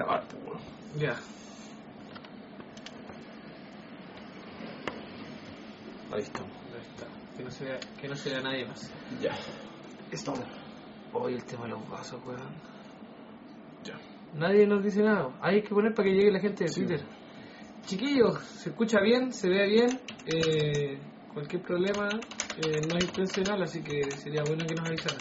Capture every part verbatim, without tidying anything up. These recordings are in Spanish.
grabar, pues, bueno. Ya. Ahí estamos. Ahí está. Que no se vea, que no se vea nadie más. Ya. Estamos. Hoy el tema de los vasos, weón. Ya. Nadie nos dice nada. Hay que poner para que llegue la gente de Sí. Twitter. Chiquillos, se escucha bien, se ve bien. Eh, cualquier problema eh, no es intencional, así que sería bueno que nos avisaran.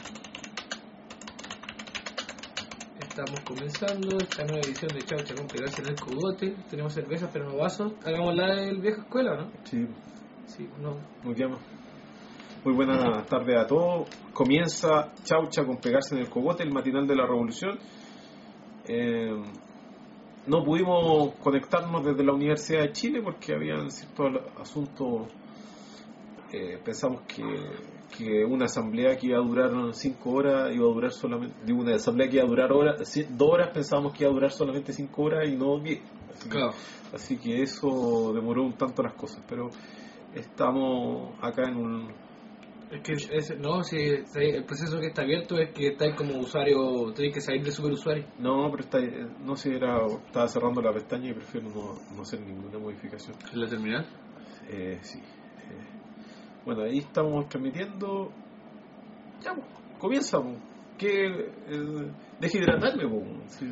Estamos comenzando esta nueva edición de Chaucha con pegarse en el cogote. Tenemos cervezas pero no vasos. Hagamos la del vieja escuela, ¿no? Sí. Sí, no. Muy bien. Muy buenas tardes a todos. Comienza Chaucha con pegarse en el cogote, el matinal de la revolución. Eh, no pudimos conectarnos desde la Universidad de Chile porque habían ciertos asuntos. Eh, pensamos que, que una asamblea que iba a durar cinco horas iba a durar solamente. Digo, una asamblea que iba a durar horas, dos horas, pensábamos que iba a durar solamente cinco horas y no diez. Así, Claro. que, así que eso demoró un tanto las cosas, pero estamos acá en un. Es que es, no, si el proceso que está abierto es que estáis como usuario, tenéis que salir de superusuario. No, pero está, no sé, era, estaba cerrando la pestaña y prefiero no, no hacer ninguna modificación. ¿En la terminal? Eh, sí. Eh, bueno, ahí estamos transmitiendo. Ya, pues, comienza. Pues. Que eh, deje hidratarme. Pues. Sí.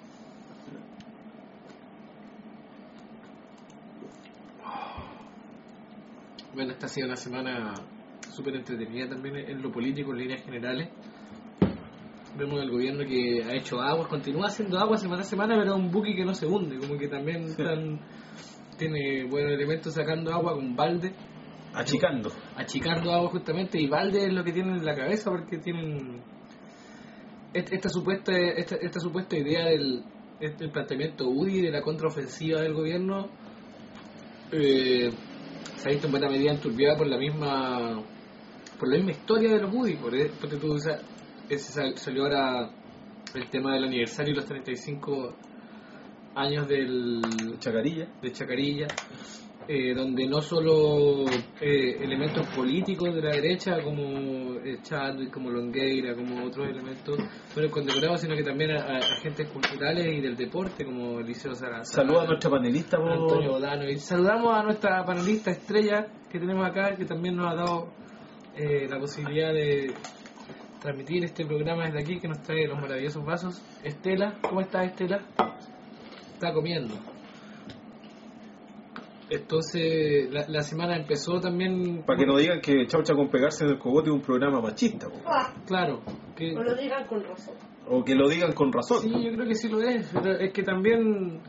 Bueno, esta ha sido una semana súper entretenida también en lo político, en líneas generales. Vemos al gobierno que ha hecho aguas, continúa haciendo aguas semana a semana, pero un buque que no se hunde, como que también están, tiene buenos elementos sacando agua con balde. Achicando. Achicando agua justamente, y balde es lo que tienen en la cabeza porque tienen esta, esta supuesta esta, esta supuesta idea del este planteamiento U D I de la contraofensiva del gobierno. Eh, se ha visto en buena medida enturbiada por la misma por la misma historia de los U D I, por porque tú esa, ese salió ahora el tema del aniversario y los treinta y cinco años del Chacarilla de Chacarilla, eh, donde no solo eh, elementos políticos de la derecha como eh, Chadwick, como Longueira, como otros elementos fueron condecorados, sino que también a, a agentes culturales y del deporte como Eliseo Salazar. Saludos a nuestra panelista, por... Antonio Bodano, y saludamos a nuestra panelista estrella que tenemos acá, que también nos ha dado eh, la posibilidad de transmitir este programa desde aquí, que nos trae los maravillosos vasos. Estela, ¿cómo estás, Estela? Está comiendo. Entonces, la, la semana empezó también... Para que no digan que Chaucha con pegarse en el cogote es un programa machista. Ah, Claro. Que, no lo digan con razón. O que lo digan con razón. sí, yo creo que sí lo es, pero es que también...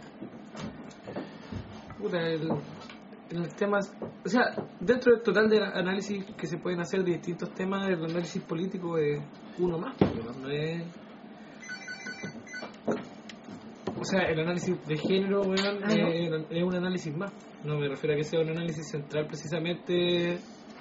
Puta, el, el tema... O sea, dentro del total de análisis que se pueden hacer de distintos temas, el análisis político es uno más, pero no es... O sea, el análisis de género, weón, Ah, ¿no? es, es un análisis más. No me refiero a que sea un análisis central precisamente.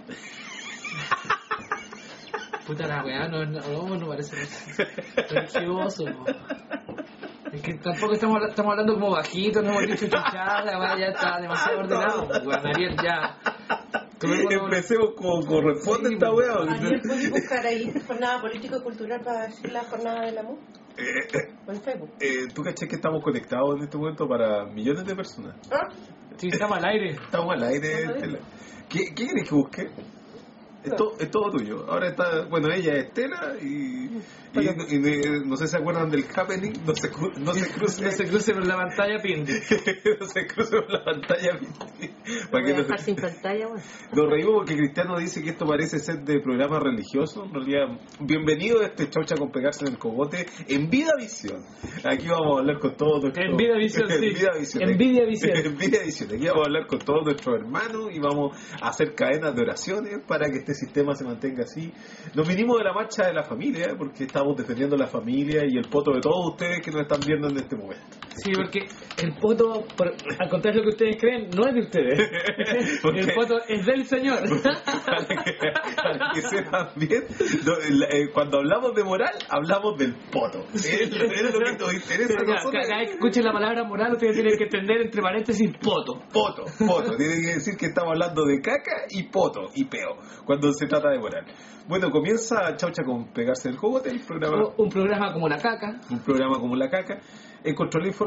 Puta la weá, no, no, no, no parece religioso. Po. Es que tampoco estamos, estamos hablando como bajito, no hemos dicho chuchada, la weá ya está demasiado ordenado. Weón, Ariel, ya. Empecemos como corresponde Sí, esta weá. Ayer pude buscar ahí jornada político-cultural para decir la jornada del amor. O en Facebook. Eh, ¿Tú caché que estamos conectados en este momento para millones de personas? ¿Ah? Sí, estamos al aire. Estamos al aire. Ajá. Estela. ¿Qué, ¿Qué quieres que busque? Es, to- es todo tuyo. Ahora está, bueno, ella es Estela y, y, y, y no sé si se acuerdan del happening, no se, cru- no se cruce, No se cruce por la pantalla, Pindi. no se cruce por la pantalla. Para Voy que a no- dejar sin pantalla, bueno. Nos reímos porque Cristiano dice que esto parece ser de programa religioso. En realidad, bienvenido a este Chaucha con pegarse en el cogote en Vida Visión. Aquí vamos a hablar con todos nuestros... En Vida Visión, sí. En Vida Visión. En Vida Visión. En Vida Visión. Aquí vamos a hablar con todos nuestros hermanos y vamos a hacer cadenas de oraciones para que este sistema se mantenga así. Nos vinimos de la marcha de la familia, ¿eh? Porque estamos defendiendo la familia y el poto de todos ustedes que nos están viendo en este momento. Sí, porque el poto, por, al contrario de lo que ustedes creen, no es de ustedes. Porque- El poto es del Señor. para que, para que sepan bien, no, la- eh, cuando hablamos de moral, hablamos del poto. Es lo, es lo que nos interesa a Pero cada, nosotros. cada vez que escuchen la palabra moral, ustedes tienen que entender entre paréntesis poto. Poto, poto. Tiene que decir que estamos hablando de caca y poto y peo cuando se trata de moral. Bueno, comienza Chaucha con pegarse el cogote, el programa, Un programa como la caca. un programa como la caca. En control de información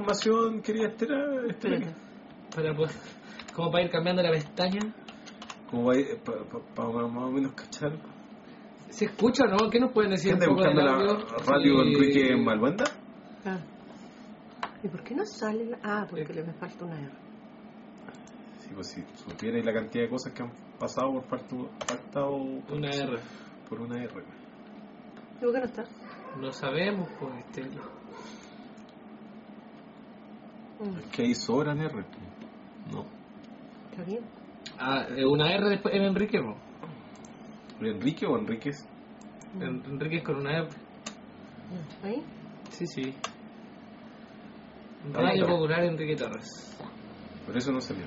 información quería Estela? Espérate. Para poder, como para ir cambiando la pestaña. Como para ir, para, para, para más o menos cachar. ¿Se escucha o no? ¿Qué nos pueden decir? ¿Anda buscando la radio sí. Enrique Malvenda? Ah. ¿Y por qué no sale? La... Ah, porque eh. le me falta una R. Sí, pues si supierais la cantidad de cosas que han pasado por falta, faltado por una R. Por una R. ¿Y por qué no está? No sabemos, pues, este... Es que ahí sobran R. No. Está bien. Ah, una R después en Enrique, ¿no? ¿Enrique o Enríquez? En, Enríquez con una R. ¿Ahí? Sí, sí. Radio Popular Enrique Torres. Por eso no salió.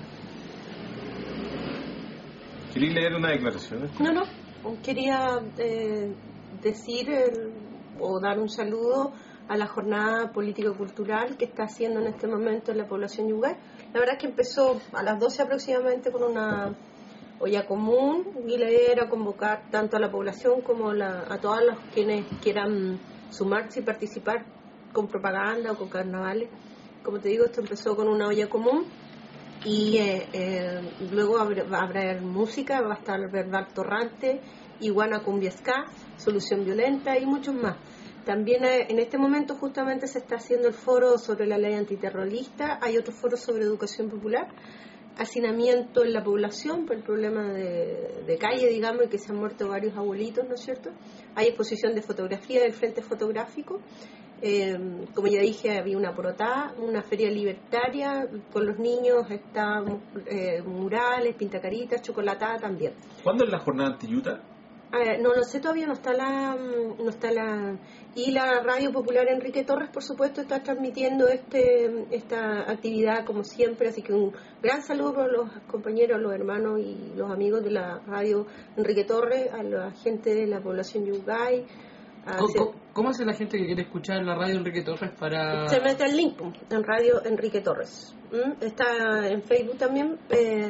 ¿Queréis leer una declaración? No, no. Quería eh, decir el, o dar un saludo a la jornada político-cultural que está haciendo en este momento en la población Yungay. La verdad es que empezó a las doce aproximadamente con una olla común y la idea era convocar tanto a la población como la, a todos los quienes quieran sumarse y participar con propaganda o con carnavales. Como te digo, esto empezó con una olla común y eh, eh, luego habrá, va a haber música, va a estar Verbal Torrante, Iguana Cumbia Ska, Solución Violenta y muchos más. También eh, en este momento justamente se está haciendo el foro sobre la ley antiterrorista, hay otro foro sobre educación popular, hacinamiento en la población por el problema de, de calle, digamos, y que se han muerto varios abuelitos, ¿no es cierto? Hay exposición de fotografía del Frente Fotográfico. Eh, como ya dije, había una porotá, una feria libertaria con los niños, está eh, murales, pintacaritas, chocolatada también. ¿Cuándo es la jornada anti-Yuta? Eh, no lo sé, todavía no está la no está la y la Radio Popular Enrique Torres, por supuesto, está transmitiendo este esta actividad como siempre, así que un gran saludo para los compañeros, los hermanos y los amigos de la Radio Enrique Torres, a la gente de la población Yungay. ¿Cómo, ¿Cómo, ¿Cómo hace la gente que quiere escuchar la Radio Enrique Torres para...? Se mete al link en Radio Enrique Torres. ¿Mm? Está en Facebook también. Eh,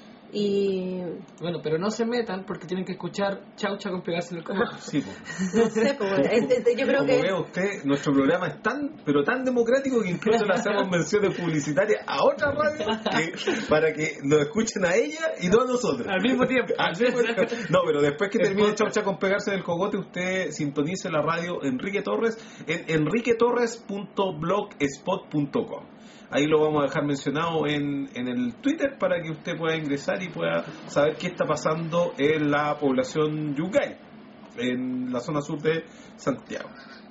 y bueno, pero no se metan porque tienen que escuchar Chaucha con pegarse el codo. Sí, pues. No sé, pues, es, es, yo creo como que... ve usted, nuestro programa es tan, pero tan democrático que incluso le hacemos menciones publicitarias a otra radio que, para que nos escuchen a ella y no a nosotros. Al mismo tiempo. Al mismo tiempo. No, pero después que termine Chaucha con pegarse en el cogote, usted sintonice la radio Enrique Torres en enrique torres punto blogspot punto com. Ahí lo vamos a dejar mencionado en, en el Twitter para que usted pueda ingresar y pueda saber qué está pasando en la población Yungay, en la zona sur de Santiago.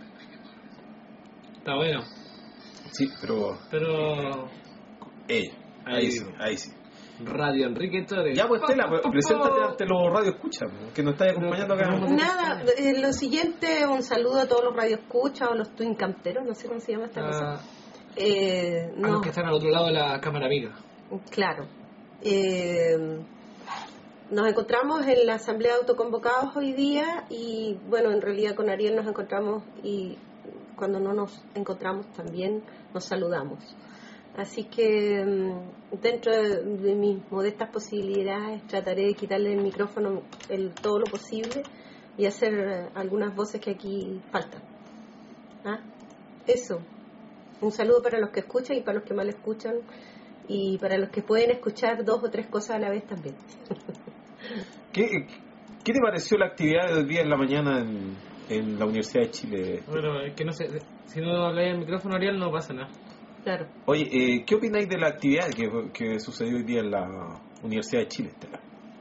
Está bueno. Sí, pero... Pero... Ella, ahí, ahí sí, ahí sí. Radio Enrique Torres. Ya pues Estela, preséntate ante los radio escucha, que nos estáis acompañando acá. Nada, eh, lo siguiente, un saludo a todos los radio escucha o los twin camperos, no sé cómo se llama esta uh, cosa. Eh, no. A los que están al otro lado de la cámara amiga. Claro. Eh, nos encontramos en la asamblea de autoconvocados hoy día y bueno, en realidad con Ariel nos encontramos y cuando no nos encontramos también nos saludamos. Así que dentro de, de mis modestas posibilidades trataré de quitarle el micrófono el, todo lo posible y hacer algunas voces que aquí faltan. ¿Ah? Eso. Un saludo para los que escuchan y para los que mal escuchan y para los que pueden escuchar dos o tres cosas a la vez también. ¿Qué, qué te pareció la actividad de hoy día en la mañana en, en la Universidad de Chile? Bueno, es que no sé, si no habláis el micrófono, Ariel, no pasa nada. Claro. Oye, eh, ¿qué opináis de la actividad que, que sucedió hoy día en la Universidad de Chile, Estela?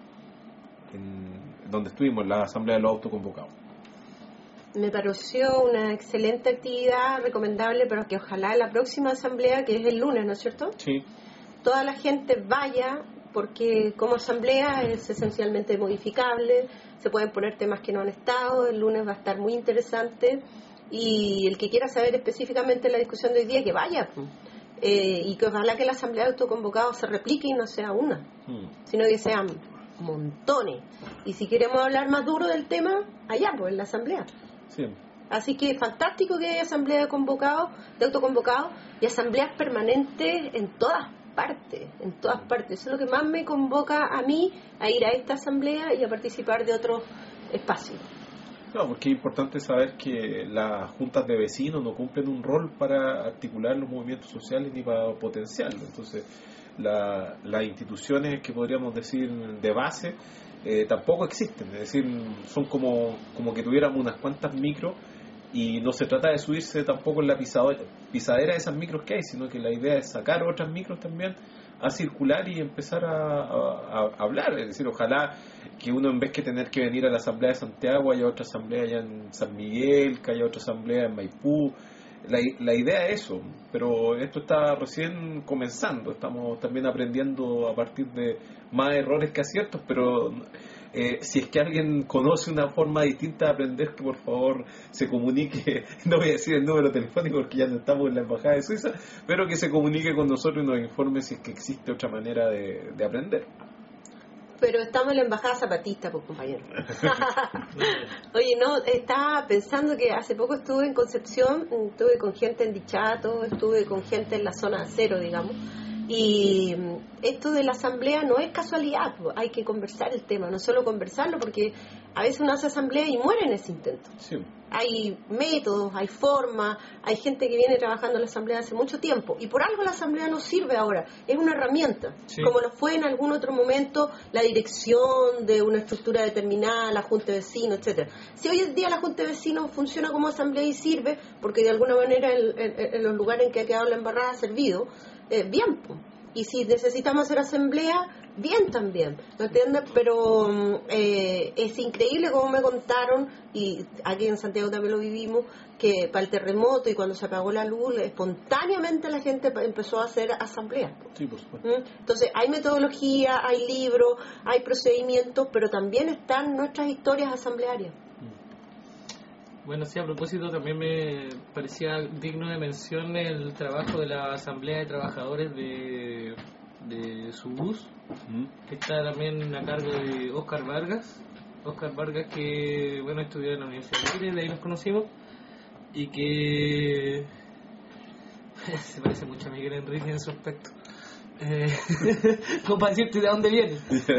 En, donde estuvimos, en la Asamblea de los Autoconvocados. Me pareció una excelente actividad, recomendable, pero que ojalá la próxima asamblea, que es el lunes, ¿no es cierto? Sí. Toda la gente vaya, porque como asamblea es esencialmente modificable, se pueden poner temas que no han estado, el lunes va a estar muy interesante, y el que quiera saber específicamente la discusión de hoy día, que vaya, eh, y que ojalá que la asamblea de autoconvocados se replique y no sea una, mm. sino que sean montones. Y si queremos hablar más duro del tema, allá, pues en la asamblea. Sí. Así que fantástico que haya asamblea de convocados, de autoconvocados y asambleas permanentes en todas partes, en todas partes. Eso es lo que más me convoca a mí a ir a esta asamblea y a participar de otros espacios. No, porque es importante saber que las juntas de vecinos no cumplen un rol para articular los movimientos sociales ni para potenciarlos. Entonces, la, las instituciones que podríamos decir de base eh, tampoco existen. Es decir, son como, como que tuviéramos unas cuantas micros y no se trata de subirse tampoco en la pisadera, pisadera de esas micros que hay, sino que la idea es sacar otras micros también a circular y empezar a, a, a hablar. Es decir, ojalá que uno, en vez que tener que venir a la Asamblea de Santiago, haya otra asamblea allá en San Miguel, que haya otra asamblea en Maipú. La, la idea es eso, pero esto está recién comenzando. Estamos también aprendiendo a partir de más errores que aciertos, pero eh, si es que alguien conoce una forma distinta de aprender, que por favor se comunique. No voy a decir el número telefónico porque ya no estamos en la Embajada de Suiza, pero que se comunique con nosotros y nos informe si es que existe otra manera de, de aprender. Pero estamos en la embajada zapatista, pues, compañero. Oye, no, estaba pensando que hace poco estuve en Concepción, estuve con gente en Dichato, estuve con gente en la zona cero, digamos, y esto de la asamblea no es casualidad, pues, hay que conversar el tema, no solo conversarlo, porque a veces uno hace asamblea y muere en ese intento. Sí. Hay métodos, hay formas, hay gente que viene trabajando en la asamblea hace mucho tiempo y por algo la asamblea no sirve ahora, es una herramienta, sí, como lo fue en algún otro momento la dirección de una estructura determinada, la junta de vecinos, etcétera. Si hoy en día la junta de vecinos funciona como asamblea y sirve, porque de alguna manera en, en, en los lugares en que ha quedado la embarrada ha servido, eh, bien, pues. Y si necesitamos hacer asamblea, bien también, ¿me entiendes? Pero eh, es increíble como me contaron, y aquí en Santiago también lo vivimos, que para el terremoto y cuando se apagó la luz, espontáneamente la gente empezó a hacer asamblea. Sí, por supuesto. ¿Mm? Entonces hay metodología, hay libros, hay procedimientos, pero también están nuestras historias asamblearias. Bueno, sí, a propósito, también me parecía digno de mención el trabajo de la Asamblea de Trabajadores de, de Subús, ¿Mm? que está también a cargo de Óscar Vargas. Óscar Vargas, que, bueno, estudió en la Universidad de Chile, de ahí nos conocimos, y que se parece mucho a Miguel Enrique en su aspecto. Eh, como para decirte de dónde viene.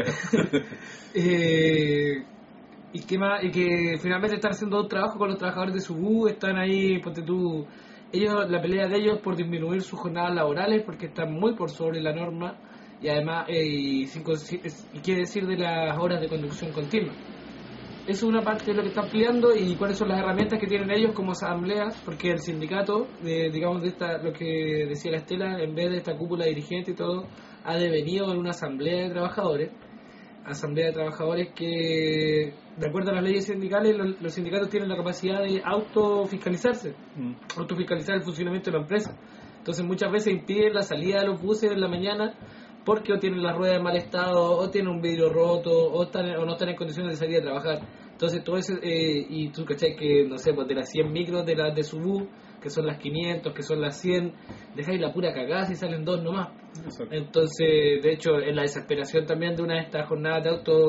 eh... Y que, más, y que finalmente están haciendo un trabajo con los trabajadores de Subú, están ahí, ponte tú, ellos, la pelea de ellos por disminuir sus jornadas laborales porque están muy por sobre la norma y además, eh, y, sin, y quiere decir de las horas de conducción continua. Eso es una parte de lo que está ampliando y cuáles son las herramientas que tienen ellos como asambleas, porque el sindicato, de, digamos, de esta, lo que decía la Estela, en vez de esta cúpula dirigente y todo, ha devenido en una asamblea de trabajadores. Asamblea de trabajadores que, de acuerdo a las leyes sindicales, los, los sindicatos tienen la capacidad de autofiscalizarse, mm. autofiscalizar el funcionamiento de la empresa. Entonces muchas veces impiden la salida de los buses en la mañana porque o tienen las ruedas en mal estado, o tienen un vidrio roto, o, están, o no están en condiciones de salir a trabajar. Entonces todo eso, eh, y tú cachai que, no sé, pues de las cien micros de las de Subú, que son las quinientos, que son las cien, dejáis la pura cagada si salen dos nomás. Exacto. Entonces, de hecho, en la desesperación también de una de estas jornadas de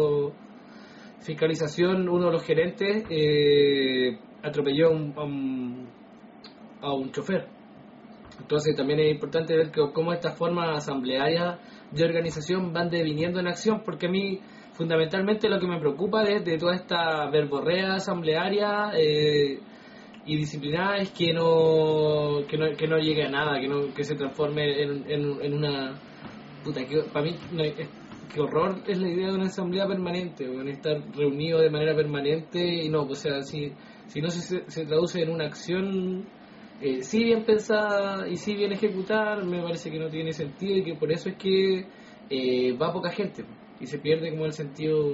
autofiscalización, uno de los gerentes eh, atropelló a un, a, un, a un chofer. Entonces también es importante ver que, cómo estas formas asamblearias de organización van deviniendo en acción, porque a mí fundamentalmente lo que me preocupa de, de toda esta verborrea asamblearia eh, y disciplinada es que no, que no que no llegue a nada, que no que se transforme en, en, en una puta, que para mí no, es, qué horror es la idea de una asamblea permanente, o en estar reunido de manera permanente y no, o sea, si, si no se, se traduce en una acción eh, sí bien pensada y sí bien ejecutada, me parece que no tiene sentido y que por eso es que eh, va poca gente y se pierde como el sentido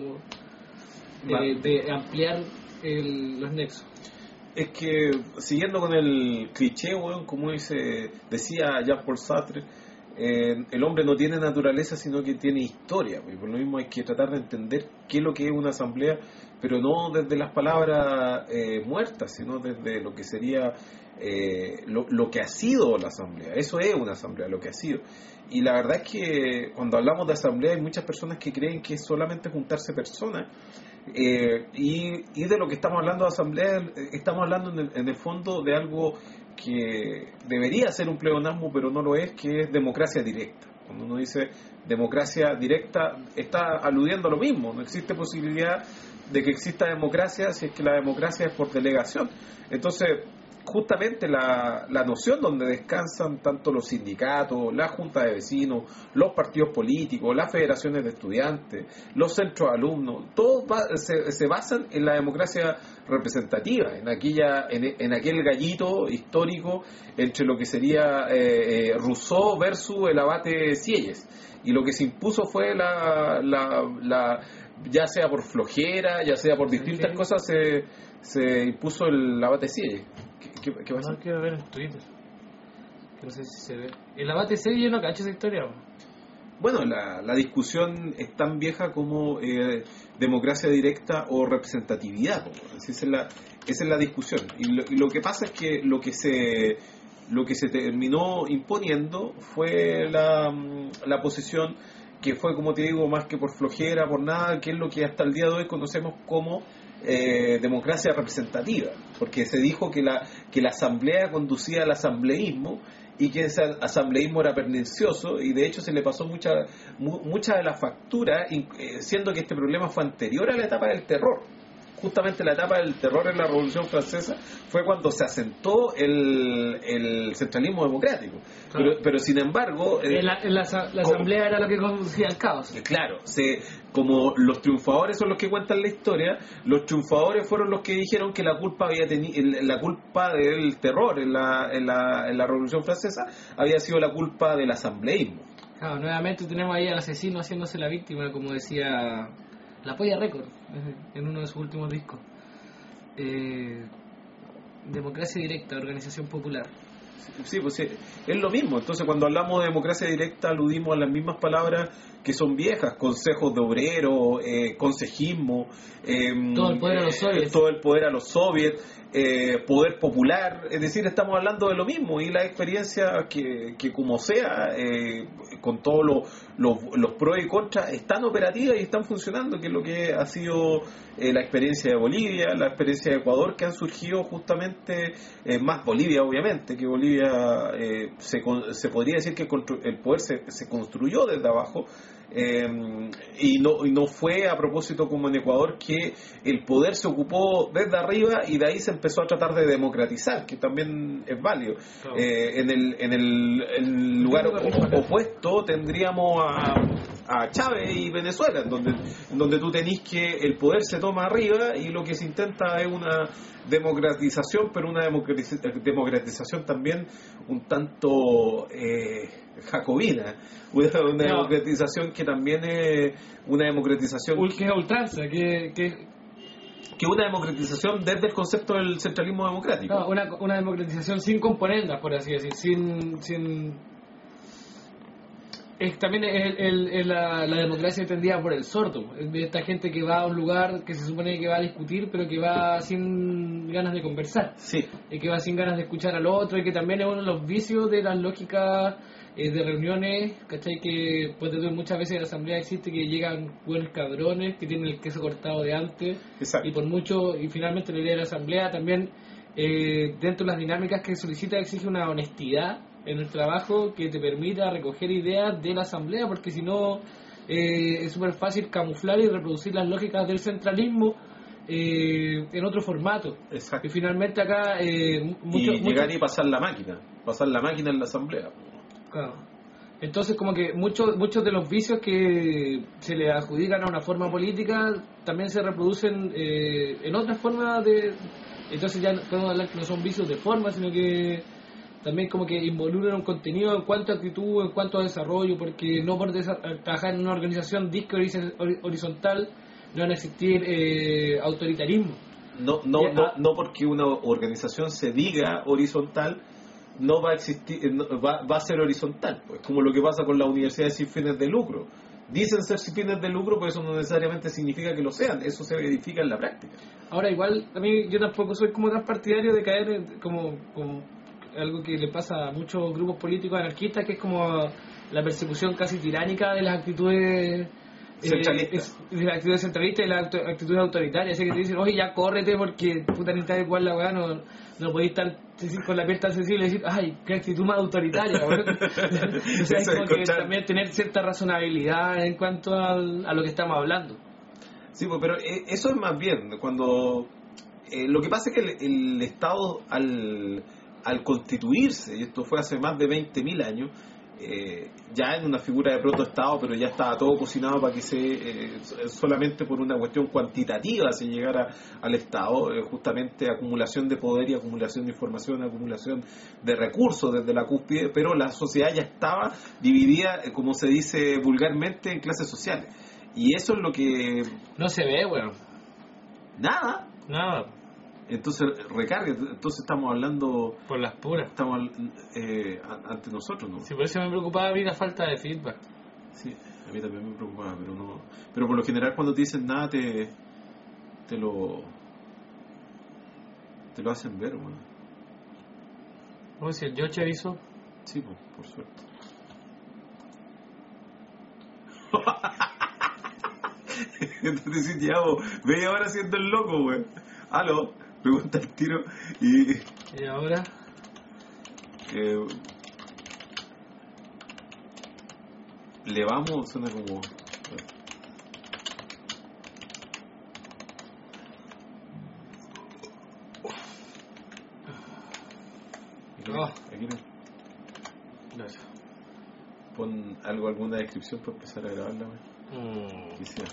de, de ampliar el, los nexos. Es que, siguiendo con el cliché, bueno, como dice, decía Jean-Paul Sartre, eh, el hombre no tiene naturaleza, sino que tiene historia. Y por lo mismo hay que tratar de entender qué es lo que es una asamblea, pero no desde las palabras eh, muertas, sino desde lo que sería eh, lo, lo que ha sido la asamblea. Eso es una asamblea, lo que ha sido. Y la verdad es que cuando hablamos de asamblea hay muchas personas que creen que es solamente juntarse personas. Eh, y, y de lo que estamos hablando de asamblea, estamos hablando en el, en el fondo de algo que debería ser un pleonasmo, pero no lo es, que es democracia directa. Cuando uno dice democracia directa, está aludiendo a lo mismo. No existe posibilidad de que exista democracia si es que la democracia es por delegación. Entonces, justamente la, la noción donde descansan tanto los sindicatos, la junta de vecinos, los partidos políticos, las federaciones de estudiantes, los centros de alumnos, todos va, se, se basan en la democracia representativa, en aquella en, en aquel gallito histórico entre lo que sería eh, eh, Rousseau versus el abate Sieyes. Y lo que se impuso fue la, la, la ya sea por flojera, ya sea por distintas okay. cosas, se, se impuso el abate Sieyes. ¿Qué, qué pasa? No quiero ver en Twitter. Que no sé si se ve. El abate Sieyes, yo no cacho esa historia. ¿no? Bueno, la, la discusión es tan vieja como eh, democracia directa o representatividad. Esa es la, esa es la discusión. Y lo, y lo que pasa es que lo que se lo que se terminó imponiendo fue la, la posición que fue, como te digo, más que por flojera, por nada, que es lo que hasta el día de hoy conocemos como eh, democracia representativa, porque se dijo que la que la asamblea conducía al asambleísmo y que ese asambleísmo era pernicioso, y de hecho se le pasó mucha mu, mucha de la factura, siendo que este problema fue anterior a la etapa del terror. Justamente la etapa del terror en la Revolución Francesa fue cuando se asentó el, el centralismo democrático. Claro. Pero, pero sin embargo... Eh, la, la, la asamblea como, era lo que conducía al caos. Claro, se, como los triunfadores son los que cuentan la historia, los triunfadores fueron los que dijeron que la culpa había tenido la culpa del terror en la, en, la, en la Revolución Francesa había sido la culpa del asambleísmo. Claro, nuevamente tenemos ahí al asesino haciéndose la víctima, como decía... La Polla Record, en uno de sus últimos discos. Eh, democracia directa, organización popular. Sí, pues sí, es lo mismo. Entonces, cuando hablamos de democracia directa, aludimos a las mismas palabras que son viejas: consejos de obreros, eh, consejismo, eh, todo el poder a los soviets, eh, todo el poder a los soviets, eh, poder popular. Es decir, estamos hablando de lo mismo, y la experiencia que, que como sea, eh, con todos los lo, los pros y contras, están operativas y están funcionando, que es lo que ha sido eh, la experiencia de Bolivia, la experiencia de Ecuador, que han surgido justamente, eh, más Bolivia obviamente, que Bolivia eh, se, se podría decir que el poder se, se construyó desde abajo. Eh, y, no, y no fue a propósito como en Ecuador, que el poder se ocupó desde arriba y de ahí se empezó a tratar de democratizar, que también es válido. Claro. Eh, en, el, en el, el lugar opuesto tendríamos a, a Chávez y Venezuela, donde, donde tú tenés que el poder se toma arriba y lo que se intenta es una democratización, pero una democratización también un tanto eh, jacobina, una, una no. democratización que también es una democratización que es ultranza, que, que que una democratización desde el concepto del centralismo democrático. No, una, una democratización sin componendas, por así decir, sin sin es, también es, el, es la, la democracia entendida por el sordo, de esta gente que va a un lugar que se supone que va a discutir, pero que va sin ganas de conversar, sí, y que va sin ganas de escuchar al otro, y que también es uno de los vicios de las lógicas eh, de reuniones, ¿cachai? Que pues muchas veces en la asamblea existe que llegan buenos cabrones que tienen el queso cortado de antes. Exacto. Y por mucho, y finalmente la idea de la asamblea también, eh, dentro de las dinámicas que solicita, exige una honestidad en el trabajo que te permita recoger ideas de la asamblea, porque si no eh, es súper fácil camuflar y reproducir las lógicas del centralismo eh, en otro formato. Exacto. Y finalmente acá eh, mucho, y llegar mucho... y pasar la máquina pasar la máquina en la asamblea. Claro. Entonces como que muchos muchos de los vicios que se le adjudican a una forma política también se reproducen eh, en otras formas de... Entonces ya no podemos hablar que no son vicios de forma, sino que también como que involucran un contenido en cuanto a actitud, en cuanto a desarrollo, porque no por desa- trabajar en una organización disco horizontal no van a existir eh, autoritarismo. No, no, no, no porque una organización se diga horizontal no va a existir, no, va, va a ser horizontal, pues como lo que pasa con las universidades sin fines de lucro. Dicen ser sin fines de lucro, pero eso no necesariamente significa que lo sean, eso se verifica en la práctica. Ahora igual, a mí yo tampoco soy como tan partidario de caer en, como, como algo que le pasa a muchos grupos políticos anarquistas, que es como la persecución casi tiránica de las actitudes centralistas, eh, de las actitudes centralistas y las actitudes autoritarias. Así que te dicen, oye, ya córrete porque puta necesitas igual la weá, no, no podéis estar con la piel tan sensible y decir, ay, qué actitud más autoritaria. O sea, es como que también tener cierta razonabilidad en cuanto a, a lo que estamos hablando. Sí, pues, pero eh, eso es más bien cuando... Eh, lo que pasa es que el, el Estado al, al constituirse, y esto fue hace más de veinte mil años, eh, ya en una figura de protoestado, pero ya estaba todo cocinado para que se eh, solamente por una cuestión cuantitativa se llegara al Estado, eh, justamente acumulación de poder y acumulación de información, acumulación de recursos desde la cúspide, pero la sociedad ya estaba dividida, eh, como se dice vulgarmente, en clases sociales. Y eso es lo que... No se ve, weón. Nada. Nada. Entonces, recarga. Entonces estamos hablando... Por las puras. Estamos eh, ante nosotros, ¿no? Sí, por eso me preocupaba a mí la falta de feedback. Sí, a mí también me preocupaba, pero no... Pero por lo general cuando te dicen nada, te... Te lo... Te lo hacen ver, bueno. ¿Cómo si el Yoche avisó? Sí, pues, por suerte. Entonces ya, ve ahora siendo el loco, güey. Aló, pregunta el tiro y... ¿Y ahora? Eh, le vamos, suena como... Aquí, Oh. aquí no. Gracias. Pon algo, alguna descripción para empezar a grabarla, güey. Mm. Quisiera.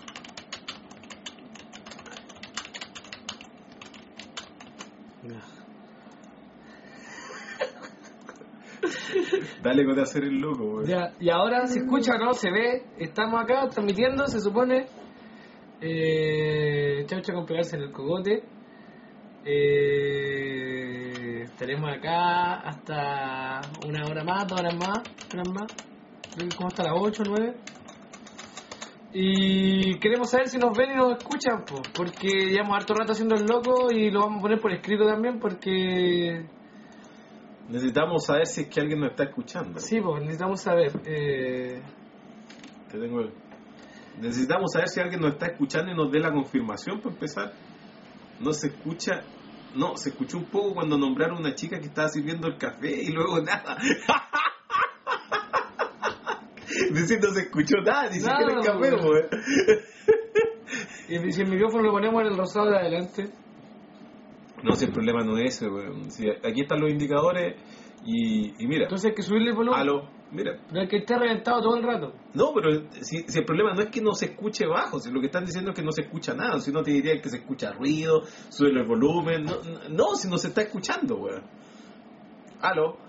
Dale con hacer el loco, güey. Ya, y ahora se escucha, ¿no? Se ve, estamos acá transmitiendo, se supone. Eh, Chaucha con pegarse en el cogote. Eh, estaremos acá hasta una hora más, dos horas más, horas más. Como hasta las ocho, nueve. Y queremos saber si nos ven y nos escuchan, pues, porque llevamos harto rato haciendo el loco y lo vamos a poner por escrito también porque... Necesitamos saber si es que alguien nos está escuchando. Sí, pues necesitamos saber. Eh... Te tengo el... Necesitamos saber si alguien nos está escuchando y nos dé la confirmación para empezar. No se escucha... No, se escuchó un poco cuando nombraron a una chica que estaba sirviendo el café y luego nada. Decir, no se escuchó nada, ni siquiera el café, güey. Y si el micrófono lo ponemos en el rosado de adelante. No, si el problema no es ese, güey. Si aquí están los indicadores y, y mira. Entonces hay que subirle el volumen. Aló, mira. No es que esté reventado todo el rato. No, pero si, si el problema no es que no se escuche bajo, si lo que están diciendo es que no se escucha nada, si no te diría que se escucha ruido, sube el volumen. No, no, si no se está escuchando, güey. Aló.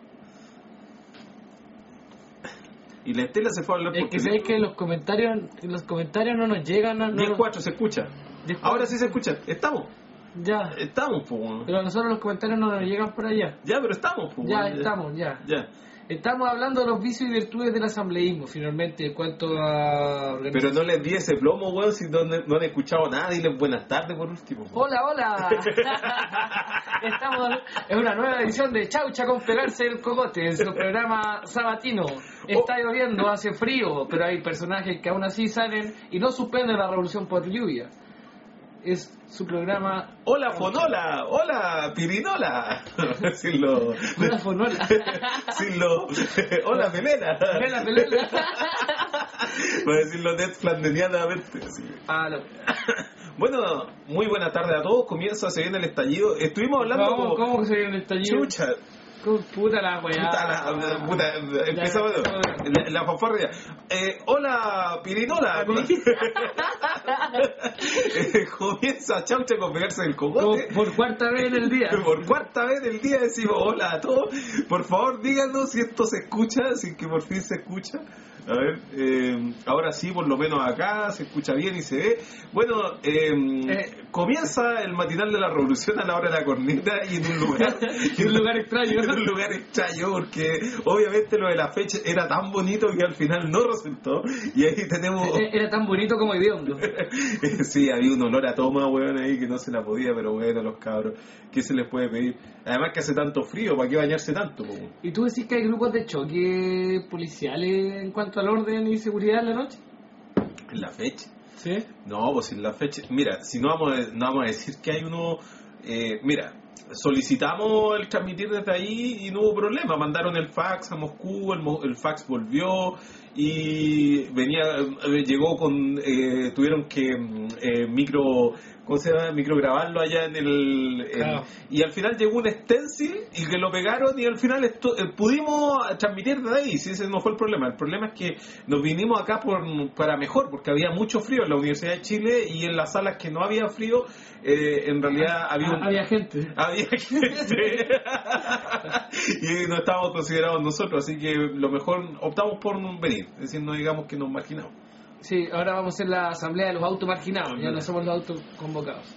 Y la Estela se fue a hablar es por que sabéis que los comentarios los comentarios no nos llegan a... No diez cuatro se escucha. diez Ahora sí se escucha. Estamos. Ya. Estamos, pues. Pero a nosotros los comentarios no nos llegan por allá. Ya, pero estamos, pues. Ya, estamos, ya. Ya. Estamos hablando de los vicios y virtudes del asambleísmo, finalmente, en cuanto a... Pero no les di ese plomo, weón, si no, no han escuchado nada. Diles buenas tardes por último. Hola, hola. Estamos en una nueva edición de Chaucha con pegarse el cogote, en su programa sabatino. Está Oh. lloviendo, hace frío, pero hay personajes que aún así salen y no suspenden la revolución por lluvia. Es su programa... Hola, Fonola. Hola, Pirinola. Sin lo... Hola, Fonola. Sin lo... Hola, Pelena. Pelena, Pelena. Para decirlo net clandestinamente. Así. Ah, no. Bueno, muy buena tarde a todos. Comienza, se viene el estallido. Estuvimos hablando... ¿Cómo, como... ¿Cómo que se viene el estallido? Chucha. Puta la weá. Puta la... Puta, empezamos... La, la fanfarria. Eh, hola, Pirinola. eh, comienza Chaucha con pegarse el cogote. Por, por cuarta vez en el día. Por cuarta vez del día decimos hola a todos. Por favor, díganos si esto se escucha, si que por fin se escucha. A ver, eh, ahora sí, por lo menos acá se escucha bien y se ve. Bueno, eh, eh. comienza el matinal de la revolución a la hora de la corneta y en un lugar, en un lugar extraño, en un lugar extraño, porque obviamente lo de la fecha era tan bonito que al final no resultó. Y ahí tenemos. Era tan bonito como hediondo. Sí, había un olor a toma, weón, ahí que no se la podía, pero bueno, los cabros, ¿qué se les puede pedir? Además que hace tanto frío, ¿para qué bañarse tanto? Po? ¿Y tú decís que hay grupos de choque policiales en cuanto al orden y seguridad en la noche? ¿En la fecha? Sí. No, pues en la fecha... Mira, si no vamos a, no vamos a decir que hay uno... Eh, mira, solicitamos el transmitir desde ahí y no hubo problema. Mandaron el fax a Moscú, el, el fax volvió y venía, llegó con, eh, tuvieron que eh, micro, ¿cómo se llama? Micrograbarlo allá en el, en, Claro. y al final llegó un stencil y que lo pegaron y al final esto, eh, pudimos transmitir desde ahí. Si ese no fue el problema. El problema es que nos vinimos acá por, para mejor, porque había mucho frío en la Universidad de Chile y en las salas que no había frío, eh, en realidad había un, había gente. había gente y no estábamos considerados nosotros, así que lo mejor optamos por no venir, es decir, no digamos que nos marginamos. Sí, ahora vamos a hacer la asamblea de los automarginados, ya no somos los autoconvocados.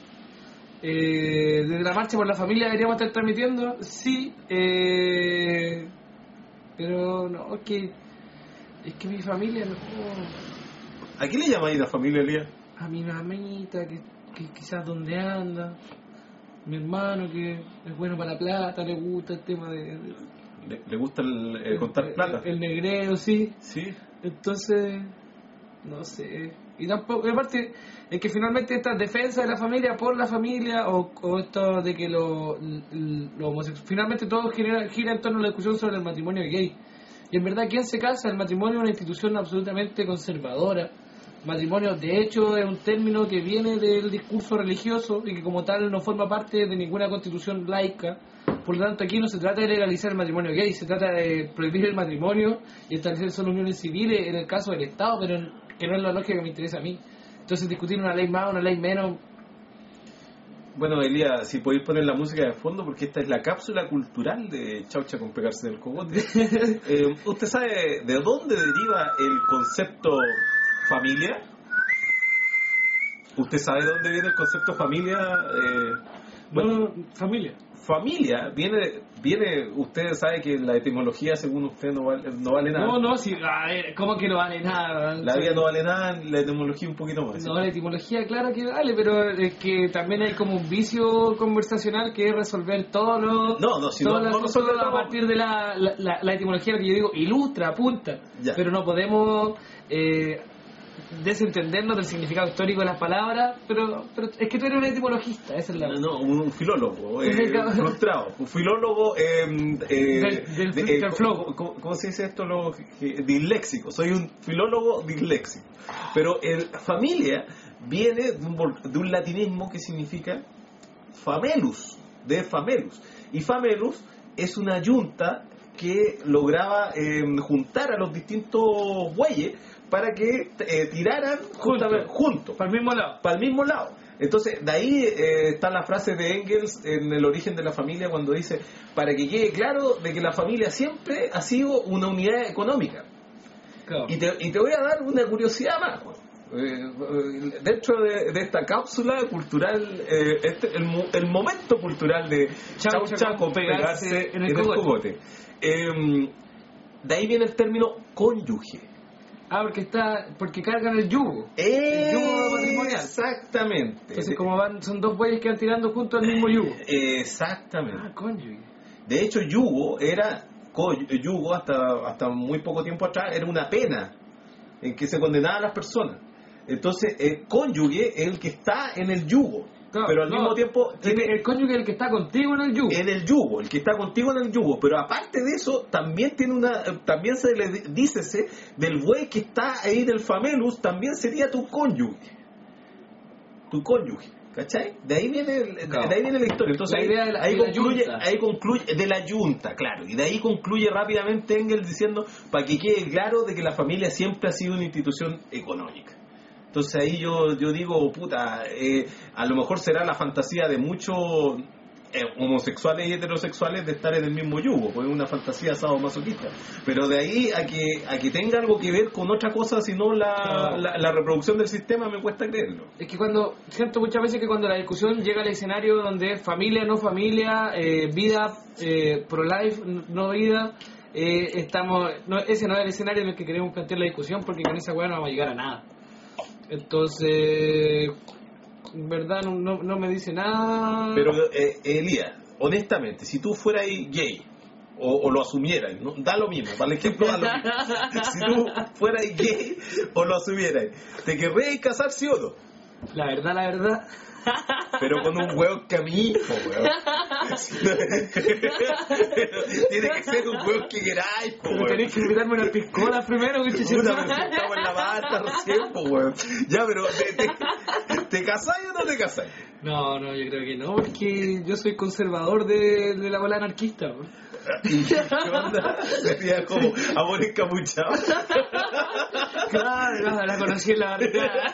Eh, desde la marcha por la familia deberíamos estar transmitiendo, sí, eh, pero no, es que, es que mi familia no. ¿A qué le llamáis la familia, Elías? A mi mamita, que, que quizás donde anda, mi hermano que es bueno para la plata, le gusta el tema de... ¿Le, le gusta el, eh, contar plata? El, el negreo, sí. Sí. Entonces, no sé. Y tampoco, y aparte, es que finalmente esta defensa de la familia por la familia, o, o esto de que lo, lo homosexual, finalmente todo gira, gira en torno a la discusión sobre el matrimonio gay. Y en verdad, ¿quién se casa? El matrimonio es una institución absolutamente conservadora. Matrimonio, de hecho, es un término que viene del discurso religioso y que como tal no forma parte de ninguna constitución laica. Por lo tanto, aquí no se trata de legalizar el matrimonio gay, se trata de prohibir el matrimonio y establecer solo uniones civiles en el caso del Estado, pero que no es la lógica que me interesa a mí. Entonces, discutir una ley más, una ley menos... Bueno, Elías, si podéis poner la música de fondo, porque esta es la cápsula cultural de Chaucha con pegarse del cogote. eh, ¿Usted sabe de dónde deriva el concepto familia? ¿Usted sabe de dónde viene el concepto familia? Eh, Bueno, no, familia. Familia viene, viene, usted sabe que la etimología, según usted, no vale, no vale nada. No, no, sí, a ver, ¿cómo que no vale nada? La vida no vale nada, la etimología un poquito más. No, la etimología, claro que vale, pero es que también hay como un vicio conversacional que es resolver todos los... No, no, si todas no, las no cosas resolvemos- a partir de la, la, la, la etimología que yo digo, ilustra, apunta, Ya. pero no podemos eh, desentendernos del significado histórico de las palabras, pero, pero es que tú eres un etimologista, esa es la... No, un, un filólogo, eh, Claro. frustrado. Un filólogo eh, eh, Del- del- de- del eh, flojo. ¿cómo, cómo se dice esto? Lo, que- disléxico. Soy un filólogo disléxico. Pero el familia viene de un, vol- de un latinismo que significa famelus, de famelus. Y famelus es una yunta que lograba eh, juntar a los distintos bueyes para que eh, tiraran justamente- juntos, Para el mismo lado. para el mismo lado. Entonces, de ahí eh, está la frase de Engels en El origen de la familia, cuando dice, para que quede claro de que la familia siempre ha sido una unidad económica. Claro. Y te, y te voy a dar una curiosidad más. Juan. Eh, eh, dentro de, de esta cápsula cultural, eh, este, el, mo- el momento cultural de Chau, Chau chau, Chaco pegarse pegarse en en el el cogote. cogote. Eh, de ahí viene el término cónyuge. Ah, porque está porque cargan el yugo. El yugo matrimonial. Exactamente. Entonces, como van, son dos bueyes que van tirando juntos al mismo yugo. Exactamente. Ah, cónyuge. De hecho, yugo era co- yugo hasta hasta muy poco tiempo atrás era una pena en que se condenaban a las personas. Entonces, el cónyuge es el que está en el yugo, Claro, pero al no, mismo tiempo El, tiene el cónyuge es el que está contigo en el yugo. en el yugo, el que está contigo en el yugo, pero aparte de eso también tiene una también se le di- dícese del buey que está ahí del famelus, también sería tu cónyuge. Tu cónyuge. ¿Cachai? De ahí viene el- de, Claro. de ahí viene la historia. Entonces La ahí, idea de la- ahí de la concluye, yunta. ahí concluye de la yunta, claro, y de ahí concluye rápidamente Engels diciendo para que quede claro de que la familia siempre ha sido una institución económica. Entonces ahí yo yo digo, puta, eh, a lo mejor será la fantasía de muchos eh, homosexuales y heterosexuales de estar en el mismo yugo, pues es una fantasía sadomasoquista. Pero de ahí a que a que tenga algo que ver con otra cosa, sino la, Claro. la, la reproducción del sistema, me cuesta creerlo. Es que cuando, siento muchas veces que cuando la discusión llega al escenario donde es familia, no familia, eh, vida, eh, pro-life, no vida, eh, estamos, no, ese no es el escenario en el que queremos plantear la discusión, porque con esa weá no vamos a llegar a nada. Entonces, en verdad no, no, no me dice nada. Pero, eh, Elías, honestamente, si tú fueras gay, o, o lo asumieras, ¿no? Da lo mismo, para el ejemplo da lo mismo. Si tú fueras gay o lo asumieras, ¿te querrías casar sí o no? La verdad, la verdad. Pero con un huevo que a mi hijo, weón. Tiene que ser un huevo que queráis, po, Pero weón. tenéis que invitarme una piscola primero, que Puta, pero si estamos en la bata recién, po, weón. Ya, pero ¿te, te, ¿te casáis o no te casáis? No, no, yo creo que no, porque yo soy conservador de, de la bola anarquista, bro. ¿Qué onda? Sería como amor encapuchado. Claro, no, la conocí en la barricada.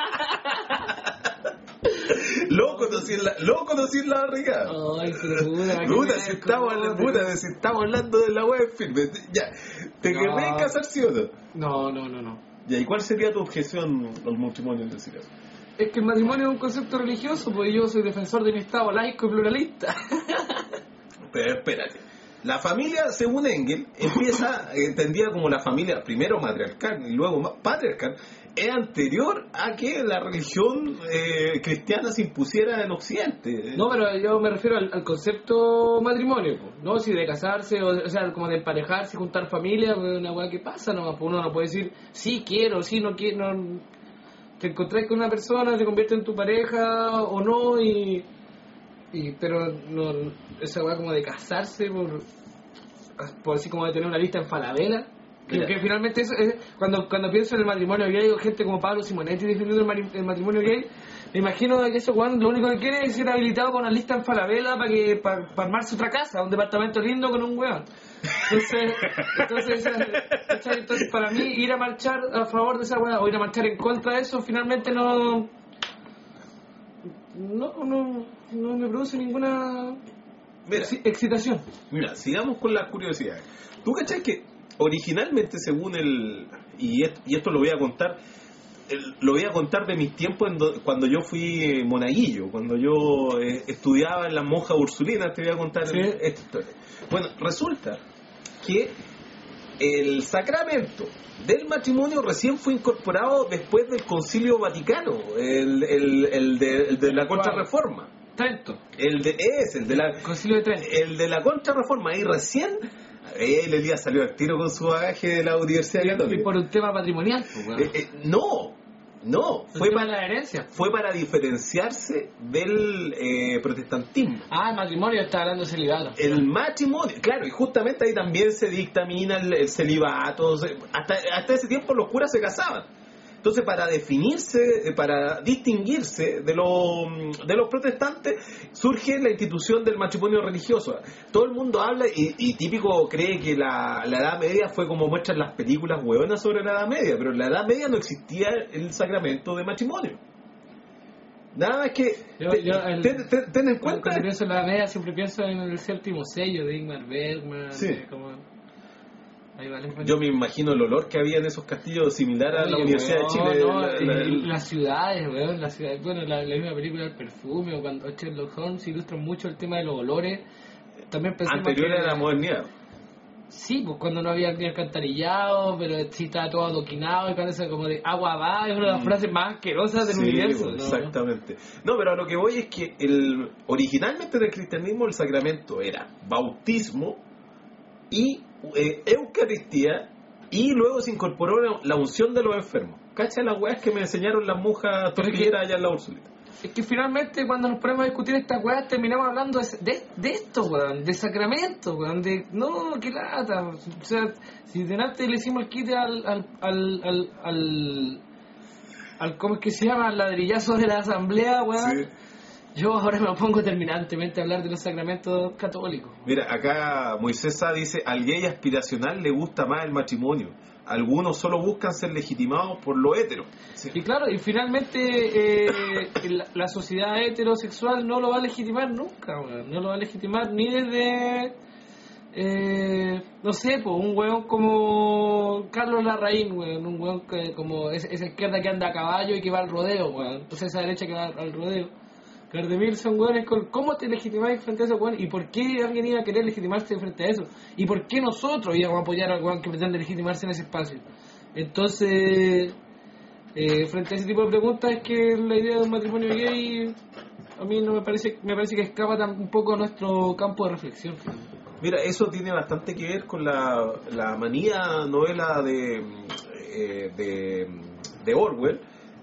Lo conocí en la, lo conocí en la barricada. Ay, pero puta, Puta, si estamos, puta, si estamos hablando de la web firme. Ya, ¿te No. querés casar sí o no? No, no, no, no. Ya, ¿y cuál sería tu objeción al matrimonio en ese caso? Es que el matrimonio es un concepto religioso, porque yo soy defensor de mi Estado laico y pluralista. Pero espérate. La familia, según Engel, empieza entendida como la familia primero matriarcal y luego ma- patriarcal, es anterior a que la religión eh, cristiana se impusiera en Occidente. No, pero yo me refiero al, al concepto matrimonio, pues, ¿no? Si de casarse, o, o sea, como de emparejarse, juntar familia, pues, una weá que pasa, ¿no? Pues uno no puede decir, sí quiero, sí no quiero, no... Te encontrás con una persona, te convierte en tu pareja o no, y... y pero no, esa weá como de casarse, por, por así como de tener una lista en Falabella. Que, Mira. que finalmente eso es, cuando, cuando pienso en el matrimonio gay, o gente como Pablo Simonetti defendiendo el, mari- el matrimonio gay, me imagino que ese Juan lo único que quiere es ser habilitado con una lista en Falabella para que para, para armarse otra casa, un departamento lindo con un weón. Entonces, entonces, esa- entonces para mí ir a marchar a favor de esa weá o ir a marchar en contra de eso finalmente no no, no, no me produce ninguna Mira, exi- excitación. mira, sigamos con las curiosidades. ¿Tú cachai que originalmente, según el... Y esto, y esto lo voy a contar... el- Lo voy a contar de mis tiempos en do- cuando yo fui eh, monaguillo, cuando yo eh, estudiaba en las monjas ursulinas, te voy a contar Sí. el- esta historia. Bueno, resulta que el sacramento del matrimonio recién fue incorporado después del Concilio Vaticano, el, el, el de, el de la Contrarreforma. Trento, El de, es, el de la... Concilio de Trento. El de la Contrarreforma, y recién el Elías salió al tiro con su bagaje de la Universidad Y Católica. por un tema patrimonial, pues, weón. Eh, eh, no, no, El fue tema para, de la herencia. fue para diferenciarse del eh, protestantismo. Ah, el matrimonio está hablando de celibato. El matrimonio, claro, y justamente ahí también se dictamina el, el celibato. se- Hasta, hasta ese tiempo los curas se casaban. Entonces, para definirse, eh, para distinguirse de, lo, de los protestantes, surge la institución del matrimonio religioso. Todo el mundo habla y, y típico cree que la, la Edad Media fue como muestran las películas hueonas sobre la Edad Media, pero en la Edad Media no existía el sacramento de matrimonio. Nada más que Yo- te- yo el- ten, ten- ten en Cuando, cuenta. cuando pienso en la media siempre pienso en el séptimo sello de Ingmar Bergman. Sí. eh, como... Ahí vale, Yo me imagino el olor que había en esos castillos similar a la Oye, Universidad weón, de Chile. no, la- y- la- y las ciudades, weón, las ciudades, bueno, la, la misma película del perfume o cuando Sherlock Holmes ilustran mucho el tema de los olores. También pensé anterior a la modernidad. Sí, pues cuando no había ni alcantarillado, pero sí estaba todo adoquinado y parece como de agua va, es una de las Mm. frases más asquerosas del Sí, universo. pues, ¿no? exactamente. No, pero a lo que voy es que el originalmente del cristianismo el sacramento era bautismo y eh, Eucaristía, y luego se incorporó la, la unción de los enfermos. ¿Cacha las weas que me enseñaron las monjas Pero es que- tortilleras allá en la Ursulita? Es que finalmente cuando nos ponemos a discutir estas weas terminamos hablando de, de, de esto, weón, de sacramento, weón, de... No, qué lata. O sea, si delante le hicimos el quite al... al, al, al, al, al ¿cómo es que se llama? Al ladrillazo de la asamblea, weón. Sí. Yo ahora me pongo terminantemente a hablar de los sacramentos católicos. Mira, acá Moisés Sá dice, al gay aspiracional le gusta más el matrimonio. Algunos solo buscan ser legitimados por lo hétero. Sí. Y claro, y finalmente eh, la, la sociedad heterosexual no lo va a legitimar nunca, weón. No lo va a legitimar ni desde, eh, no sé, pues un weón como Carlos Larraín, weón. Un weón que, como es- esa izquierda que anda a caballo y que va al rodeo, weón. Entonces esa derecha que va al rodeo. Gardemir son weones con... ¿Cómo te legitimáis frente a eso, weón? ¿Y por qué alguien iba a querer legitimarse frente a eso? ¿Y por qué nosotros íbamos a apoyar al weón que pretende legitimarse en ese espacio? Entonces... Eh, frente a ese tipo de preguntas es que la idea de un matrimonio gay a mí no me parece me parece que escapa tan, un poco a nuestro campo de reflexión. Mira, eso tiene bastante que ver con la, la manía novela de, eh, de, de Orwell,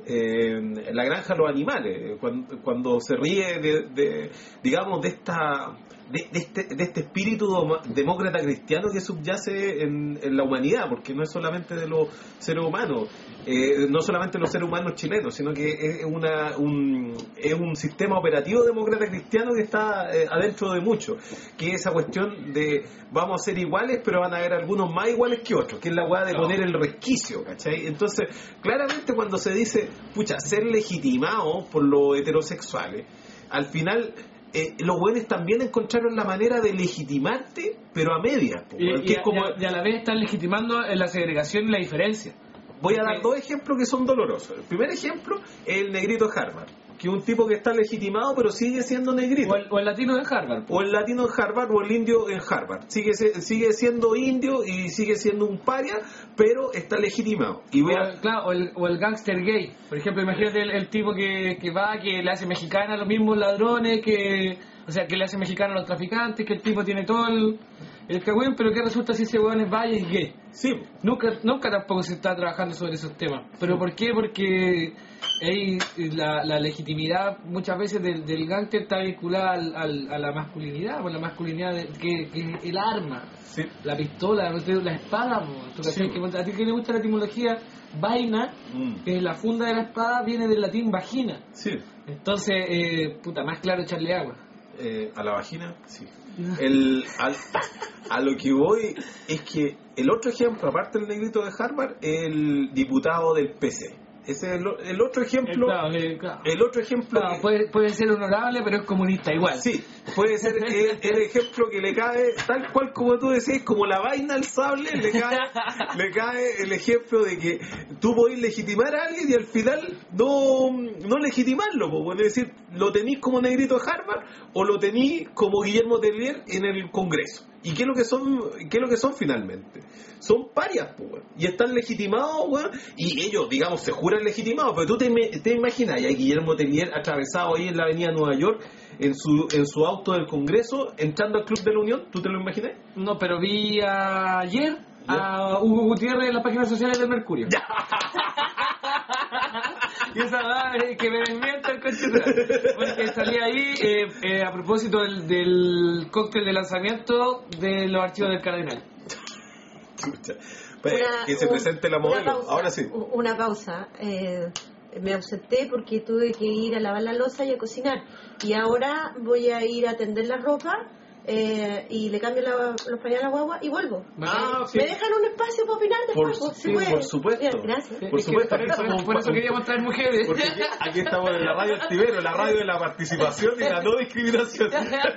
eh, La granja de los animales, cuando, cuando se ríe de, de digamos, de esta... De, de, este, de este espíritu demócrata cristiano que subyace en, en la humanidad, porque no es solamente de los seres humanos, eh, no solamente de los seres humanos chilenos, sino que es, una, un, es un sistema operativo demócrata cristiano que está eh, adentro de muchos, que es esa cuestión de vamos a ser iguales, pero van a haber algunos más iguales que otros, que es la hueá de poner el resquicio, ¿cachai? Entonces, claramente cuando se dice, pucha, ser legitimado por los heterosexuales, al final... Eh, los buenos también encontraron la manera de legitimarte, pero a medias. Po, y, que y, es como... y a la vez están legitimando la segregación y la diferencia. Voy a dar dos ejemplos que son dolorosos. El primer ejemplo es el negrito de Harvard, que es un tipo que está legitimado, pero sigue siendo negrito. O el, o el latino de Harvard. O el latino en Harvard, o el indio en Harvard. Sigue, sigue siendo indio y sigue siendo un paria, pero está legitimado. Y voy a... o, claro, o el, o el gángster gay. Por ejemplo, imagínate el, el tipo que, que va, que le hace mexicana a los mismos ladrones, que o sea, que le hace mexicana a los traficantes, que el tipo tiene todo el, el cagüín, pero que resulta si ese weón es vaya y gay. Sí. Nunca, nunca tampoco se está trabajando sobre esos temas. ¿Pero sí. por qué? Porque hay la, la legitimidad muchas veces del, del gángster está vinculada al, al, a la masculinidad, con la masculinidad de, que, que el arma, sí. la pistola, la espada. Sí. Que, a ti que le gusta la etimología, vaina, mm. que es la funda de la espada, viene del latín vagina. Sí. Entonces, eh, puta, más claro echarle agua. Eh, a la vagina, sí. El, al, a lo que voy es que el otro ejemplo, aparte del negrito de Harvard, el diputado del P C. Ese es el, el otro ejemplo. Claro, eh, claro. El otro ejemplo. Claro, que, puede, puede ser honorable, pero es comunista igual. Sí, puede ser el, el ejemplo que le cae, tal cual como tú decís, como la vaina al sable, le cae, le cae el ejemplo de que tú podés legitimar a alguien y al final no, no legitimarlo. Pues, es decir, lo tenís como negrito de Harvard o lo tenís como Guillermo Tellier en el Congreso. ¿Y qué es lo que son, qué es lo que son finalmente? Son parias, pues, y están legitimados, weón, y ellos, digamos, se juran legitimados, pero tú te, te imaginas a Guillermo Tellier atravesado ahí en la avenida Nueva York, en su en su auto del Congreso, entrando al Club de la Unión, ¿tú te lo imaginas? No, pero vi ayer a Hugo Gutiérrez en las páginas sociales del Mercurio. Y esa va que me desmienta el coche, porque salía ahí eh, eh, a propósito del, del cóctel de lanzamiento de los archivos del Cardenal. Pues, una, que se un, presente la modelo, pausa, ahora sí. Una pausa. Eh, me ausenté porque tuve que ir a lavar la loza y a cocinar. Y ahora voy a ir a tender la ropa. Eh, y le cambio la, los pañales a la guagua y vuelvo. Ah, ¿Me, sí. ¿Me dejan un espacio para opinar después? Por, ¿Se sí, puede? por supuesto. Bien, gracias. Por supuesto. Por eso, por, por eso queríamos traer mujeres. Porque aquí, aquí estamos en la radio Estivero, la radio de la participación y la no discriminación.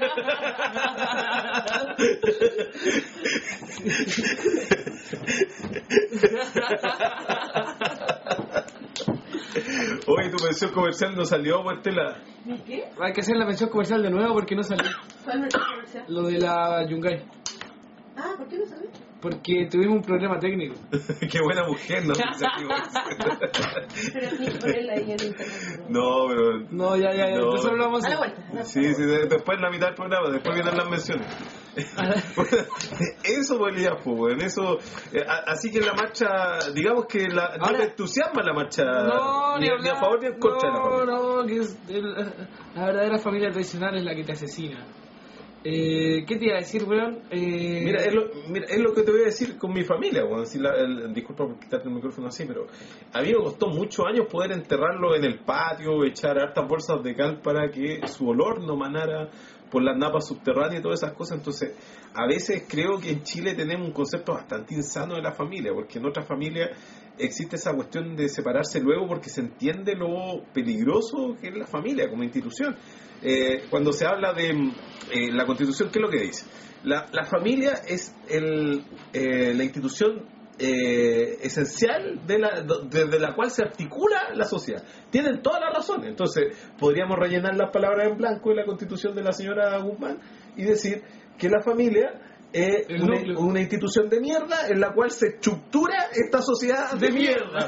Oye, tu mención comercial no salió, Martela. ¿Qué? Hay que hacer la mención comercial de nuevo porque no salió. ¿Cuál mención comercial? Lo de la Yungay. Ah, ¿por qué no salió? Porque tuvimos un problema técnico. Qué buena mujer, ¿no? Pero ni ponerla ahí en internet. No, pero... No, ya, ya, ya. No, Entonces lo vamos a hacer. A hacer. la vuelta. Sí, sí, después en la mitad del programa, después vienen las menciones. Bueno, eso valía, pues, en eso. Eh, así que la marcha, digamos que la, no te entusiasma la marcha, no, ni, ni a favor ni en contra no, de la familia. No, que es el, la verdadera familia tradicional es la que te asesina. Eh, ¿Qué te iba a decir, weón? Eh... Mira, es lo, mira, es lo que te voy a decir con mi familia, weón. Si la, el, disculpa por quitarte el micrófono así, pero a mí me costó muchos años poder enterrarlo en el patio, echar hartas bolsas de cal para que su olor no manara por las napas subterráneas y todas esas cosas. Entonces, a veces creo que en Chile tenemos un concepto bastante insano de la familia, porque en otras familias existe esa cuestión de separarse luego porque se entiende lo peligroso que es la familia como institución. Eh, cuando se habla de eh, la Constitución, ¿qué es lo que dice? La, la familia es el, eh, la institución eh, esencial de la, desde la cual se articula la sociedad. Tienen toda la razón. Entonces, podríamos rellenar las palabras en blanco de la Constitución de la señora Guzmán y decir que la familia es una, una institución de mierda en la cual se estructura esta sociedad de, de mierda.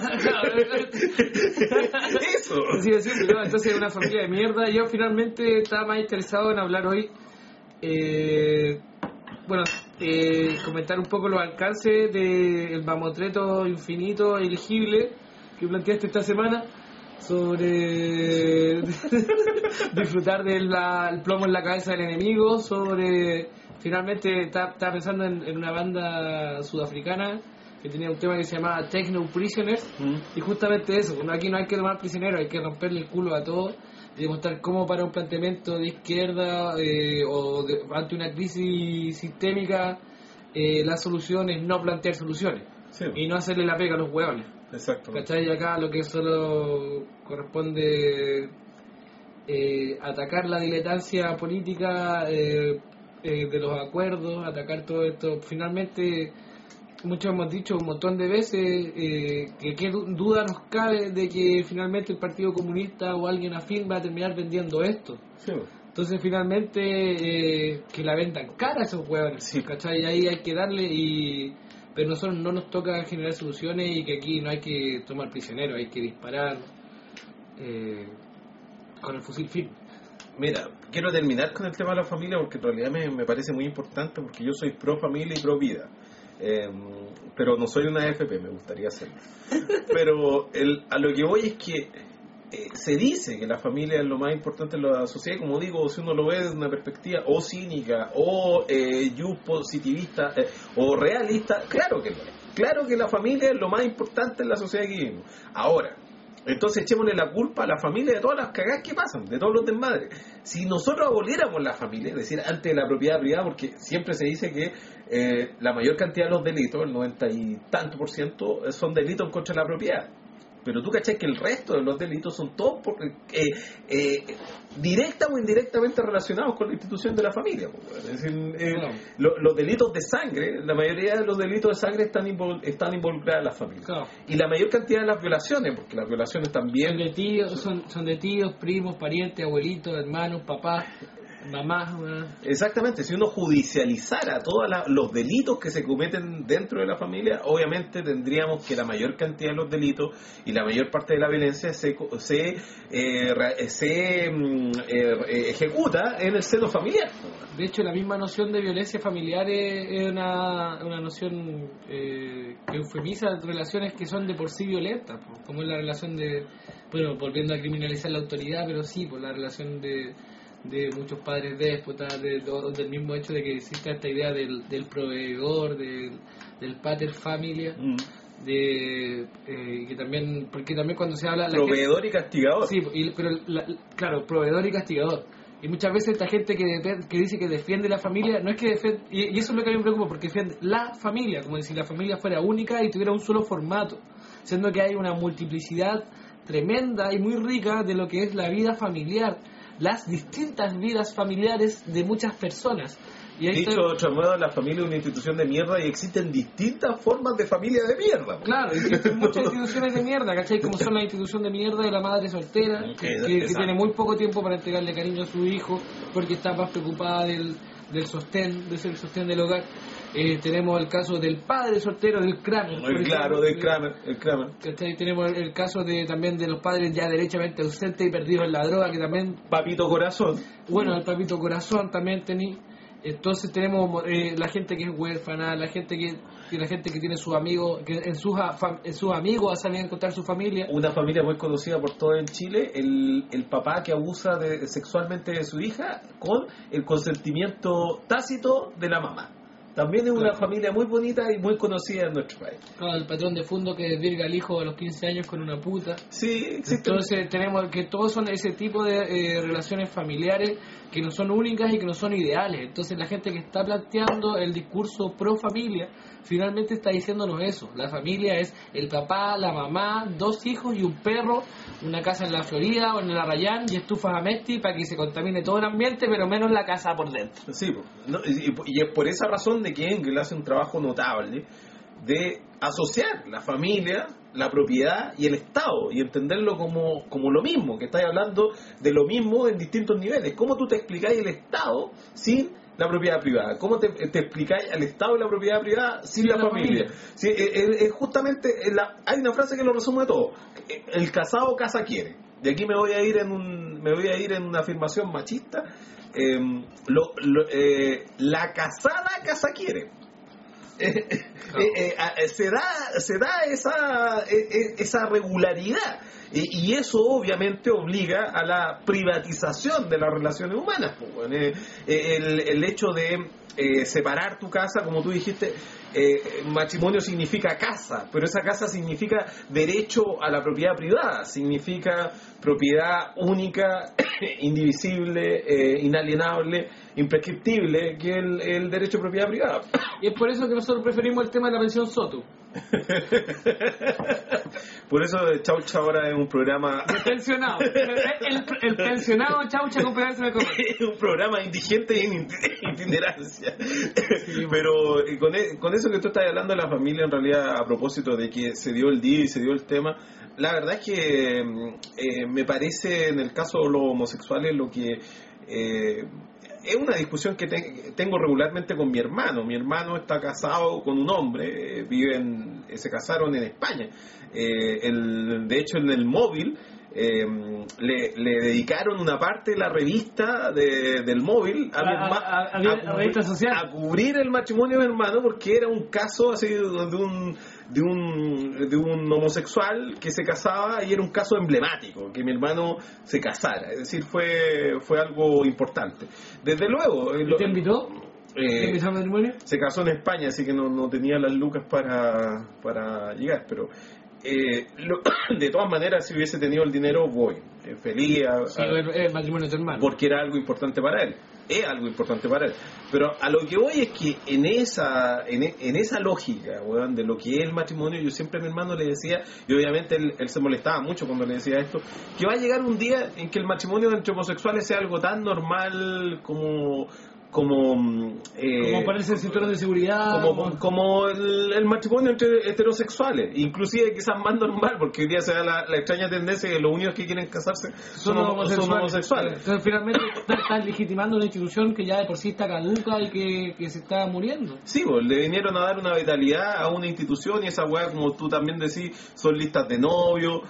Eso. Sí, sí, no, entonces es una familia de mierda. Yo finalmente estaba más interesado en hablar hoy, eh, bueno, eh, comentar un poco los alcances del mamotreto infinito elegible que planteaste esta semana sobre disfrutar del plomo en la cabeza del enemigo, sobre finalmente estaba pensando en, en una banda sudafricana que tenía un tema que se llamaba Techno Prisoners, mm. y justamente eso, bueno, aquí no hay que tomar prisioneros, hay que romperle el culo a todos y demostrar cómo para un planteamiento de izquierda eh, o de, ante una crisis sistémica eh, la solución es no plantear soluciones, sí, y no hacerle la pega a los hueones. Exacto. ¿Cachai? Y acá lo que solo corresponde eh, atacar la dilatancia política eh, eh, de los acuerdos, atacar todo esto. Finalmente, muchos hemos dicho un montón de veces eh, que qué duda nos cabe de que finalmente el Partido Comunista o alguien afín va a terminar vendiendo esto. Sí. Entonces, finalmente, eh, que la vendan cara a esos hueones, sí, ¿cachai? Y ahí hay que darle y... Pero nosotros no nos toca generar soluciones y que aquí no hay que tomar prisioneros, hay que disparar eh, con el fusil firme. Mira, quiero terminar con el tema de la familia porque en realidad me, me parece muy importante porque yo soy pro familia y pro vida. Eh, pero no soy una A F P, me gustaría hacerlo. Pero el, a lo que voy es que eh, se dice que la familia es lo más importante en la sociedad, como digo, si uno lo ve desde una perspectiva o cínica o eh, youth positivista eh, o realista, claro que no. Claro que la familia es lo más importante en la sociedad que vivimos. Ahora, entonces echémosle la culpa a la familia de todas las cagadas que pasan, de todos los desmadres. Si nosotros aboliéramos la familia, es decir, antes de la propiedad privada, porque siempre se dice que eh, la mayor cantidad de los delitos, el noventa y tanto por ciento, son delitos en contra de la propiedad. Pero tú cachai que el resto de los delitos son todos por, eh, eh, directa o indirectamente relacionados con la institución de la familia. Es decir, eh, claro. lo, los delitos de sangre, la mayoría de los delitos de sangre están, invol, están involucradas en la familia. Claro. Y la mayor cantidad de las violaciones, porque las violaciones también... Son de tíos, son, son de tíos, primos, parientes, abuelitos, hermanos, papás... Mamá, bueno. Exactamente, si uno judicializara todos los delitos que se cometen dentro de la familia, obviamente tendríamos que la mayor cantidad de los delitos y la mayor parte de la violencia se, se, eh, se eh, ejecuta en el seno familiar. De hecho, la misma noción de violencia familiar es una, una noción eh, que eufemiza relaciones que son de por sí violentas, como es la relación de, bueno, volviendo a criminalizar la autoridad, pero sí, por la relación de de muchos padres déspotas, de, de, del mismo hecho de que existe esta idea del, del proveedor, del, del pater familia, mm. de eh, que también, porque también cuando se habla... Proveedor gente, y castigador. Sí, y, pero la, claro, proveedor y castigador. Y muchas veces esta gente que, que dice que defiende la familia, no es que defiende, y, y eso es lo que a mí me preocupa, porque defiende la familia, como si la familia fuera única y tuviera un solo formato, siendo que hay una multiplicidad tremenda y muy rica de lo que es la vida familiar, las distintas vidas familiares de muchas personas. Y dicho de otro modo, la familia es una institución de mierda y existen distintas formas de familia de mierda. Claro, existen muchas instituciones de mierda, ¿cachai? Como son la institución de mierda de la madre soltera, que, que, que tiene muy poco tiempo para entregarle cariño a su hijo porque está más preocupada del, del sostén, de ser el sostén del hogar. Eh, tenemos el caso del padre soltero, del Kramer. Muy claro, del Kramer. El Kramer. ¿Cachai? Tenemos el, el caso de también de los padres ya derechamente ausentes y perdidos en la droga, que también... Papito Corazón. Bueno, el Papito Corazón también tenía... Entonces tenemos eh, la gente que es huérfana, la gente que, que la gente que tiene sus amigos, que en sus, en sus amigos ha salido a encontrar su familia. Una familia muy conocida por todo en Chile, el, el papá que abusa de, sexualmente de su hija con el consentimiento tácito de la mamá. También es una claro. familia muy bonita y muy conocida en nuestro país. Claro, el patrón de fondo que desvirga al hijo a los quince años con una puta. Sí, existe. Entonces tenemos que todos son ese tipo de eh, relaciones familiares que no son únicas y que no son ideales. Entonces la gente que está planteando el discurso pro familia finalmente está diciéndonos eso. La familia es el papá, la mamá, dos hijos y un perro, una casa en la Florida o en el Arrayán y estufas a Mesti para que se contamine todo el ambiente, pero menos la casa por dentro. Sí, no, y, y es por esa razón de que Engel hace un trabajo notable de asociar la familia, la propiedad y el Estado y entenderlo como, como lo mismo, que estáis hablando de lo mismo en distintos niveles. ¿Cómo tú te explicáis el Estado sin la propiedad privada? ¿Cómo te, te explicáis al Estado y la propiedad privada sin, sin la, la familia? familia. Sí, es, es justamente, la, hay una frase que lo resume todo: el casado casa quiere. De aquí me voy a ir en un, me voy a ir en una afirmación machista. Eh, lo, lo, eh, la casada casa quiere. eh, eh, eh, se da se da esa eh, esa regularidad y, y eso obviamente obliga a la privatización de las relaciones humanas. Pues, bueno, eh, el, el hecho de eh, separar tu casa, como tú dijiste, eh, matrimonio significa casa, pero esa casa significa derecho a la propiedad privada, significa propiedad única, indivisible, eh, inalienable, imprescriptible, que es el, el derecho a propiedad privada. Y es por eso que nosotros preferimos el tema de la pensión Soto. Por eso Chaucha ahora es un programa el pensionado el, el, el pensionado Chaucha con pegarse de comer. Es un programa indigente y en itinerancia. Sí, pero con, con eso que tú estás hablando de la familia, en realidad, a propósito de que se dio el día y se dio el tema, la verdad es que eh, me parece, en el caso de los homosexuales, lo que eh, es una discusión que te, tengo regularmente con mi hermano. Mi hermano está casado con un hombre, eh, viven, eh, se casaron en España. Eh, el, de hecho, en el móvil eh, le, le dedicaron una parte de la revista de, del móvil a, mi herma, a, a, a, a, a, revista social. a cubrir el matrimonio de mi hermano, porque era un caso así de un de un de un homosexual que se casaba y era un caso emblemático que mi hermano se casara, es decir, fue fue algo importante. Desde luego. ¿Y te invitó? Eh, ¿Te invitó al matrimonio? Se casó en España, así que no, no tenía las lucas para para llegar, pero eh, lo, de todas maneras, si hubiese tenido el dinero, voy eh, feliz a, sí, a, el, el matrimonio de tu hermano, porque era algo importante para él. Es algo importante para él, pero a lo que voy es que en esa en, en esa lógica, weón, de lo que es el matrimonio, yo siempre a mi hermano le decía, y obviamente él, él se molestaba mucho cuando le decía esto, que va a llegar un día en que el matrimonio entre homosexuales sea algo tan normal como como eh, como ponerse el cinturón de seguridad, como, como, como el, el matrimonio entre heterosexuales, inclusive quizás más normal, porque hoy día se da la, la extraña tendencia de que los únicos que quieren casarse son, son, homosexuales. son homosexuales. Entonces finalmente están legitimando una institución que ya de por sí está caduca y que, que se está muriendo. Sí, pues le vinieron a dar una vitalidad a una institución, y esa weá, como tú también decís, son listas de novios,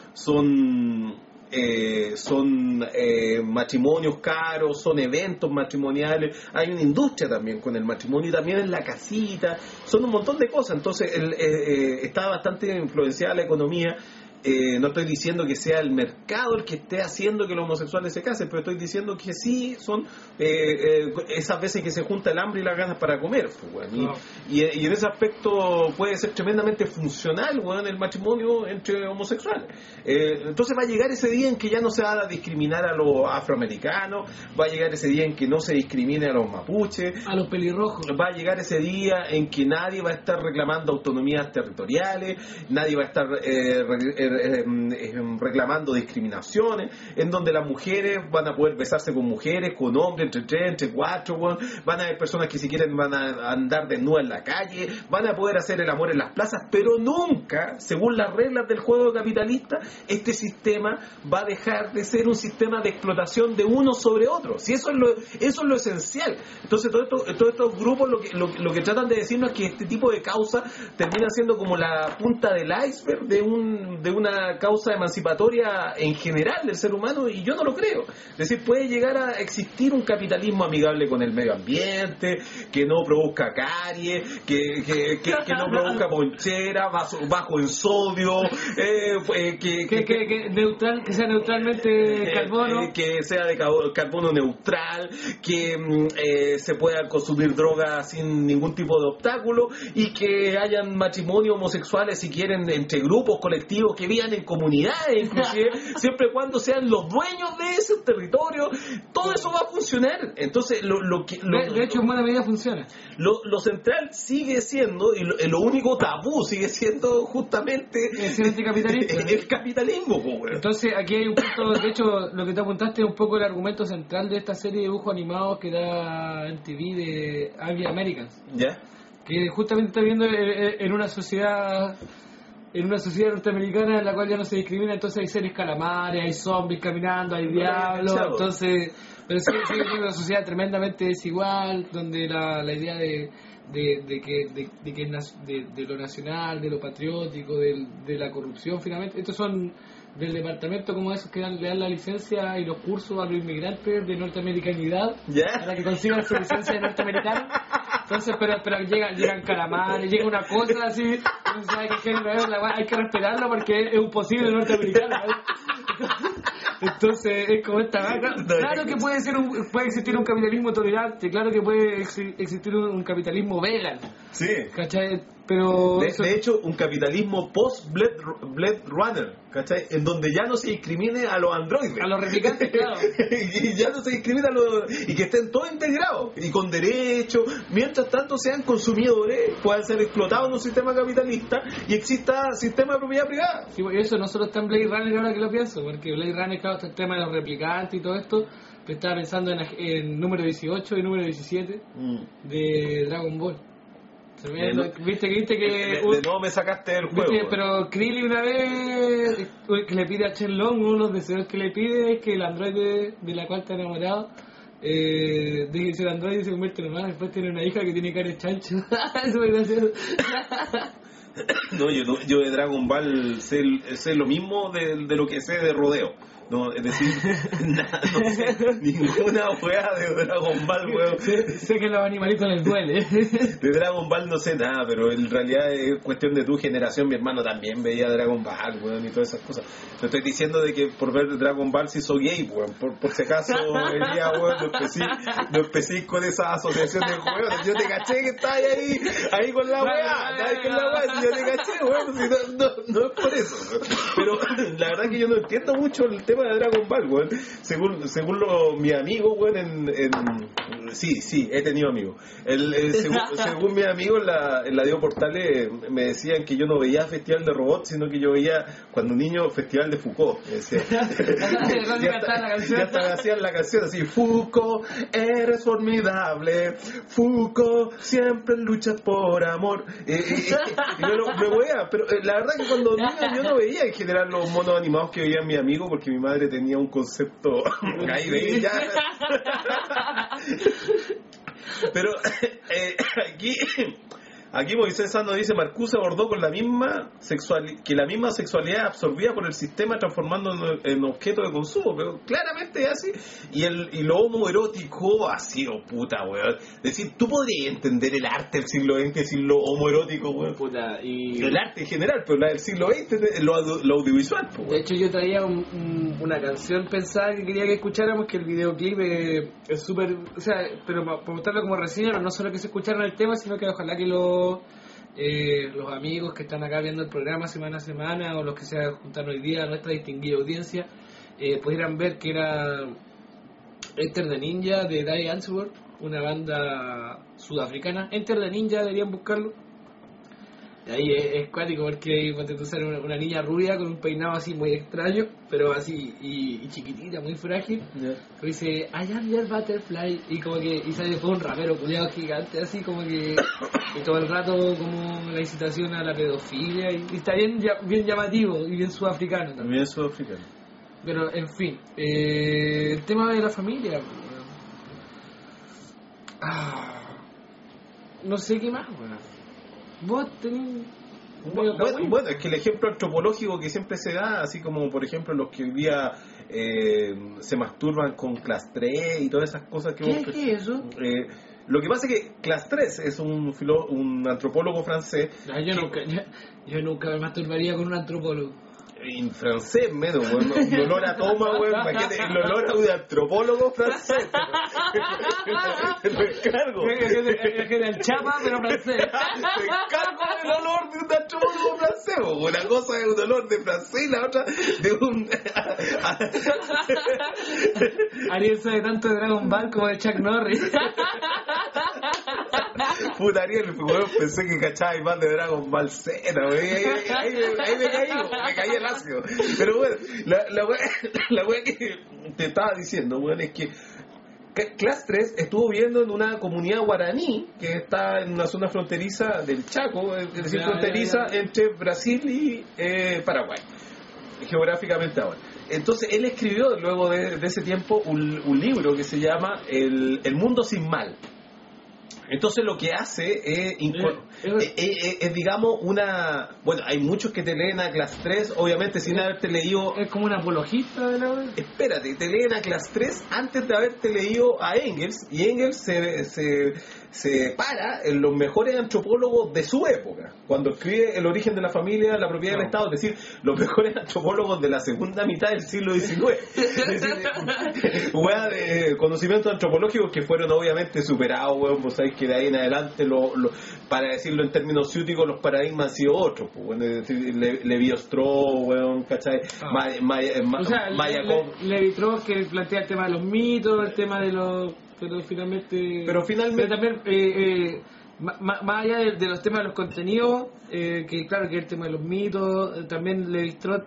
son Eh, son eh, matrimonios caros, son eventos matrimoniales, hay una industria también con el matrimonio y también en la casita, son un montón de cosas. Entonces el, eh, eh, está bastante influenciada la economía. Eh, no estoy diciendo que sea el mercado el que esté haciendo que los homosexuales se casen, pero estoy diciendo que sí son eh, eh, esas veces que se junta el hambre y las ganas para comer, pues, bueno. y, no. y, y en ese aspecto puede ser tremendamente funcional, bueno, el matrimonio entre homosexuales. Eh, entonces va a llegar ese día en que ya no se va a discriminar a los afroamericanos, va a llegar ese día en que no se discrimine a los mapuches, a los pelirrojos, va a llegar ese día en que nadie va a estar reclamando autonomías territoriales, nadie va a estar eh, eh, Eh, eh, reclamando discriminaciones, en donde las mujeres van a poder besarse con mujeres, con hombres, entre tres, entre cuatro, bueno, van a haber personas que si quieren van a andar desnudas en la calle, van a poder hacer el amor en las plazas, pero nunca, según las reglas del juego capitalista, este sistema va a dejar de ser un sistema de explotación de uno sobre otro. Si eso es lo, eso es lo esencial. Entonces todo esto, todos estos grupos lo que, lo, lo que tratan de decirnos es que este tipo de causa termina siendo como la punta del iceberg de un de un una causa emancipatoria en general del ser humano, y yo no lo creo. Es decir, puede llegar a existir un capitalismo amigable con el medio ambiente, que no produzca caries, que, que, que, que no produzca ponchera, bajo, bajo en sodio, eh, que, que, que, que, que, neutral, que sea neutralmente eh, carbono, eh, que sea de carbono neutral, que eh, se pueda consumir droga sin ningún tipo de obstáculo, y que hayan matrimonios homosexuales, si quieren, entre grupos colectivos que vivan en comunidades, inclusive, siempre y cuando sean los dueños de ese territorio. Todo eso va a funcionar. Entonces, lo, lo que lo, de, de hecho, en buena medida funciona. Lo, lo central sigue siendo, y lo, lo único tabú sigue siendo justamente el capitalismo. El capitalismo, pues. Entonces, aquí hay un punto, de hecho, lo que te apuntaste es un poco el argumento central de esta serie de dibujos animados que da en T V de Ugly Americans. ¿Ya? Que justamente está viendo en una sociedad en una sociedad norteamericana en la cual ya no se discrimina, entonces hay seres calamares, hay zombies caminando, hay diablos, entonces, pero sí, sí es una sociedad tremendamente desigual, donde la, la idea de, de, de que de, de, que de, de lo nacional, de lo patriótico, de, de la corrupción, finalmente, estos son del departamento como esos que dan, le dan la licencia y los cursos a los inmigrantes de norteamericanidad, ¿Ya? para que consigan su licencia de norteamericano. Entonces, pero, pero llegan, llegan calamares, llega una cosa así, no sabe qué género es, la weá, hay que respetarlo porque es un posible norteamericano. Entonces, es como esta vaca. Claro que puede ser un, puede existir un capitalismo tolerante, claro que puede ex, existir un, un capitalismo vegan. Sí. ¿Cachai? Pero de, eso... de hecho, un capitalismo post-Blade Blade Runner, ¿cachai? En donde ya no se discrimine a los androides. A los replicantes, claro. Y ya no se discrimina a los... Y que estén todos integrados. Y con derechos. Mientras tanto sean consumidores, puedan ser explotados en un sistema capitalista y exista sistema de propiedad privada. Sí, y eso no solo está en Blade Runner ahora que lo pienso, porque Blade Runner, claro, está el tema de los replicantes y todo esto. Pero estaba pensando en, en número dieciocho y número diecisiete mm. de Dragon Ball. Eh, no, viste que viste que de, de, de nuevo me sacaste del juego, viste, pero Krillin una vez que le pide a Shenlong, uno de los deseos que le pide es que el androide de la cual está enamorado eh, deje de ser androide y se convierte en humano. Después tiene una hija que tiene cara de chancho. Es muy gracioso. No, yo, no, yo de Dragon Ball sé, sé lo mismo de, de lo que sé de rodeo. No, es decir, nada, no sé, ninguna wea de Dragon Ball, weón. Sé, sé que los animalitos les duele. De Dragon Ball no sé nada, pero en realidad es cuestión de tu generación. Mi hermano también veía Dragon Ball, weón, y todas esas cosas. Te estoy diciendo de que por ver Dragon Ball sí soy gay, weón. Por, por si acaso, el día, weón, no empecé, no empecé con esa asociación de weón. Yo te caché que estás ahí, ahí con la wea, ahí con la wea, si yo te caché, weón, si no, no, no es por eso, weón. Pero la verdad que yo no entiendo mucho el tema de Dragon Ball, weón. Según, según lo, mi amigo, weón, en, en... Sí, sí, he tenido amigos. El, el, según, según mis amigos en la, en la Diego Portales me decían que yo no veía Festival de Robots, sino que yo veía cuando niño Festival de Foucault. Me decían. ya hasta hacían la canción así: Foucault, eres formidable, Foucault, siempre luchas por amor. Y, y, y, y yo lo, me veía, pero la verdad que cuando niño yo no veía en general los monos animados que veían mis amigos, porque mi madre tenía un concepto ahí de ella. Pero eh, aquí aquí Moisés Sando dice: Marcuse abordó con la misma sexualidad que la misma sexualidad es absorbida por el sistema transformando en, en objeto de consumo, pero claramente es así. Y el y lo homoerótico ha sido puta, weón. Es decir, tú podrías entender el arte del siglo veinte sin lo homoerótico, weón. Puta, y... el arte en general, pero la del siglo veinte, lo, lo audiovisual, pues, de hecho yo traía un, un, una canción pensada que quería que escucháramos, que el videoclip eh, es súper, o sea, pero para mostrarlo como reseña, no solo que se escucharon el tema, sino que ojalá que lo Eh, los amigos que están acá viendo el programa semana a semana, o los que se juntaron hoy día a nuestra distinguida audiencia, eh, pudieran ver que era Enter the Ninja de Die Answorth, una banda sudafricana. Enter the Ninja, deberían buscarlo. Y ahí es, es cuático porque tú sale una, una niña rubia con un peinado así muy extraño, pero así y, y chiquitita, muy frágil. Yeah. Que dice I am your butterfly, y como que y sale después un rapero culiado gigante así como que y todo el rato como la incitación a la pedofilia, y, y está bien bien llamativo y bien sudafricano también. Bien sudafricano. Pero en fin, eh, el tema de la familia. Ah, no sé qué más, bueno. Vos tenés... Bueno, bueno, bueno, es que el ejemplo antropológico que siempre se da, así como por ejemplo los que hoy día eh, se masturban con clase tres y todas esas cosas que ¿Qué, vos... ¿Qué es eso? Eh, lo que pasa es que clase tres es un filo, un antropólogo francés. No, yo, que, nunca, yo, yo nunca me masturbaría con un antropólogo. En francés, menos, bueno, un olor a toma, güey, imagínate, el olor a un antropólogo francés. Te lo encargo. Es que del chapa, pero francés. Te encargo del olor de un antropólogo francés. Una cosa es un olor de francés y la otra de un... Ariel sabe tanto de Dragon Ball como de Chuck Norris. Puta, Ariel, weón, pensé que cachaba más de Dragon Ball Z, güey. Ahí, ahí, ahí, ahí me caí, me caí el ácido. Pero bueno, la, la wea, la wea que te estaba diciendo, weón, es que Clase tres estuvo viviendo en una comunidad guaraní que está en una zona fronteriza del Chaco, es decir, ya, fronteriza ya, ya. entre Brasil y eh, Paraguay, geográficamente ahora. Entonces él escribió luego de, de ese tiempo un, un libro que se llama El, El Mundo Sin Mal. Entonces lo que hace es, inco- es, es, es, digamos, una... Bueno, hay muchos que te leen a clase tres, obviamente sin haberte leído... Es como un apologista de la... Espérate, te leen a clase tres antes de haberte leído a Engels, y Engels se, se, se para en los mejores antropólogos de su época, cuando escribe El origen de la familia, la propiedad no. del Estado, es decir, los mejores antropólogos de la segunda mitad del siglo diecinueve. Es decir, hueá de conocimientos antropológicos que fueron obviamente superados, weón, vos sabés que de ahí en adelante, lo, lo, para decirlo en términos ciúticos, los paradigmas han sido otros, pues, bueno, es decir, Le, Levi-Strauss, weón, ¿cachai? Ah. Maya, Maya, o sea, Mayakov. Le, Levi-Strauss que plantea el tema de los mitos, el tema de los... pero finalmente... Pero finalmente... Pero también... Eh, eh, más allá de, de los temas de los contenidos, eh, que claro que el tema de los mitos, eh, también Levi-Strauss,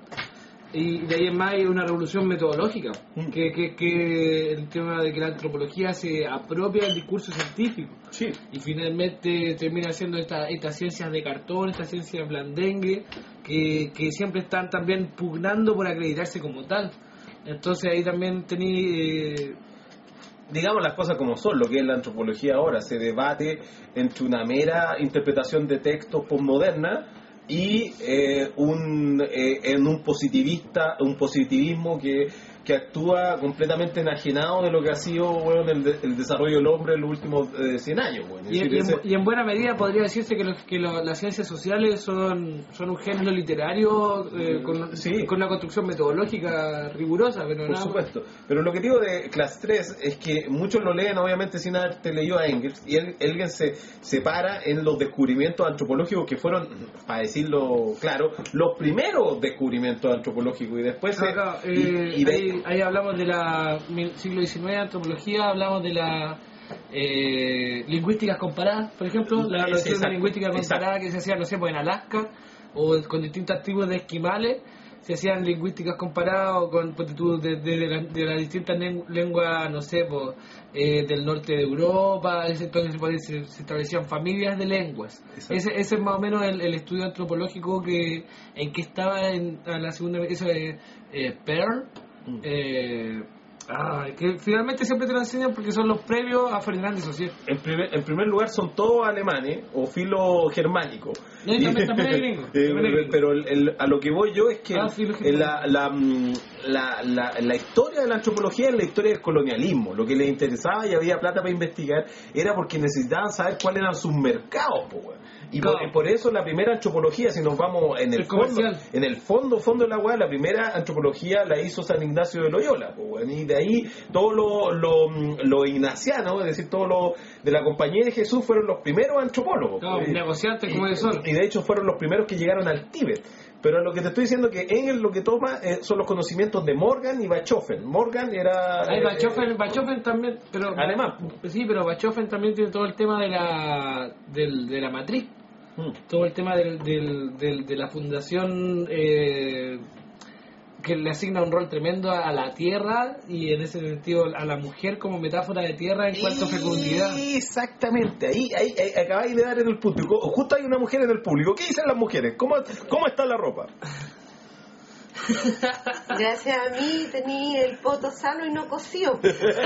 y de ahí en más hay una revolución metodológica, mm. que, que, que el tema de que la antropología se apropia del discurso científico, sí. y finalmente termina siendo esta, estas ciencias de cartón, estas ciencias blandengue, que, que siempre están también pugnando por acreditarse como tal. Entonces ahí también tení... Eh, digamos las cosas como son, lo que es la antropología ahora, se debate entre una mera interpretación de textos postmoderna y eh, un eh, en un positivista un positivismo que, que actúa completamente enajenado de lo que ha sido, bueno, el, de, el desarrollo del hombre en los últimos eh, cien años, bueno. y, y, en, ese... y en buena medida podría decirse que, los, que lo, las ciencias sociales son son un género literario eh, con, sí. con una construcción metodológica rigurosa, pero por nada supuesto más. Pero lo que digo de clase tres es que muchos lo leen obviamente sin haberte leído a Engels, y Engels se separa en los descubrimientos antropológicos que fueron, para decirlo claro, los primeros descubrimientos antropológicos, y después no, no, se, eh, y, y de, ahí, ahí hablamos de la siglo diecinueve antropología, hablamos de la eh, lingüísticas comparadas, por ejemplo, la noción de lingüística comparada que se hacía, no sé, pues en Alaska o con distintas tribus de esquimales, se hacían lingüísticas comparadas o con de, de, de, la, de las distintas lenguas, no sé, pues, eh, del norte de Europa. Entonces se, se establecían familias de lenguas. Ese, ese es más o menos el, el estudio antropológico que en que estaba en a la segunda vez, eso de eh, Pearl. Mm. Eh, Ah, que finalmente siempre te lo enseñan porque son los previos a Ferdinand de Saussure. En primer, en primer lugar son todos alemanes o filo germánico. No, y también, también hay gringo, también hay gringo. Pero el, el, a lo que voy yo es que ah, el, la, la, la, la, la historia de la antropología es la historia del colonialismo. Lo que les interesaba y había plata para investigar era porque necesitaban saber cuáles eran sus mercados, po, y claro. por, por eso la primera antropología, si nos vamos en el, el fondo, en el fondo, fondo de la weá, la primera antropología la hizo San Ignacio de Loyola, pues, y de ahí todos los lo, lo ignacianos, es decir, todos los de la Compañía de Jesús fueron los primeros antropólogos. Claro, pues, negociantes como y, son. Y de hecho fueron los primeros que llegaron al Tíbet. Pero lo que te estoy diciendo que Engels lo que toma eh, son los conocimientos de Morgan y Bachofen. Morgan era... Ay, eh, Bachofen, eh, Bachofen también... pero alemán. Sí, pero Bachofen también tiene todo el tema de la, del, de la matriz. Hmm. Todo el tema del, del, del, de la fundación... Eh, que le asigna un rol tremendo a, a la tierra y en ese sentido a la mujer como metáfora de tierra en cuanto a fecundidad. Exactamente, ahí, ahí, ahí acabáis de dar en el punto. Justo hay una mujer en el público. ¿Qué dicen las mujeres? ¿Cómo, cómo está la ropa? Gracias a mí tení el poto sano y no cocido.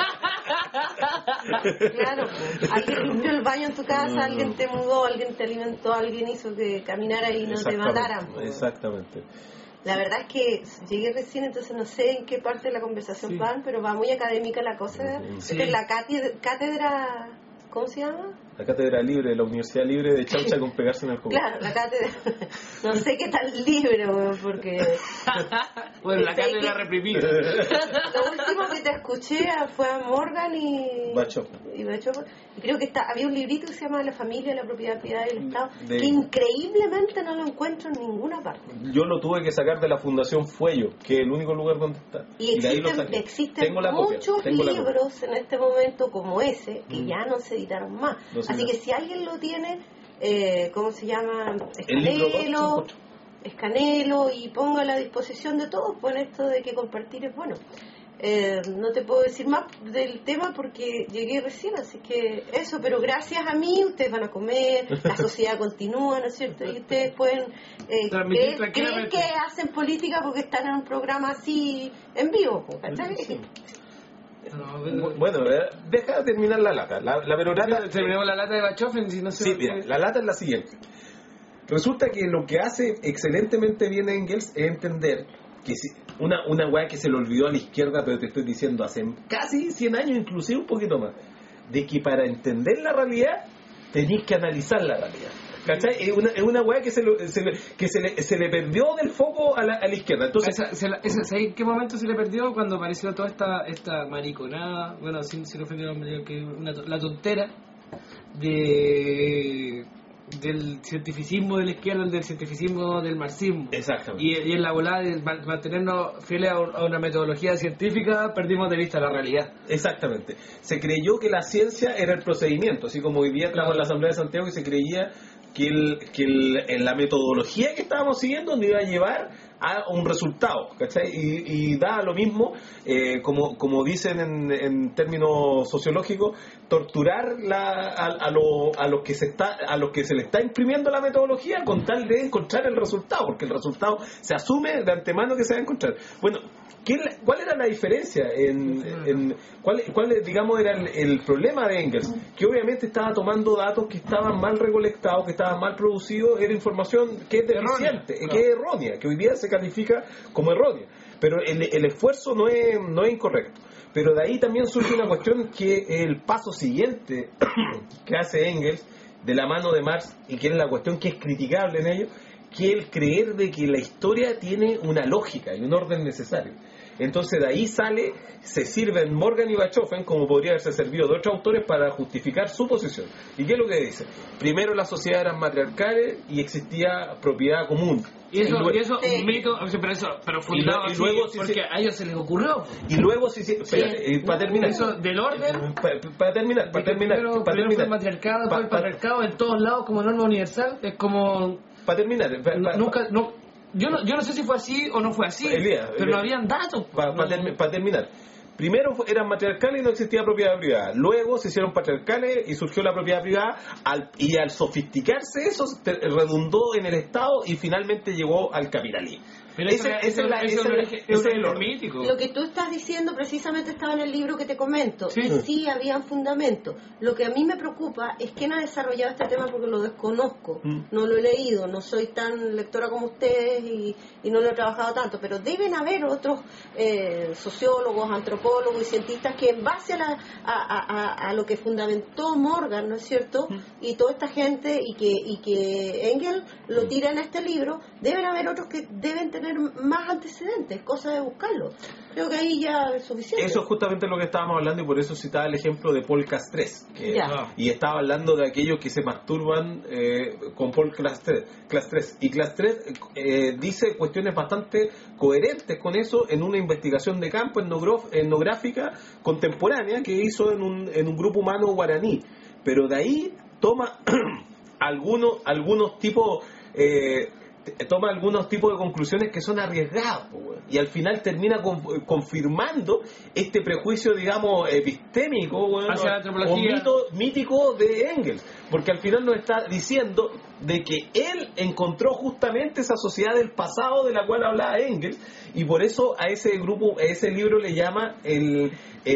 Claro, alguien limpió el baño en tu casa, alguien te mudó, alguien te alimentó, alguien hizo que caminara y no te mataran. Exactamente. La verdad es que llegué recién, entonces no sé en qué parte de la conversación sí. van, pero va muy académica la cosa. Sí. Esta es la cátedra, cátedra, ¿cómo se llama? La cátedra libre, la Universidad Libre de Chaucha con pegarse en el juego. Claro, la cátedra. No sé qué tan libre, weón, porque... Bueno, la cátedra reprimida. Lo último que te escuché fue a Morgan y... Bachofen. Y Bachofen. Y creo que está, había un librito que se llama La familia, la propiedad, piedad y el Estado, de... que increíblemente no lo encuentro en ninguna parte. Yo lo tuve que sacar de la Fundación Fuello, que es el único lugar donde está. Y, y existen, existen muchos libros en este momento como ese, que mm. ya no se editaron más. No Así que si alguien lo tiene, eh, ¿cómo se llama? Escanelo, escanelo y ponga a la disposición de todos, por esto de que compartir es bueno. Eh, no te puedo decir más del tema porque llegué recién, así que eso, pero gracias a mí ustedes van a comer, la sociedad continúa, ¿no es cierto? Y ustedes pueden eh, creer, creer que hacen política porque están en un programa así en vivo, ¿cachai? Sí. No, pero... Bueno, eh, deja de terminar la lata. La, la perorata... Terminamos la lata de Bachofen, si no sé... Sí, mira, la lata es la siguiente. Resulta que lo que hace excelentemente bien Engels es entender que si, una, una weá que se le olvidó a la izquierda, pero te estoy diciendo hace casi cien años, inclusive un poquito más, de que para entender la realidad tenéis que analizar la realidad. ¿Cachai? Es una, es una weá que, se, lo, se, le, que se, le, se le perdió del foco a la, a la izquierda. Entonces, esa, se la, esa, ¿en qué momento se le perdió? Cuando apareció toda esta esta mariconada, bueno, sin, sin ofender a la que una, la tontera de del cientificismo de la izquierda, del cientificismo del marxismo. Exactamente. Y, y en la volada de mantenernos fieles a una metodología científica, perdimos de vista la realidad. Exactamente. Se creyó que la ciencia era el procedimiento, así como hoy día estamos en la Asamblea de Santiago y se creía que, el, que el, en la metodología que estábamos siguiendo nos iba a llevar a un resultado, ¿cachai? Y, y da lo mismo, eh, como, como dicen en, en términos sociológicos, torturar la, a, a, lo, a los que se está a los que se le está imprimiendo la metodología con tal de encontrar el resultado, porque el resultado se asume de antemano que se va a encontrar. Bueno, ¿qué, ¿cuál era la diferencia? En, en ¿cuál, cuál, digamos, era el, el problema de Engels? Que obviamente estaba tomando datos que estaban mal recolectados, que estaban mal producidos, era información que es deficiente, errónea, que es errónea, que hoy día se califica como errónea. Pero el, el esfuerzo no es, no es incorrecto. Pero de ahí también surge una cuestión que es el paso siguiente que hace Engels de la mano de Marx, y que es la cuestión que es criticable en ello, que es el creer de que la historia tiene una lógica y un orden necesario. Entonces de ahí sale, se sirven Morgan y Bachofen, como podría haberse servido de otros autores, para justificar su posición. ¿Y qué es lo que dice? Primero las sociedades eran matriarcales y existía propiedad común. Y eso, y luego, y eso un mito, pero, eso, pero fundado y luego, así, sí, porque sí, a ellos se les ocurrió. Y luego, sí, sí, espera, Sí. eh, para terminar. Eso del orden. Para, para terminar, para terminar. Primero, para primero terminar. fue el matriarcado, Pa- después el pa- patriarcado en todos lados como norma universal. Es como. Para terminar. pa- no- pa- nunca. No, yo, no, yo no sé si fue así o no fue así. Elías, pero Elías. no habían datos. Para no. terminar. Primero fu- eran matriarcales y no existía propiedad privada. Luego se hicieron patriarcales y surgió la propiedad privada. Al, y al sofisticarse eso, te- redundó en el Estado y finalmente llegó al capitalismo. Pero Ese- eso, ese eso, es la- eso ese es es un la- origen- ese es es un el origen orden. mítico. Lo que tú estás diciendo precisamente estaba en el libro que te comento, Sí. y sí habían fundamentos. Lo que a mí me preocupa es quién ha desarrollado este tema, porque lo desconozco, Mm. no lo he leído, no soy tan lectora como ustedes y, y no lo he trabajado tanto, pero deben haber otros eh, sociólogos, antropólogos y cientistas que en base a, la, a, a, a, a lo que fundamentó Morgan, ¿no es cierto?, Mm. y toda esta gente, y que, y que Engels lo tira en este libro, deben haber otros que deben tener más antecedentes, cosa de buscarlo. Creo que ahí ya es suficiente. Eso es justamente lo que estábamos hablando y por eso citaba el ejemplo de Paul Castres, que, Ya. y estaba hablando de aquellos que se masturban eh, con Paul Castres, Castres. Y Castres eh, dice cuestiones bastante coherentes con eso en una investigación de campo etnogrof- etnográfica contemporánea que hizo en un, en un grupo humano guaraní, pero de ahí toma algunos algunos tipos eh, toma algunos tipos de conclusiones que son arriesgadas, po, weón. Y al final termina con, confirmando este prejuicio, digamos, epistémico, weón, Hacia la o antropología. mito, mítico de Engels, porque al final nos está diciendo de que él encontró justamente esa sociedad del pasado de la cual hablaba Engels, y por eso a ese grupo, a ese libro le llama el,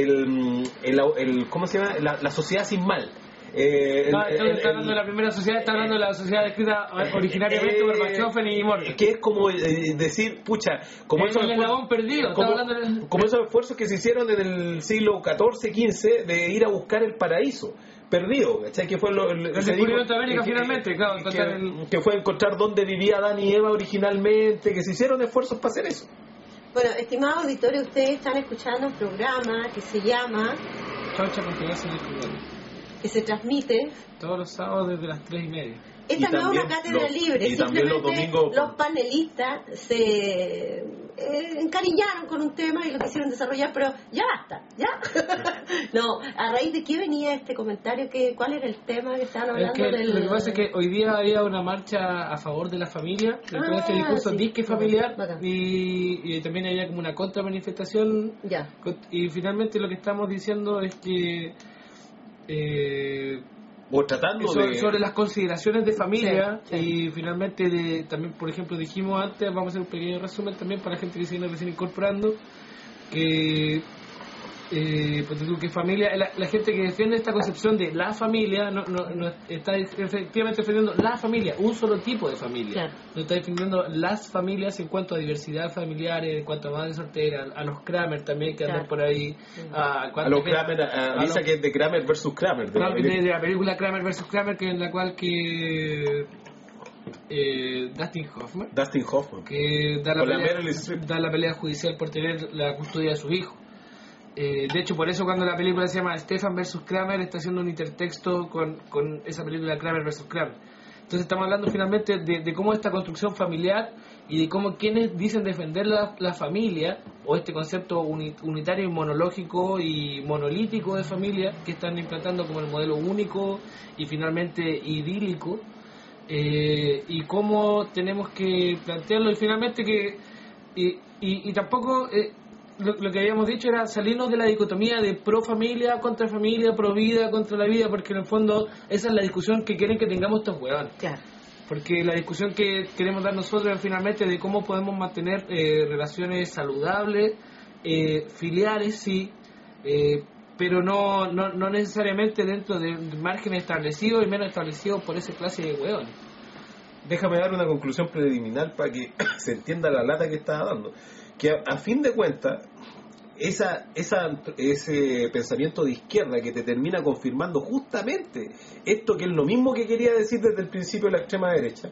el, el, el ¿cómo se llama? La, la sociedad sin mal. Eh, No, el- está, el- está hablando de la primera sociedad, está hablando de la sociedad escrita originariamente eh, por Bachofen y Morgan. que es como eh, decir, pucha, como Es esos el esfuerzos- eslabón perdido, está como, hablando de- como esos esfuerzos que se hicieron en el siglo catorce, quince de ir a buscar el paraíso perdido, ¿cachai? Que fue lo, el, El se descubrimiento dijo- de América, que- finalmente, claro, que, encontrar el- que fue encontrar dónde vivía Adán y Eva originalmente, que se hicieron esfuerzos para hacer eso. Bueno, estimados auditores, ustedes están escuchando un programa que se llama, Chaucha con pegarse en el juguete. que se transmite. Todos los sábados desde las tres y media. Esta Y no es una también cátedra los- libre, y también los simplemente domingos- los panelistas se eh, encariñaron con un tema y lo quisieron desarrollar, pero ya basta, ¿ya? No, ¿a raíz de qué venía este comentario? ¿Qué, ¿Cuál era el tema que estaban Es hablando? que del... lo que pasa es que hoy día había una marcha a favor de la familia, de todo Ah, este discurso sí. disque familiar, Bacán. y, y también había como una contramanifestación, Ya. y finalmente lo que estamos diciendo es que eh, O tratando sobre, de... sobre las consideraciones de familia, Sí, sí. y finalmente de, también, por ejemplo, dijimos antes, vamos a hacer un pequeño resumen también para la gente que se viene recién incorporando, que eh, pues tú que familia, la, la gente que defiende esta concepción de la familia no, no, no está efectivamente defendiendo la familia, un solo tipo de familia. Claro. No está defendiendo las familias en cuanto a diversidad familiar, en cuanto a madres solteras, a los Kramer también que andan claro. por ahí. A, a los Kramer, a, a, a que es de Kramer versus Kramer. De, claro, de, de la película Kramer versus Kramer, que en la cual que eh, Dustin Hoffman, Dustin Hoffman que da la, pelea, la, da la pelea judicial por tener la custodia de su hijo. Eh, de hecho, por eso cuando la película se llama Stefan versus Kramer está haciendo un intertexto con, con esa película Kramer versus Kramer. Entonces estamos hablando finalmente de, de cómo esta construcción familiar y de cómo quienes dicen defender la, la familia o este concepto uni, unitario y monológico y monolítico de familia que están implantando como el modelo único y finalmente idílico, eh, y cómo tenemos que plantearlo y finalmente que y, y, y tampoco eh, Lo, lo que habíamos dicho era salirnos de la dicotomía de pro familia contra familia, pro vida contra la vida, porque en el fondo esa es la discusión que quieren que tengamos estos huevones. Claro. Porque la discusión que queremos dar nosotros es finalmente de cómo podemos mantener eh, relaciones saludables, eh, filiales, sí, eh, pero no, no, no necesariamente dentro de márgenes establecidos y menos establecidos por esa clase de huevones. Déjame dar una conclusión preliminar para que se entienda la lata que estaba dando. Que a, a fin de cuentas, esa, esa, ese pensamiento de izquierda que te termina confirmando justamente esto que es lo mismo que quería decir desde el principio de la extrema derecha,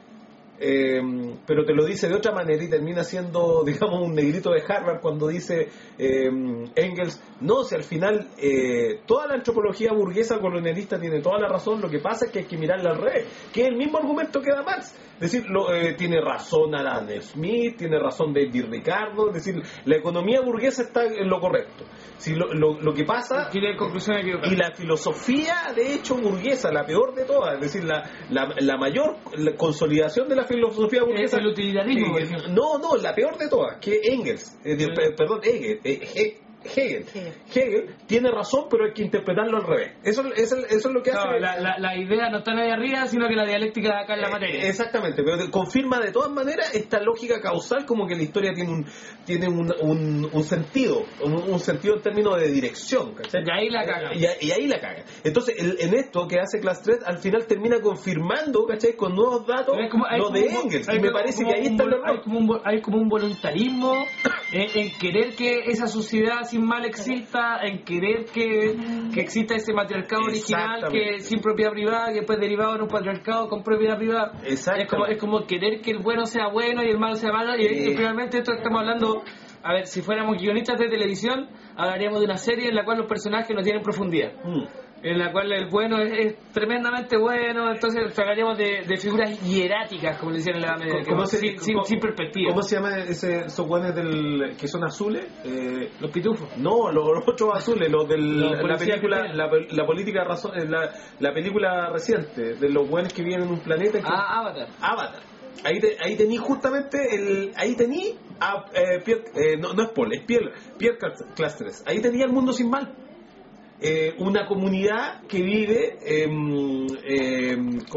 eh, pero te lo dice de otra manera y termina siendo, digamos, un negrito de Harvard cuando dice eh, Engels, no, si al final eh, toda la antropología burguesa colonialista tiene toda la razón, lo que pasa es que hay que mirarla al revés, que es el mismo argumento que da Marx. Es decir, lo, eh, tiene razón Adam Smith, tiene razón David Ricardo, es decir, la economía burguesa está en lo correcto. Si lo, lo, lo que pasa, tiene conclusión y la filosofía de hecho burguesa, la peor de todas, es decir, la, la, la mayor la consolidación de la filosofía burguesa, es el utilitarismo. Eh, no, no, la peor de todas, que Engels, eh, de, sí. perdón, Hegel, eh, Hegel Hegel. Hegel. Hegel tiene razón, pero hay que interpretarlo al revés. Eso, eso, eso es lo que no, hace. La, la, la idea no está ahí arriba, sino que la dialéctica de acá en la materia. Eh, exactamente, pero de, confirma de todas maneras esta lógica causal, como que la historia tiene un tiene un, un, un sentido, un, un sentido en términos de dirección. ¿cachai? Y ahí la caga. Y, y ahí la caga. Entonces, el, en esto que hace Class tres, al final termina confirmando, ¿cachai? Con nuevos datos, como, lo de Engels. Y me parece que ahí está el error. Hay como un, hay como un voluntarismo en, en querer que esa sociedad sin mal exista, en querer que, que exista ese matriarcado original que sin propiedad privada, que después derivado en un patriarcado con propiedad privada. Es como, es como querer que el bueno sea bueno y el malo sea malo. Y, eh. y finalmente esto estamos hablando, a ver, si fuéramos guionistas de televisión, hablaríamos de una serie en la cual los personajes no tienen profundidad. Mm. En la cual el bueno es, es tremendamente bueno, entonces hablaríamos de, de figuras hieráticas, como le decían en la Edad Media, ¿Cómo se, sin, sin, sin perspectiva. ¿Cómo se llama ese, esos guanes del, que son azules? Eh, los pitufos. No, los, los otros azules, los de la película, la, la política razón, la, la película reciente, de los guanes que viven en un planeta. Que, ah, Avatar. Avatar. Ahí, te, ahí tení justamente el, ahí tení a eh, Pierre, eh, no, no es Paul, es Pierre, Pierre Clastres. Ahí tenía el mundo sin mal. Eh, una comunidad que vive eh, eh,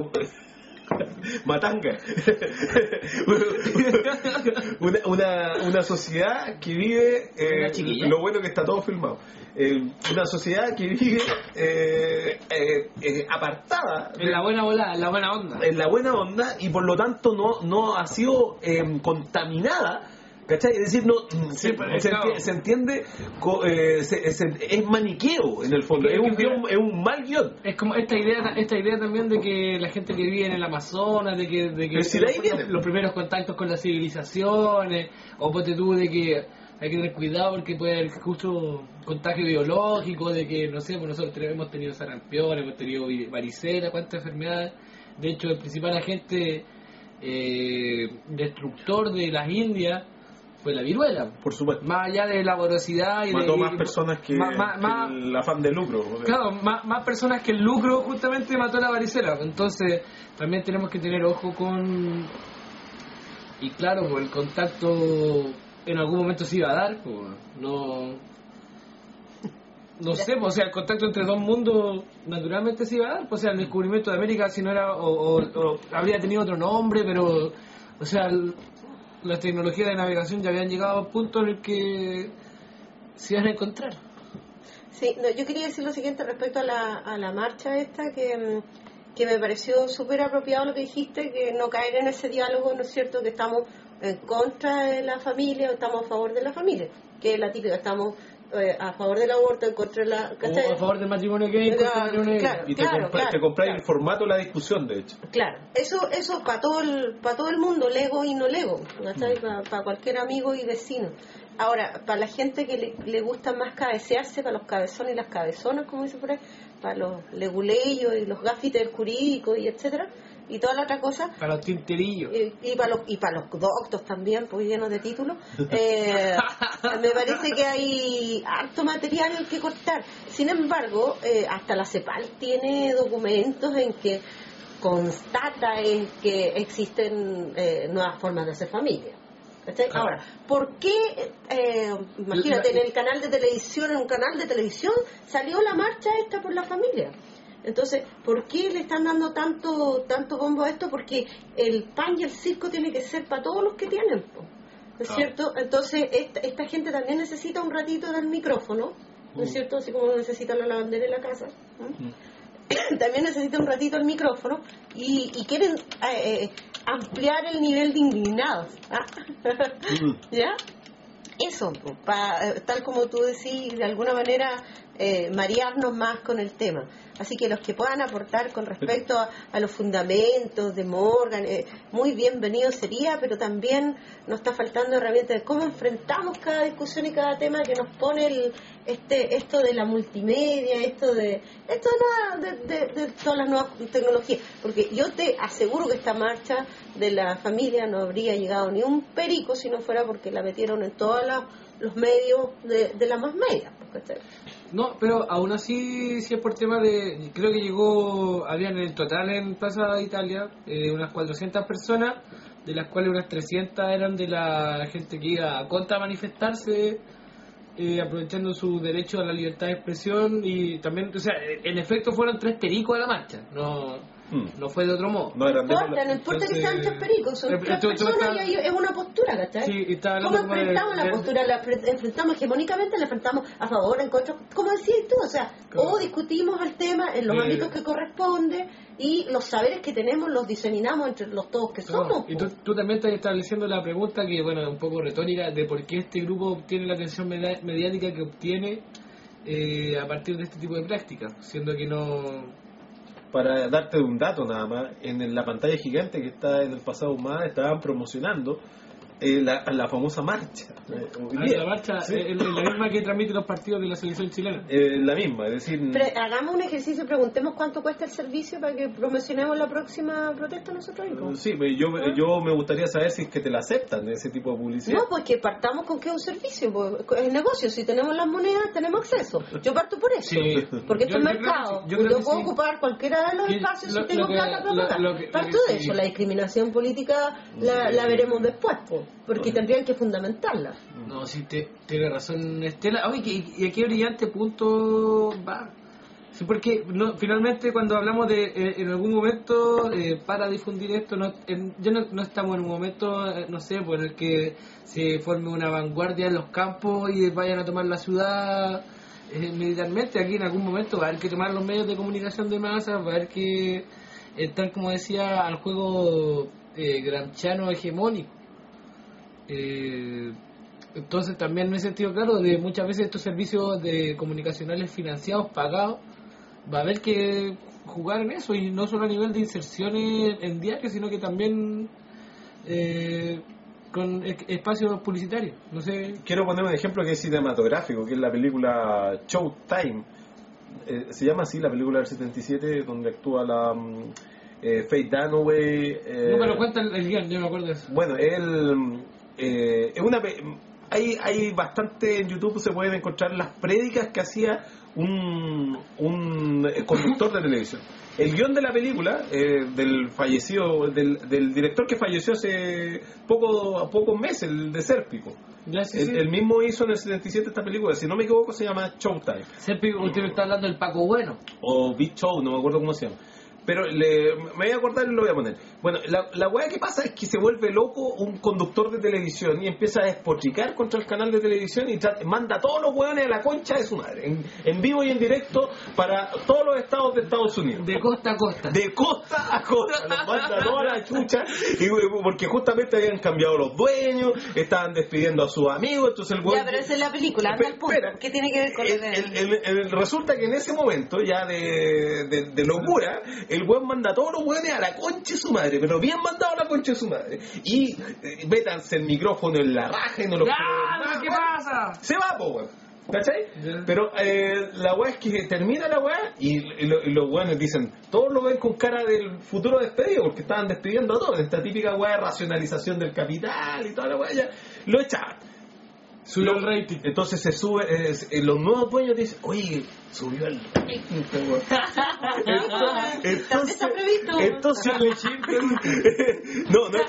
matanga una, una, una sociedad que vive eh, lo bueno que está todo filmado, eh, una sociedad que vive eh, eh, eh, apartada en la buena volada, en la buena onda en la buena onda y por lo tanto no, no ha sido eh, contaminada, ¿cachai? Es decir, no sí, se, se, enti- se entiende, eh, se, se, es maniqueo en el fondo, es, es un guión, es un mal guión. Es como esta idea esta idea también de que la gente que vive en el Amazonas, de que, de que si los, los, los primeros contactos con las civilizaciones, o ponte tú de que hay que tener cuidado porque puede haber justo contagio biológico, de que, no sé, pues nosotros hemos tenido sarampión, hemos tenido varicela, cuántas enfermedades. De hecho, el principal agente eh, destructor de las Indias fue la viruela, por supuesto. Más allá de la voracidad y mató de, más personas que, más, más, que más, el afán de lucro. Claro, más, más personas que el lucro justamente mató la varicela. Entonces también tenemos que tener ojo con, y claro, pues el contacto en algún momento se iba a dar, pues no no sé, pues, o sea, el contacto entre dos mundos naturalmente se iba a dar, pues, o sea, el descubrimiento de América si no era o, o, o habría tenido otro nombre, pero o sea, el, las tecnologías de navegación ya habían llegado a un punto en el que se iban a encontrar. Sí, no, yo quería decir lo siguiente respecto a la, a la marcha esta, que, que me pareció súper apropiado lo que dijiste, que no caer en ese diálogo, ¿no es cierto?, que estamos en contra de la familia o estamos a favor de la familia, que es la típica, estamos eh, a favor del aborto, en contra de la... O a favor del matrimonio gay, en contra del matrimonio gay. Claro, Y te, claro, compra- claro, te compráis claro. el formato de la discusión, de hecho. Claro, eso eso para todo el para todo el mundo, lego y no lego, ¿cachai? Para, para cualquier amigo y vecino. Ahora, para la gente que le, le gusta más cabecearse, para los cabezones y las cabezonas, como dice por ahí, para los leguleyos y los gafites jurídicos y etcétera, y toda la otra cosa, Para los tinterillos. y, y para los y para los doctos también, pues llenos de títulos, eh, me parece que hay harto material que cortar. Sin embargo, eh, hasta la CEPAL tiene documentos en que constata en que existen eh, nuevas formas de hacer familia. ¿Cachai? Claro. Ahora, ¿por qué, eh, imagínate, en el canal de televisión, en un canal de televisión, salió la marcha esta por la familia? Entonces, ¿por qué le están dando tanto tanto bombo a esto? Porque el pan y el circo tiene que ser para todos los que tienen, po, ¿no es Ah. cierto? Entonces, esta, esta gente también necesita un ratito del micrófono, ¿no es Mm. cierto? Así como necesita la lavandera en la casa, ¿no? Mm. También necesita un ratito el micrófono y, y quieren eh, ampliar el nivel de indignados. ¿Ah? Mm. ¿Ya? Eso, po, pa, tal como tú decís, de alguna manera eh, marearnos más con el tema. Así que los que puedan aportar con respecto a, a los fundamentos de Morgan, eh, muy bienvenido sería, pero también nos está faltando herramientas de cómo enfrentamos cada discusión y cada tema que nos pone el, este esto de la multimedia, esto de esto de, de, de, de todas las nuevas tecnologías. Porque yo te aseguro que esta marcha de la familia no habría llegado ni un perico si no fuera porque la metieron en todos los, los medios de, de la más media. ¿Cachai? No, pero aún así, si es por tema de... Creo que llegó, habían en total en Plaza de Italia eh, unas cuatrocientas personas, de las cuales unas trescientas eran de la gente que iba a contra manifestarse, eh, aprovechando su derecho a la libertad de expresión, y también, o sea, en efecto fueron tres pericos a la marcha, no Mm. no fue de otro modo. No eran No de importa, no importa que sean tres pericos, son Eh, tres tú- tú personas estás- y ahí es una postura, ¿cachai? Sí, y estaba ¿Cómo hablando como de- enfrentamos la de- postura? La fre- enfrentamos hegemónicamente, la enfrentamos a favor, en contra, como decías tú, o sea, Claro. o discutimos el tema en los Eh. ámbitos que corresponde y los saberes que tenemos los diseminamos entre los todos que Claro, somos. y po. tú, tú también estás estableciendo la pregunta que, bueno, es un poco retórica, de por qué este grupo obtiene la atención media- mediática que obtiene eh, a partir de este tipo de prácticas, siendo que no... Para darte un dato nada más, en la pantalla gigante que está en el pasado más estaban promocionando eh, la, la famosa marcha. eh, hoy Ah, día. la marcha Sí. es la misma que transmiten los partidos de la selección chilena. Eh, la misma, es decir, Pero hagamos un ejercicio y preguntemos cuánto cuesta el servicio para que promocionemos la próxima protesta nosotros mismos. sí, pero yo, yo me gustaría saber si es que te la aceptan de ese tipo de publicidad. No, pues que partamos con que es un servicio, pues, es negocio, si tenemos las monedas tenemos acceso. Yo parto por eso, Sí. porque esto Yo- es yo creo que mercado. sí, Yo, yo creo que puedo sí. ocupar cualquiera de los Que espacios lo- si tengo lo que- plata para lo- pagar. lo que- lo Parto que de sí. eso, la discriminación política la, la veremos después, pues, porque tendrían que fundamentarla. No, sí, te, tiene razón Estela. Oye, que- y a qué brillante punto va. Sí, porque no, finalmente cuando hablamos de eh, en algún momento eh, para difundir esto, no, en- ya no, no estamos en un momento, eh, no sé, por el que se forme una vanguardia en los campos y vayan a tomar la ciudad eh, militarmente. Aquí en algún momento va a haber que tomar los medios de comunicación de masa, va a haber que estar, como decía, al juego eh, gramsciano hegemónico. Eh, entonces también en ese sentido, claro, de muchas veces estos servicios de comunicacionales financiados, pagados, va a haber que jugar en eso, y no solo a nivel de inserciones en diarios, sino que también eh, con e- espacios publicitarios. No sé. Quiero poner un ejemplo que es cinematográfico, que es la película Showtime. Eh, se llama así la película del setenta y siete, donde actúa la mm, eh, Faye Dunaway. Eh, No me lo cuenta el, el guión, yo me acuerdo de eso. Bueno, él eh, es una pe- hay hay bastante en YouTube, se pueden encontrar las prédicas que hacía un un conductor de televisión. El guión de la película eh, del fallecido del, del director que falleció hace poco pocos meses, el de Sérpico. Ya, sí, El, sí. el mismo hizo en el setenta y siete esta película, si no me equivoco se llama Showtime Serpi, usted me está hablando del Paco Bueno. o Big Show, no me acuerdo cómo se llama. pero le, me voy a acordar y lo voy a poner. Bueno, la, la weá que pasa es que se vuelve loco un conductor de televisión y empieza a despotricar contra el canal de televisión y trata, manda a todos los weones a la concha de su madre, en, en vivo y en directo para todos los estados de Estados Unidos. De costa a costa. De costa a costa, los manda a toda la chucha, y, porque justamente habían cambiado los dueños, estaban despidiendo a sus amigos, entonces el weón... Ya, pero esa es la película, anda al punto. Espera, ¿Qué tiene que ver con el, el, el, el, Resulta que en ese momento ya de, de, de locura, el weón manda a todos los weones a la concha de su madre, pero bien mandado a la concha de su madre. Y eh, métanse el micrófono en la raja y no lo ¡Ya! pueden- ¿Qué pasa? Se va, po, weón. ¿Cachai? Ya. Pero eh, la weá es que termina la weá y, y, lo- y los weones dicen, todos lo ven con cara del futuro despedido, porque estaban despidiendo a todos. Esta típica weá de racionalización del capital y toda la weá, ya lo echaban. Subió Lo- el rating. Entonces se sube, eh, eh, los nuevos dueños dicen, oye, subió el rating, este weón. También está previsto. Entonces, no, no,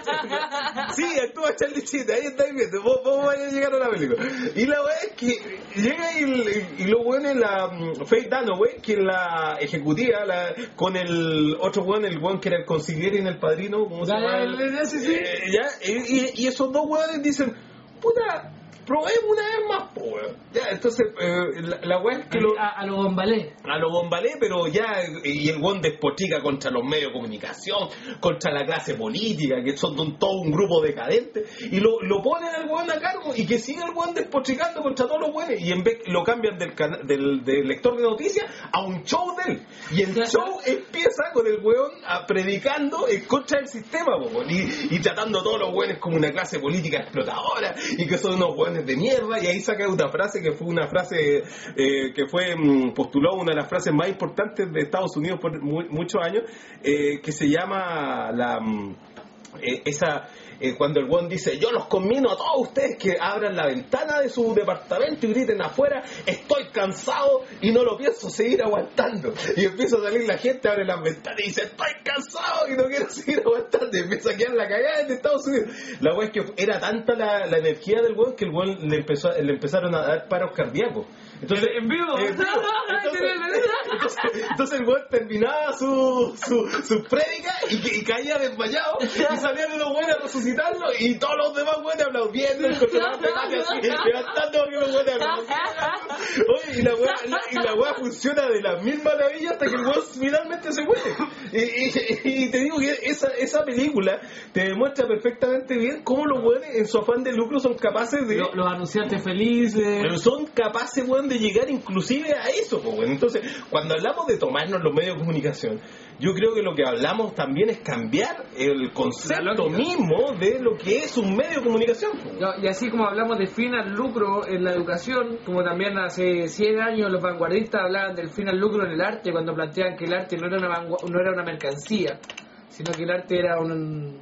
sí, actúa Charlie Sheen, ahí estáis viendo, vos, vos vais a llegar a la película. Y la weá es que llega y, y, y lo bueno es la um, Faye Dunaway, que es la ejecutiva, la, con el otro weón, el weón que era el consigliere en El Padrino, ¿cómo se Ya, llama? ya, ya, sí, sí. Eh, ya, y, y- y esos dos weones dicen, puta, probemos una vez más, po, weón. Ya, entonces, eh, la, la weá es que lo... A, a lo bombalé. A lo bombalé, pero ya, y el weón despotrica contra los medios de comunicación, contra la clase política, que son un, todo un grupo decadente, y lo, lo ponen al weón a cargo, y que sigue el weón despotricando contra todos los weones, y en vez lo cambian del, cana- del, del lector de noticias a un show de él. Y el show empieza con el weón a, predicando en contra del sistema, po, weón, y, y tratando a todos los weones como una clase política explotadora, y que son unos weones de mierda, y ahí saca una frase que fue una frase eh, que fue mm, postuló una de las frases más importantes de Estados Unidos por mu- muchos años, eh, que se llama la mm, eh, esa eh, cuando el weón dice, yo los conmino a todos ustedes que abran la ventana de su departamento y griten afuera, estoy cansado y no lo pienso seguir aguantando. Y empieza a salir la gente, abre las ventanas y dice, estoy cansado y no quiero seguir aguantando. Y empieza a quedar la cagada en Estados Unidos. La weón es que era tanta la, la energía del weón que el weón le, empezó, le empezaron a dar paros cardíacos. Entonces, En vivo. en vivo. Entonces, entonces, entonces el weón terminaba su, su, su prédica y, que- y caía desmayado y salían unos weones a resucitarlo y todos los demás weones aplaudiendo y controlando así, levantando porque los weones aplaudiendo. Oye, y la weá, la, y la weá funciona de la misma maravilla hasta que el weón finalmente se muere. Y, y, y te digo que esa, esa película te demuestra perfectamente bien cómo los weones en su afán de lucro son capaces de... Lo- Los anunciantes felices. Pero son capaces, weón, de llegar inclusive a eso, pues, weón. Entonces, cuando hablamos de tomarnos los medios de comunicación, yo creo que lo que hablamos también es cambiar el concepto La lógica. mismo de lo que es un medio de comunicación, pues. No, y así como hablamos de fin al lucro en la educación, como también hace cien años los vanguardistas hablaban del fin al lucro en el arte, cuando planteaban que el arte no era una, vangu- no era una mercancía, sino que el arte era un...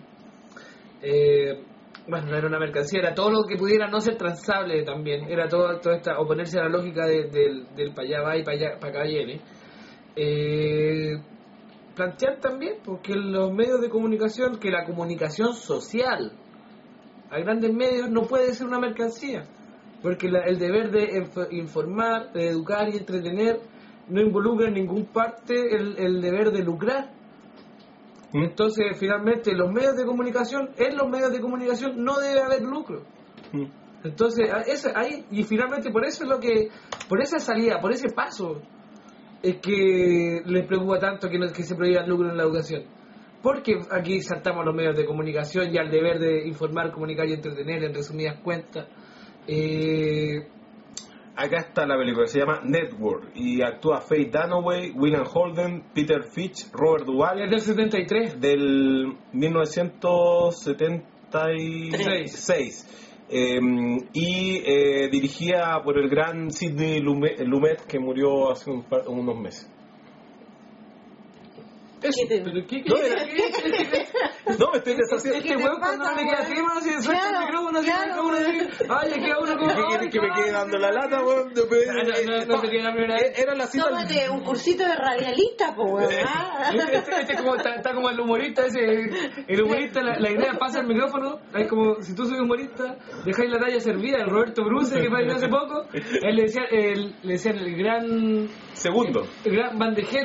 Eh, bueno, no era una mercancía, era todo lo que pudiera no ser transable también, era todo, todo esta, oponerse a la lógica de- del, del para allá va y para allá, para acá viene. Eh, plantear también, porque los medios de comunicación, que la comunicación social a grandes medios no puede ser una mercancía, porque la- el deber de inf- informar, de educar y entretener no involucra en ningún parte el, el deber de lucrar. ¿Mm? Entonces, finalmente, los medios de comunicación, en los medios de comunicación no debe haber lucro. ¿Mm? Entonces, a- ese- ahí, y finalmente por eso es lo que, por esa salida, por ese paso, es que les preocupa tanto que, no- que se prohíba el lucro en la educación. Porque aquí saltamos los medios de comunicación y al deber de informar, comunicar y entretener, en resumidas cuentas. Eh, Acá está la película, se llama Network y actúa Faye Dunaway, William Holden, Peter Fitch, Robert Duvall, es del setenta y tres. del mil novecientos setenta y seis. Eh, y eh, dirigida por el gran Sidney Lumet, Lumet, que murió hace un par- unos meses. Eso. ¿Qué te- ¿Pero qué, qué, No, qué, era- qué, qué, qué, qué? No, me estoy deshaciendo. Este huevo cuando no le queda tema, así de suelta el Claro, micrófono, así claro. el micrófono, así, ay, le queda uno como... ¿Qué quieres que me quede dando la lata, weón? No, no, no te queda la primera vez. Era la cita. Tómate un cursito de radialista, po, weón. ah. Este, este como, está, está como el humorista ese, el humorista, la, la idea pasa el micrófono, hay como, si tú soy humorista, dejáis la talla servida, el Roberto Bruce que falleció hace poco, él le decía, el, le decían el gran, Segundo. el gran bandejero,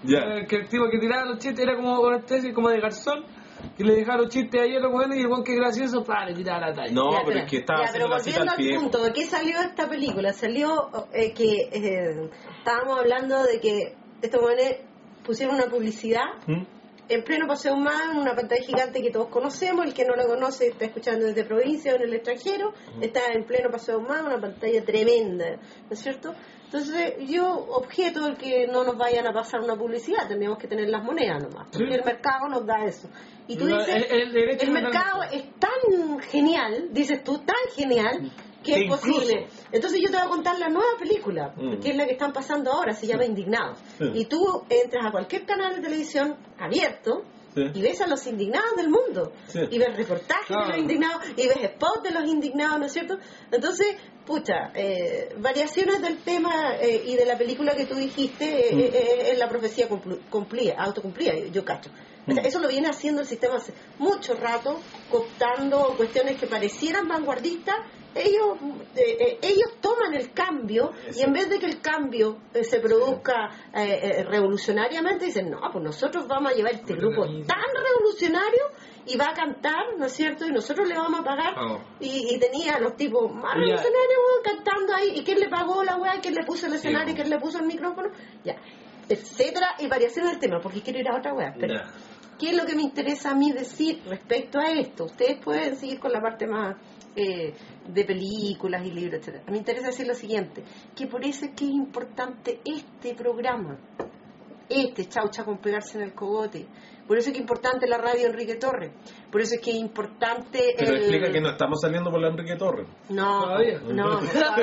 Ya. Eh, que el tipo que tiraba los chistes era como una especie como de garzón, que le dejaba los chistes ahí a los buenos y el buen que gracioso, para, le tiraba la talla. No, Ya, pero espera. es que estaba Ya, pero haciendo la cita volviendo al al pie. punto, ¿de qué salió esta película? Salió eh, que eh, estábamos hablando de que estos jóvenes pusieron una publicidad ¿Mm? en pleno Paseo Humano, una pantalla gigante que todos conocemos, el que no la conoce está escuchando desde provincia o en el extranjero, está en pleno Paseo Humano, una pantalla tremenda, ¿no es cierto? Entonces yo objeto el que no nos vayan a pasar una publicidad, tendríamos que tener las monedas nomás, porque Sí. el mercado nos da eso. Y tú No, dices, el- el derecho el no da mercado eso. es tan genial, dices tú, tan genial, que Que es posible. incluso- Entonces yo te voy a contar la nueva película, Mm. que es la que están pasando ahora, se llama Indignados. Sí. Y tú entras a cualquier canal de televisión abierto Sí. y ves a los indignados del mundo. Sí. Y ves reportajes Claro. de los indignados, y ves spots de los indignados, ¿no es cierto? Entonces, pucha, eh, variaciones del tema eh, y de la película que tú dijiste eh, Mm. eh, eh, es la profecía cumplu- cumplida, autocumplida, yo, yo cacho. O sea, Mm. eso lo viene haciendo el sistema hace mucho rato, cooptando cuestiones que parecieran vanguardistas. Ellos eh, eh, ellos toman el cambio y en vez de que el cambio eh, se produzca eh, eh, revolucionariamente, dicen, no, pues nosotros vamos a llevar este grupo tan revolucionario y va a cantar, ¿no es cierto? Y nosotros le vamos a pagar. Oh. Y, y tenía a los tipos más Ya. revolucionarios weón, cantando ahí. ¿Y quién le pagó la weá? ¿Quién le puso el escenario? Sí. ¿Quién le puso el micrófono? Ya, etcétera. Y variaciones del tema, porque quiero ir a otra weá. Pero, Ya. ¿qué es lo que me interesa a mí decir respecto a esto? Ustedes pueden seguir con la parte más eh, de películas y libros, etcétera. A mí me interesa decir lo siguiente, que por eso es que es importante este programa, este Chaucha con pegarse en el cogote. Por eso es que es importante la radio Enrique Torres. Por eso es que es importante Pero el... explica que no estamos saliendo por la Enrique Torres. No, Todavía. no,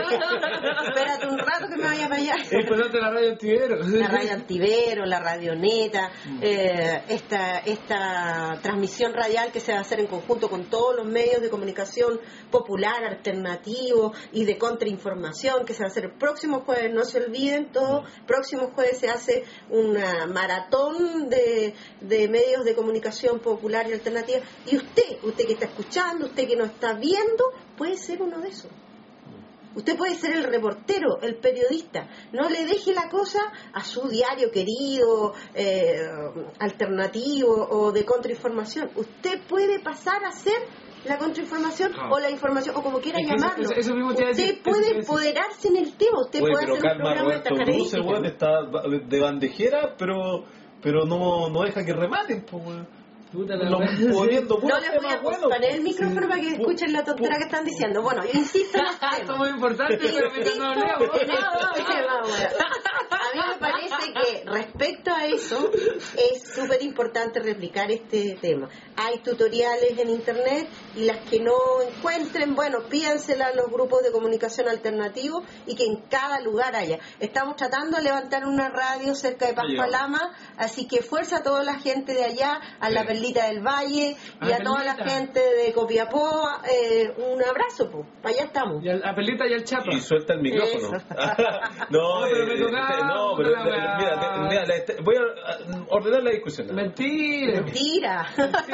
espérate un rato que me vaya para allá. Es importante la radio Antivero. La radio Antivero, la radioneta, eh, esta, esta transmisión radial que se va a hacer en conjunto con todos los medios de comunicación popular, alternativo y de contrainformación, que se va a hacer el próximo jueves, no se olviden, todo próximo jueves se hace una maratón de, de medios de comunicación popular y alternativa, y usted, usted que está escuchando, usted que no está viendo, puede ser uno de esos. Usted puede ser el reportero, el periodista. No le deje la cosa a su diario querido, eh, alternativo o de contrainformación. Usted puede pasar a ser la contrainformación Ah. o la información, o como quiera Es que eso- llamarlo. eso- eso mismo te iba a Usted decir, eso te iba a puede decir. empoderarse en el tema. Usted Oye, puede pero hacer un calma, programa de Roberto Bruce, características. weón, está de bandejera, pero pero no, no deja que rematen, pues, weón. Puta la Lo- wea. Poniendo No puros les voy temas a buenos. poner el micrófono para que escuchen la tontera que están diciendo. Bueno, yo insisto en los Esto es temas. muy importante, pero mientras no hablemos. En estos temas, bueno. A mí me parece que respecto a eso es súper importante replicar este tema. Hay tutoriales en internet y las que no encuentren, bueno, pídansela a los grupos de comunicación alternativos y que en cada lugar haya. Estamos tratando de levantar una radio cerca de Paspalama, así que fuerza a toda la gente de allá, a la Perlita del Valle A y la a toda la Perlita. gente de Copiapó, eh, un abrazo, pues, para allá estamos. Y al- a Pelita y al Chapa. Y suelta el micrófono. Eso. no, No, pero me eh, tocaba, no, puta pero la weá. mira, de- mira, la este- voy a a ordenar la discusión. Mentira. Mentira.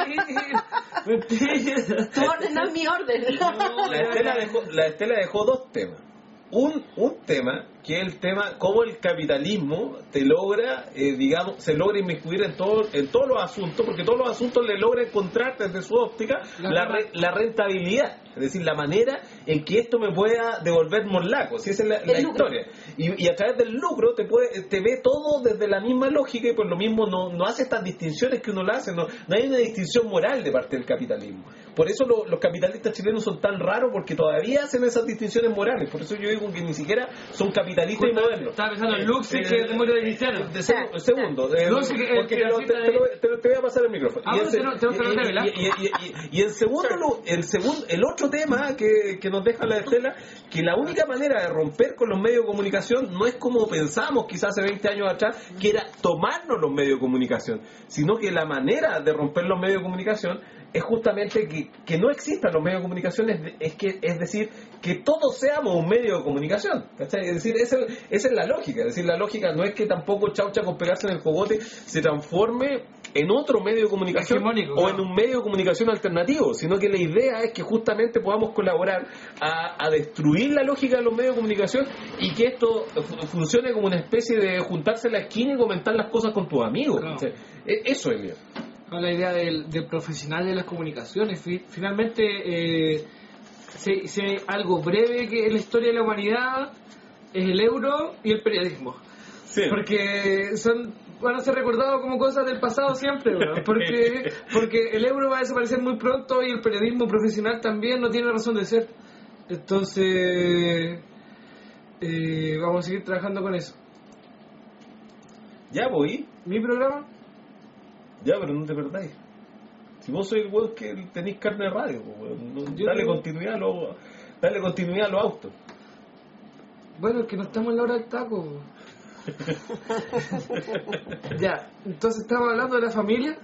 Mentira. Mentira. Tu orden no es mi orden. La Estela dejó, la Estela dejó dos temas. Un, un tema que es el tema cómo el capitalismo te logra, eh, digamos, se logra inmiscuir en todo, en todos los asuntos, porque todos los asuntos le logra encontrar desde su óptica La la, rama- re- la rentabilidad, es decir, la manera en que esto me pueda devolver morlaco, si esa es la, la El lucro. historia. Y, y a través del lucro te puede, te ve todo desde la misma lógica y por lo mismo no, no hace estas distinciones que uno le hace, no, no hay una distinción moral de parte del capitalismo. Por eso lo- los capitalistas chilenos son tan raros porque todavía hacen esas distinciones morales, por eso yo digo que ni siquiera son capitalistas y modernos. Estaba pensando en Luxi, Eh, que es murió de cristiano. de seg- segundo, eh, No, sí que- porque el que lo- la te, cita te lo- de- te lo- te voy a pasar el micrófono. Ah, Y en bueno, se- tenemos- tenemos que hablar de y- Velasco. y- y- y- y en segundo, lu- el segundo, el otro tema que, que nos deja la Estela, que la única manera de romper con los medios de comunicación no es como pensamos quizás hace veinte años atrás, que era tomarnos los medios de comunicación, sino que la manera de romper los medios de comunicación es justamente que, que no existan los medios de comunicación, es, de- es que es decir, que todos seamos un medio de comunicación, ¿cachai? Es decir, esa, esa es la lógica, es decir, la lógica no es que tampoco Chaucha con pegarse en el cogote se transforme en otro medio de comunicación Hegemónico, o claro. en un medio de comunicación alternativo, sino que la idea es que justamente podamos colaborar a, a destruir la lógica de los medios de comunicación y que esto fu- funcione como una especie de juntarse en la esquina y comentar las cosas con tus amigos. Claro. O sea, e- eso es bien. Con la idea del, del profesional de las comunicaciones. Fi- Finalmente, eh, si, si hay algo breve que en la historia de la humanidad es el euro y el periodismo. Sí. Porque son van a ser recordados como cosas del pasado siempre, weón. porque porque el euro va a desaparecer muy pronto y el periodismo profesional también no tiene razón de ser. Entonces, eh, vamos a seguir trabajando con eso. Ya voy. Mi programa. Ya, pero no te perdáis. Si vos sois el weón que tenéis carne de radio, pues, weón, no- Yo dale tengo- continuidad a los dale continuidad a los autos. Bueno, es que no estamos en la hora del taco. Ya, entonces estamos hablando de la familia.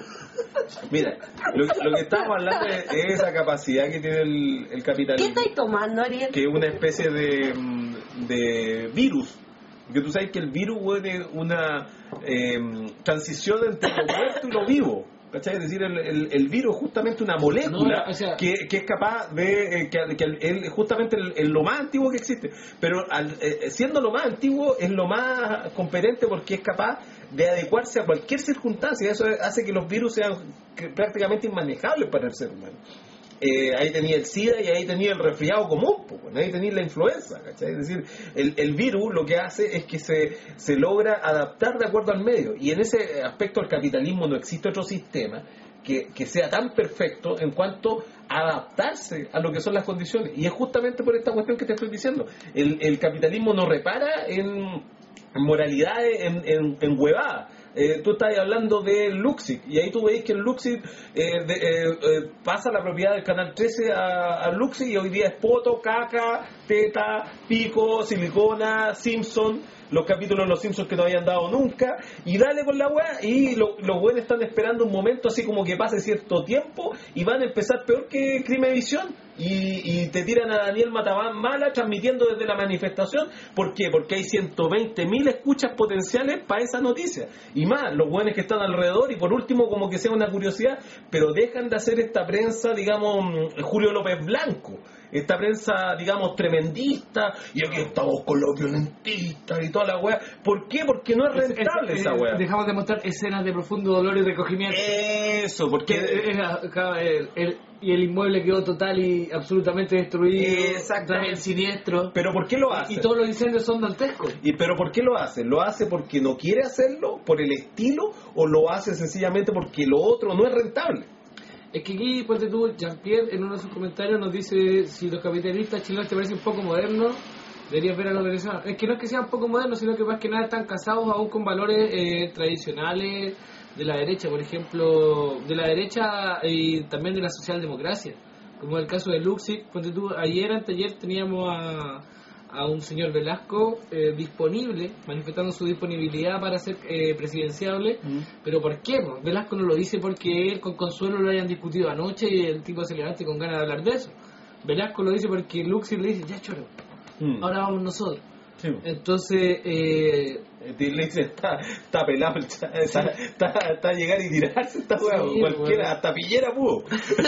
Mira, lo, lo que estamos hablando es, es esa capacidad que tiene el, el ¿Qué capitalismo, estáis tomando, Ariel? que es una especie de, mm, de virus. Porque tú sabes que el virus, weón, es una eh, transición entre lo muerto y lo vivo. ¿Cachai? Es decir, el, el, el virus es justamente una molécula No, o sea- que, que es capaz de... eh, que, que el- el- justamente el, el- lo más antiguo que existe. Pero al, eh, siendo lo más antiguo es lo más competente porque es capaz de adecuarse a cualquier circunstancia. Eso hace que los virus sean que- prácticamente inmanejables para el ser humano. Eh, ahí tenía el SIDA y ahí tenía el resfriado común, pues, ahí tenía la influenza, ¿cachai? Es decir, el, el virus lo que hace es que se, se logra adaptar de acuerdo al medio, y en ese aspecto el capitalismo no existe otro sistema que, que sea tan perfecto en cuanto a adaptarse a lo que son las condiciones, y es justamente por esta cuestión que te estoy diciendo. El, el capitalismo no repara en, en moralidades, en, en, en huevadas. Eh, tú estás hablando de Luxig y ahí tú veis que el Luxig eh, de- eh, eh, pasa la propiedad del Canal trece a, a Luxig y hoy día es poto, caca, teta, pico, silicona, Simpson, los capítulos de los Simpsons que no habían dado nunca, y dale con la weá, y lo- los buenos están esperando un momento así como que pase cierto tiempo y van a empezar peor que Crimevisión y, y te tiran a Daniel Matabán Mala transmitiendo desde la manifestación. ¿Por qué? Porque hay ciento veinte mil escuchas potenciales para esa noticia y más, los buenos que están alrededor, y por último como que sea una curiosidad, pero dejan de hacer esta prensa, digamos, Julio López Blanco, esta prensa, digamos, tremendista, y aquí estamos con los violentistas y toda la weá. ¿Por qué? Porque no es rentable Es- es- esa weá. Dejamos de mostrar escenas de profundo dolor y recogimiento. Eso, Que porque... es acá el, el- y el inmueble quedó total y absolutamente destruido. Exactamente. Tras el siniestro. Pero ¿por qué lo Y- hace? Y todos los incendios son dantescos. Y, pero ¿por qué lo hace? ¿Lo hace porque no quiere hacerlo, por el estilo, o lo hace sencillamente porque lo otro no es rentable? Es que aquí, ponte tú, Jean-Pierre en uno de sus comentarios nos dice: si los capitalistas chilenos te parecen un poco modernos, deberías ver a los venezolanos. Es que no es que sean poco modernos, sino que más que nada están casados aún con valores eh, tradicionales de la derecha, por ejemplo, de la derecha y también de la socialdemocracia, como el caso de Luxig. Ponte tú, ayer, anteayer teníamos a, a un señor Velasco eh, disponible, manifestando su disponibilidad para ser eh, presidenciable. ¿Pero por qué? Pues Velasco no lo dice porque él con Consuelo lo hayan discutido anoche y el tipo se levante con ganas de hablar de eso. Velasco lo dice porque Luxig le dice: ya choro, Mm. ahora vamos nosotros. Sí. Entonces, eh, Eh, Le dice, está, está pelado, el cha- está, está, está a llegar y tirarse esta weá, Sí, cualquiera, bueno. hasta pillera pudo.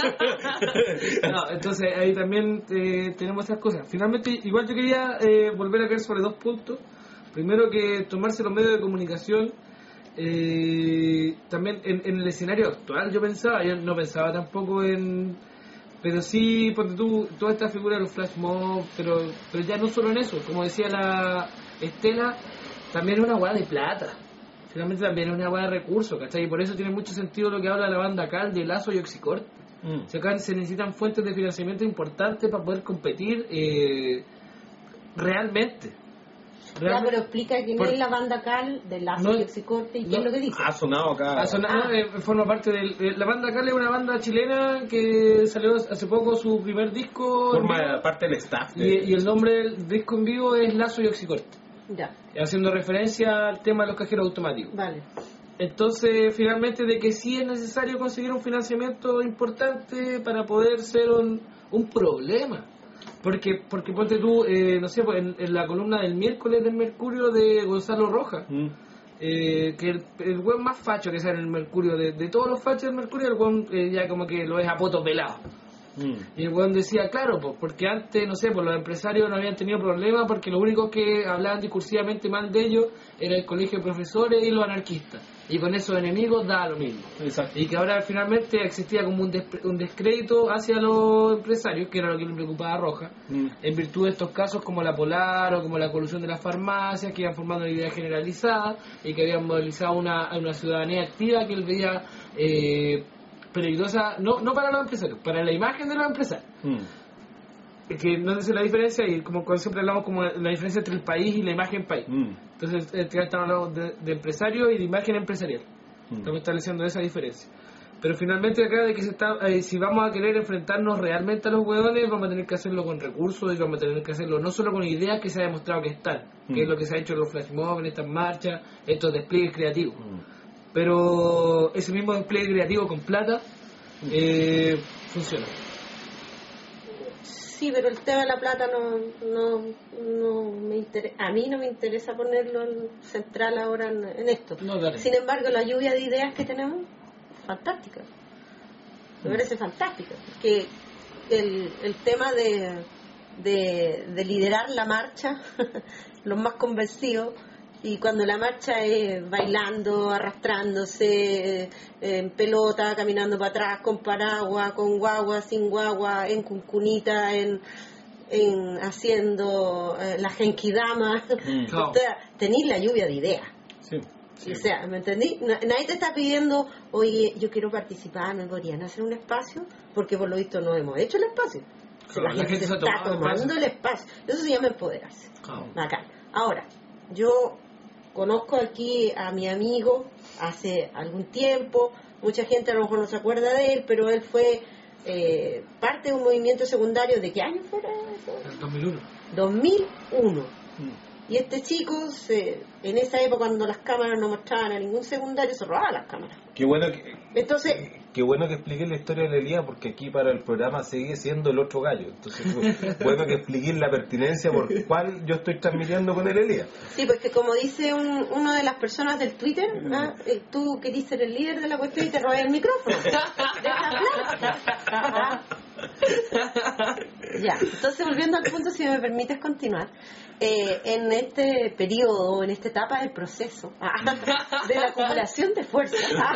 no, entonces ahí también eh, tenemos esas cosas. Finalmente, igual yo quería eh, volver a caer sobre dos puntos. Primero, que tomarse los medios de comunicación eh, también en, en el escenario actual. Yo pensaba, yo no pensaba tampoco en... Pero sí, ponte tú, toda esta figura de los flash mob, pero, pero ya no solo en eso, como decía la Estela, también es una hueá de plata. Finalmente también es una hueá de recursos, ¿cachai? Y por eso tiene mucho sentido lo que habla la banda Cal de Lazo y Oxicort. Mm. O sea, acá se necesitan fuentes de financiamiento importantes para poder competir eh, realmente. Ya, Realmente. pero explica quién Por- es la banda Cal de Lazo No- y Oxicorte y qué no- es lo que dice. Ha sonado acá. Ah, son- Ah. no, eh, forma parte de la banda Cal, es una banda chilena que salió hace poco su primer disco en Forma vivo, parte del staff. de- y, y el nombre del disco en vivo es Lazo y Oxicorte, Ya, haciendo referencia al tema de los cajeros automáticos. vale. Entonces, finalmente, de que sí es necesario conseguir un financiamiento importante para poder ser un, un problema. Porque, porque ponte tú, eh, no sé, pues, en, en la columna del miércoles del Mercurio de Gonzalo Rojas, Mm. eh, que el, el weón más facho que sale en el Mercurio, de, de todos los fachos del Mercurio, el weón eh, ya como que lo es a poto pelado. Mm. Y el weón decía, claro, pues, porque antes, no sé, pues los empresarios no habían tenido problemas porque los únicos que hablaban discursivamente mal de ellos era el colegio de profesores y los anarquistas. Y con esos enemigos daba lo mismo. Exacto. Y que ahora finalmente existía como un, des un descrédito hacia los empresarios, que era lo que le preocupaba a Rojas, mm. en virtud de estos casos como la Polar o como la colusión de las farmacias, que iban formando una idea generalizada y que habían movilizado una, una ciudadanía activa que él veía eh, peligrosa, no, no para los empresarios, para la imagen de los empresarios. Mm. Que no sé la diferencia, y como siempre hablamos como la diferencia entre el país y la imagen país. Mm. Entonces estamos hablando de, de empresario y de imagen empresarial. Mm. Estamos estableciendo esa diferencia. Pero finalmente acá de que se está, eh, si vamos a querer enfrentarnos realmente a los hueones, vamos a tener que hacerlo con recursos y vamos a tener que hacerlo no solo con ideas que se ha demostrado que están, mm. que es lo que se ha hecho en los flash mobs, en estas marchas, estos despliegues creativos. Mm. Pero ese mismo despliegue creativo con plata eh, funciona. Sí, pero el tema de la plata no, no, no me interesa, a mí no me interesa ponerlo en central ahora en, en esto. No, sin embargo, la lluvia de ideas que tenemos, fantástica. Me parece fantástica. Porque el, el tema de, de, de liderar la marcha, los más convencidos, y cuando la marcha es bailando, arrastrándose, en pelota, caminando para atrás, con paraguas, con guagua, sin guagua, en cuncunita, en, en haciendo eh, la genkidama, mm. o sea, tenéis la lluvia de ideas. Sí, sí. O sea, ¿me entendí? Nadie te está pidiendo, oye, yo quiero participar, ¿me podrían hacer un espacio? Porque por lo visto no hemos hecho el espacio. O sea, claro, la, gente la gente se está tomando el espacio. Eso se llama empoderarse. Claro. Acá. Ahora, yo conozco aquí a mi amigo hace algún tiempo, mucha gente a lo mejor no se acuerda de él, pero él fue eh, parte de un movimiento secundario. ¿De qué año fue eso? El dos mil uno. dos mil uno. Mm. Y este chico, se, en esa época cuando las cámaras no mostraban a ningún secundario, se robaba las cámaras. Qué bueno que, Entonces, qué bueno que expliqué la historia de la Elías, porque aquí para el programa sigue siendo el otro gallo. Entonces, bueno que expliqué la pertinencia por cuál yo estoy transmitiendo con el Elías. Sí, pues que como dice un, una de las personas del Twitter, ¿ah? eh, tú querís ser el líder de la cuestión y te robas el micrófono. Deja hablar. ¿Ah? Ya, entonces volviendo al punto, si me permites continuar, eh, en este periodo, en esta etapa del proceso de la acumulación de fuerza,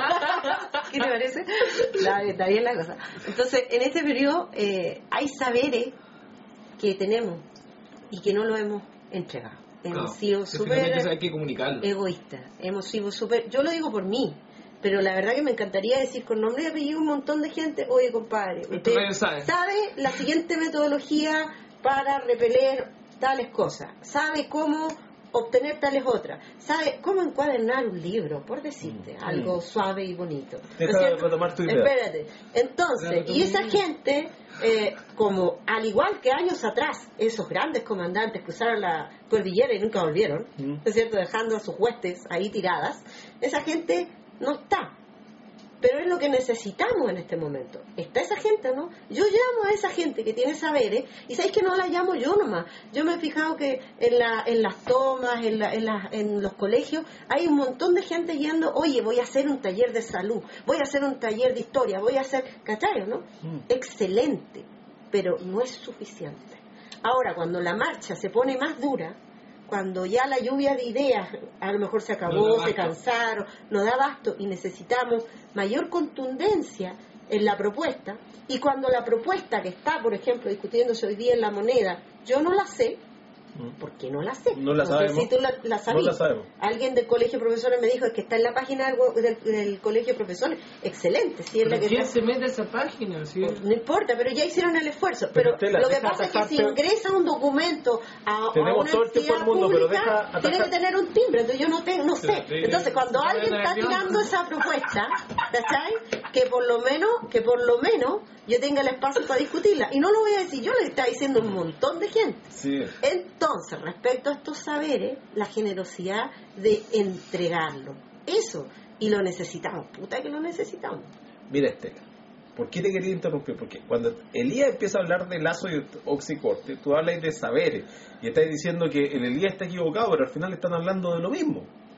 ¿qué te parece? La, está bien la cosa. Entonces, en este periodo eh, hay saberes que tenemos y que no lo hemos entregado. Hemos no, sido súper egoístas, hemos sido súper, yo lo digo por mí, pero la verdad que me encantaría decir con nombre y apellido un montón de gente, oye compadre, usted sabe. sabe la siguiente metodología para repeler tales cosas, sabe cómo obtener tales otras, sabe cómo encuadernar un libro, por decirte, mm. algo suave y bonito. Deja de retomar tu idea. Espérate. Entonces, y esa gente, eh, como al igual que años atrás, esos grandes comandantes cruzaron la cordillera y nunca volvieron, mm. ¿no es cierto?, dejando a sus huestes ahí tiradas, esa gente no está, pero es lo que necesitamos en este momento. Está esa gente, ¿no? Yo llamo a esa gente que tiene saberes, y sabéis que no la llamo yo nomás. Yo me he fijado que en, la, en las tomas, en, la, en, la, en los colegios, hay un montón de gente yendo, oye, voy a hacer un taller de salud, voy a hacer un taller de historia, voy a hacer, ¿cachai, no? Mm. Excelente, pero no es suficiente. Ahora, cuando la marcha se pone más dura, cuando ya la lluvia de ideas a lo mejor se acabó, no se cansaron, no da abasto y necesitamos mayor contundencia en la propuesta, y cuando la propuesta que está, por ejemplo, discutiéndose hoy día en La Moneda, yo no la sé, ¿por qué no la sé? No la no sabemos. sé si tú la, la sabías. No la sabemos. Alguien del Colegio de Profesores me dijo que está en la página del, del, del Colegio de Profesores. Excelente. Si es la que ¿quién está... se mete a esa página? ¿Sí? No importa, pero ya hicieron el esfuerzo. Pero, pero lo que pasa es que si ingresa un documento a, a una entidad mundo, pública, pero tiene que tener un timbre. Entonces yo no, te, no sé. Entonces cuando alguien está tirando esa propuesta, ¿cachai? Que por lo menos, que por lo menos yo tenga el espacio para discutirla. Y no lo voy a decir yo, le está diciendo un montón de gente. Sí. Entonces, respecto a estos saberes, la generosidad de entregarlo. Eso. Y lo necesitamos. Puta que lo necesitamos. Mira, Estela, ¿por qué te quería interrumpir? Porque cuando Elías empieza a hablar de lazo y oxicorte, tú hablas de saberes y estás diciendo que el Elías está equivocado, pero al final están hablando de lo mismo.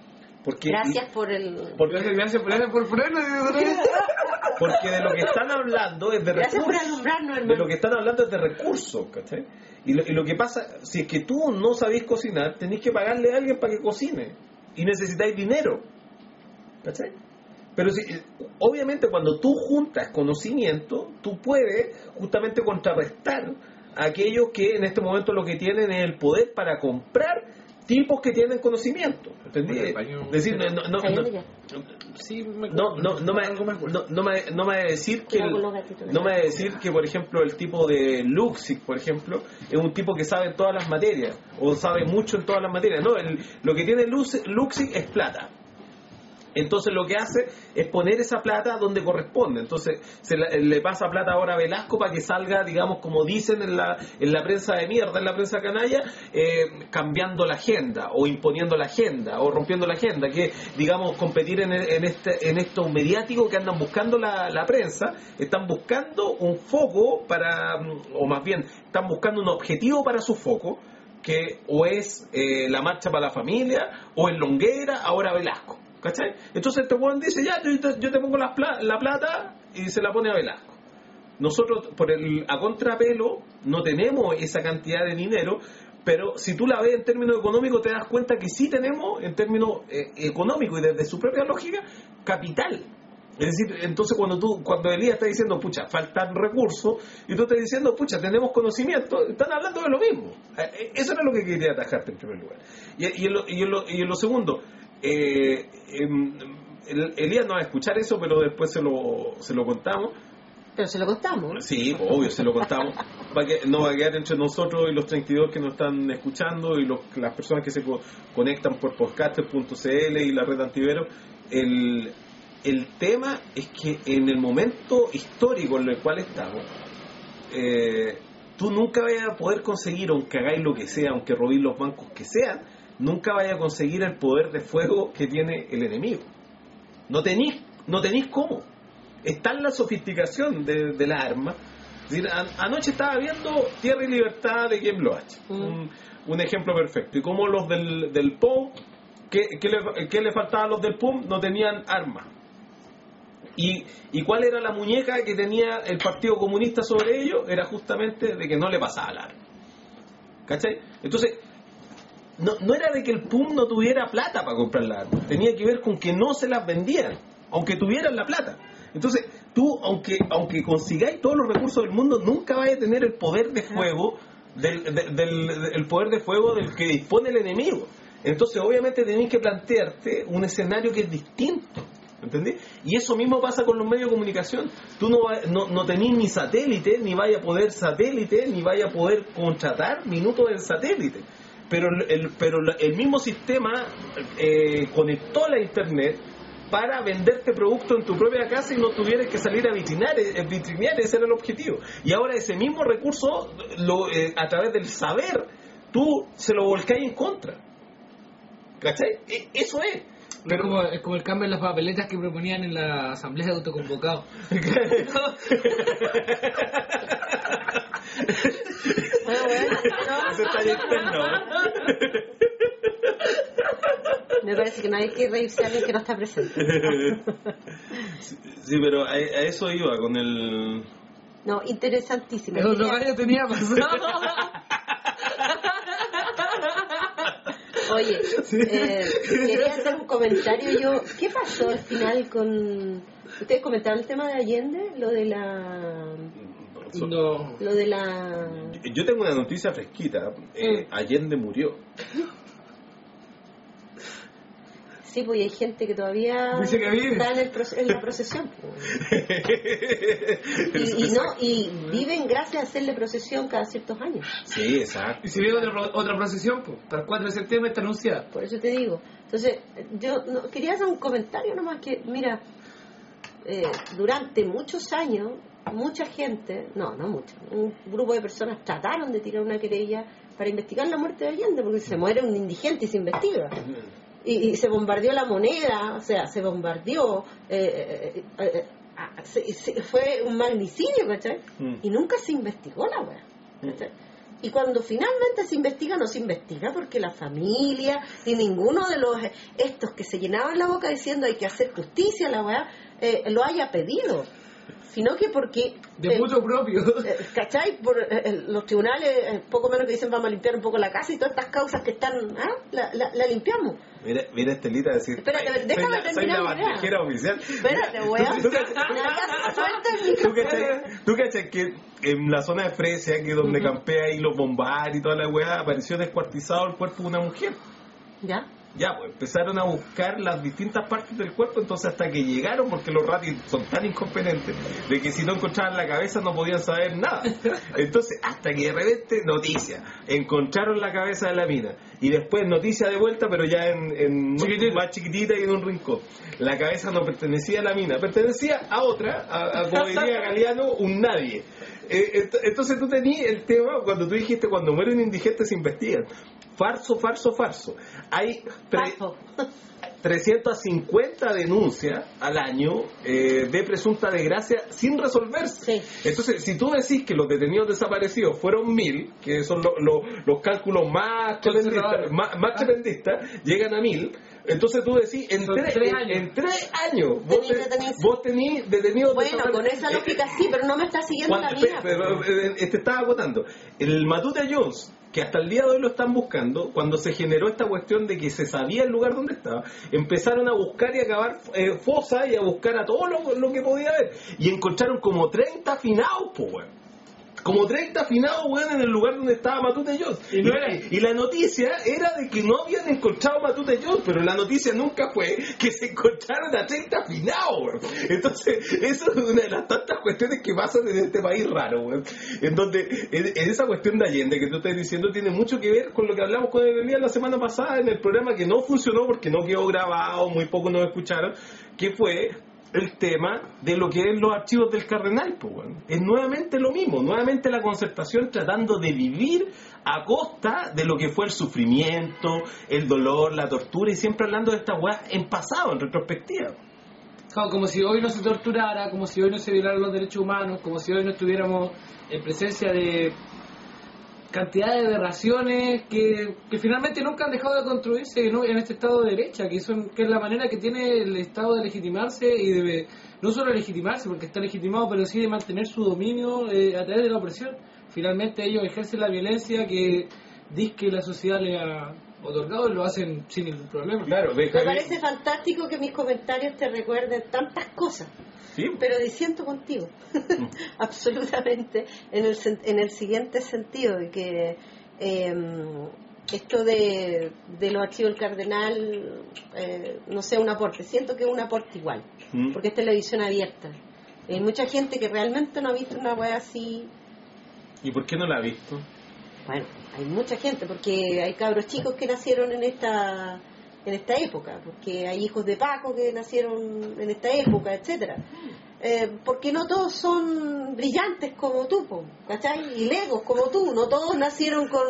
Porque, Gracias por el... Porque, Gracias por, por ponerlo. porque de lo que están hablando es de Gracias por recursos. alumbrarnos, De hermano. lo que están hablando es de recursos, ¿cachai? Y lo, y lo que pasa, si es que tú no sabés cocinar, tenés que pagarle a alguien para que cocine. Y necesitáis dinero, ¿cachai? Pero si, obviamente cuando tú juntas conocimiento, tú puedes justamente contrarrestar a aquellos que en este momento lo que tienen es el poder para comprar tipos que tienen conocimiento, ¿entendí? Es decir, no, no, no, no, Sí, me no, no, no, me, no, no, me, no me va a decir que el, no me va a decir que por ejemplo el tipo de Luxic, por ejemplo, es un tipo que sabe todas las materias o sabe mucho en todas las materias. No, el, lo que tiene Luxic, Luxic es plata. Entonces lo que hace es poner esa plata donde corresponde. Entonces se la, le pasa plata ahora a Velasco para que salga, digamos, como dicen en la, en la prensa de mierda, en la prensa canalla, eh, cambiando la agenda o imponiendo la agenda o rompiendo la agenda, que digamos competir en, en, este, en estos mediáticos que andan buscando la, la prensa, están buscando un foco para, o más bien, están buscando un objetivo para su foco, que o es eh, la marcha para la familia, o en Longueira, ahora Velasco. ¿Cachai? Entonces este weón dice, ya, yo te, yo te pongo la, pla- la plata y se la pone a Velasco. Nosotros, por el a contrapelo, no tenemos esa cantidad de dinero, pero si tú la ves en términos económicos, te das cuenta que sí tenemos, en términos eh, económicos y desde su propia lógica, capital. Es decir, entonces cuando tú, cuando Elías está diciendo, pucha, faltan recursos, y tú estás diciendo, pucha, tenemos conocimiento, están hablando de lo mismo. Eso era lo que quería atajarte en primer lugar. Y, y, en, lo, y, en, lo, y en lo segundo, Eh, eh, Elías no va a escuchar eso, pero después se lo, se lo contamos. Pero se lo contamos. Sí, obvio, se lo contamos. Va a que, no va a quedar entre nosotros y los treinta y dos que nos están escuchando y los, las personas que se co- conectan por podcaster punto c l y la red Antivero. El, el tema es que en el momento histórico en el cual estamos, eh, tú nunca vas a poder conseguir, aunque hagáis lo que sea, aunque robéis los bancos que sean, nunca vaya a conseguir el poder de fuego que tiene el enemigo. No tenéis, no tenéis cómo. Está en la sofisticación de, de la arma. Es decir, an, anoche estaba viendo Tierra y Libertad de Game Loach, mm. un, un ejemplo perfecto. Y como los del, del P O M, ¿qué, qué, le, ¿qué le faltaba a los del P O M? No tenían armas. ¿Y, ¿Y cuál era la muñeca que tenía el Partido Comunista sobre ellos? Era justamente de que no le pasaba el arma. ¿Cachai? Entonces, No, no era de que el P U M no tuviera plata para comprar las armas, tenía que ver con que no se las vendieran, aunque tuvieran la plata. Entonces, tú, aunque aunque consigáis todos los recursos del mundo, nunca vais a tener el poder de fuego del, del, del el poder de fuego del que dispone el enemigo. Entonces, obviamente, tenéis que plantearte un escenario que es distinto. ¿Entendés? Y eso mismo pasa con los medios de comunicación. Tú no, no, no tenés ni satélite, ni vaya a poder satélite, ni vaya a poder contratar minutos en satélite. Pero el, pero el mismo sistema eh, conectó la internet para venderte producto en tu propia casa y no tuvieras que salir a vitrinear, eh, vitrinear, ese era el objetivo. Y ahora ese mismo recurso, lo, eh, a través del saber, tú se lo volcáis en contra. ¿Cachai? E, eso es. Pero es como, es como el cambio en las papeletas que proponían en la asamblea de autoconvocados. Bueno, bueno, no. Eso está ahí externo. Me parece que no hay que reírse a alguien que no está presente. Sí, pero a, a eso iba con el... No, interesantísimo. El otro gallo tenía pasado. Oye, eh, quería hacer un comentario yo. ¿Qué pasó al final con... ¿Ustedes comentaron el tema de Allende? Lo de la... No. Lo de la... Yo tengo una noticia fresquita. Eh, Allende murió. Sí, pues hay gente que todavía Dice que vive. está en, el proce- en la procesión. Pues. Y, y no y viven gracias a hacerle procesión cada ciertos años. Sí, exacto. Y si viene otra, otra procesión, pues, para el cuatro de septiembre está anunciada. Por eso te digo. Entonces, yo no, quería hacer un comentario nomás que, mira, eh, durante muchos años, mucha gente, no, no mucha, un grupo de personas trataron de tirar una querella para investigar la muerte de Allende, porque se muere un indigente y se investiga. Y, y se bombardeó la moneda, o sea, se bombardeó, eh, eh, eh, eh, se, se, fue un magnicidio, ¿cachai? Mm. Y nunca se investigó la weá, ¿cachai? Y cuando finalmente se investiga, no se investiga porque la familia ni ninguno de los estos que se llenaban la boca diciendo hay que hacer justicia, la weá, eh, lo haya pedido, sino que porque de mucho eh, propio eh, ¿cachai? Por eh, los tribunales eh, poco menos que dicen vamos a limpiar un poco la casa y todas estas causas que están, ¿ah? la, la, la limpiamos. Mira, mira Estelita decir, espérate, ay, déjame soy terminar la, soy la bandejera oficial. Espérate, weón. ¿Tú cachas que en la zona de Fresia, que donde uh-huh. campea ahí los bombardos y toda la weá, apareció descuartizado el cuerpo de una mujer? ¿Ya? Ya, pues empezaron a buscar las distintas partes del cuerpo, entonces hasta que llegaron, porque los ratis son tan incompetentes, de que si no encontraban la cabeza no podían saber nada. Entonces, hasta que de repente, noticia, encontraron la cabeza de la mina, y después noticia de vuelta, pero ya en, en chiquitita. más chiquitita y en un rincón. La cabeza no pertenecía a la mina, pertenecía a otra, a, a como diría Galeano, un nadie. Eh, entonces tú tenías el tema, cuando tú dijiste, cuando muere un indigente se investigan. Farso, farso, farso. Hay tre- trescientas cincuenta denuncias al año eh, de presunta desgracia sin resolverse. Sí. Entonces, si tú decís que los detenidos desaparecidos fueron mil, que son lo, lo, los cálculos más tremendistas, más, más tremendistas, llegan a mil. Entonces tú decís, en, tres, tres en, años. en tres años vos, te, vos tenís detenidos... Bueno, con esa lógica sí, pero no me está siguiendo la vida. Pero, pero, te estaba agotando. El Matute Jones, que hasta el día de hoy lo están buscando, cuando se generó esta cuestión de que se sabía el lugar donde estaba, empezaron a buscar y a cavar eh, fosas y a buscar a todo lo, lo que podía haber. Y encontraron como treinta afinados, pues, weón. Como treinta afinados, weón, en el lugar donde estaba Matute Jones. Y, no era, y la noticia era de que no habían encontrado Matute Jones, pero la noticia nunca fue que se encontraron a treinta afinados, weón. Entonces, eso es una de las tantas cuestiones que pasan en este país raro, weón. En donde, en, en esa cuestión de Allende que tú estás diciendo, tiene mucho que ver con lo que hablamos con el Elías la semana pasada en el programa, que no funcionó porque no quedó grabado, muy pocos nos escucharon, que fue el tema de lo que es los archivos del Cardenal, pues, bueno. Es nuevamente lo mismo, nuevamente la Concertación tratando de vivir a costa de lo que fue el sufrimiento, el dolor, la tortura, y siempre hablando de estas weas en pasado, en retrospectiva. Como, como si hoy no se torturara, como si hoy no se violaran los derechos humanos, como si hoy no estuviéramos en presencia de cantidades de aberraciones que, que finalmente nunca han dejado de construirse, ¿no?, en este Estado de derecha, que, son, que es la manera que tiene el Estado de legitimarse y de no solo legitimarse, porque está legitimado, pero sí de mantener su dominio eh, a través de la opresión. Finalmente ellos ejercen la violencia que dice que la sociedad le ha otorgado y lo hacen sin ningún problema. Claro, me parece fantástico que mis comentarios te recuerden tantas cosas. ¿Sí? Pero disiento contigo, absolutamente, en el, en el siguiente sentido, de que eh, esto de, de los archivos del Cardenal eh, no sea un aporte, siento que es un aporte igual, ¿Mm? porque es televisión abierta. Hay mucha gente que realmente no ha visto una wea así. ¿Y por qué no la ha visto? Bueno, hay mucha gente, porque hay cabros chicos que nacieron en esta... en esta época, porque hay hijos de Paco que nacieron en esta época, etcétera. Eh, porque no todos son brillantes como tú, po, ¿cachai? Y legos como tú, no todos nacieron con,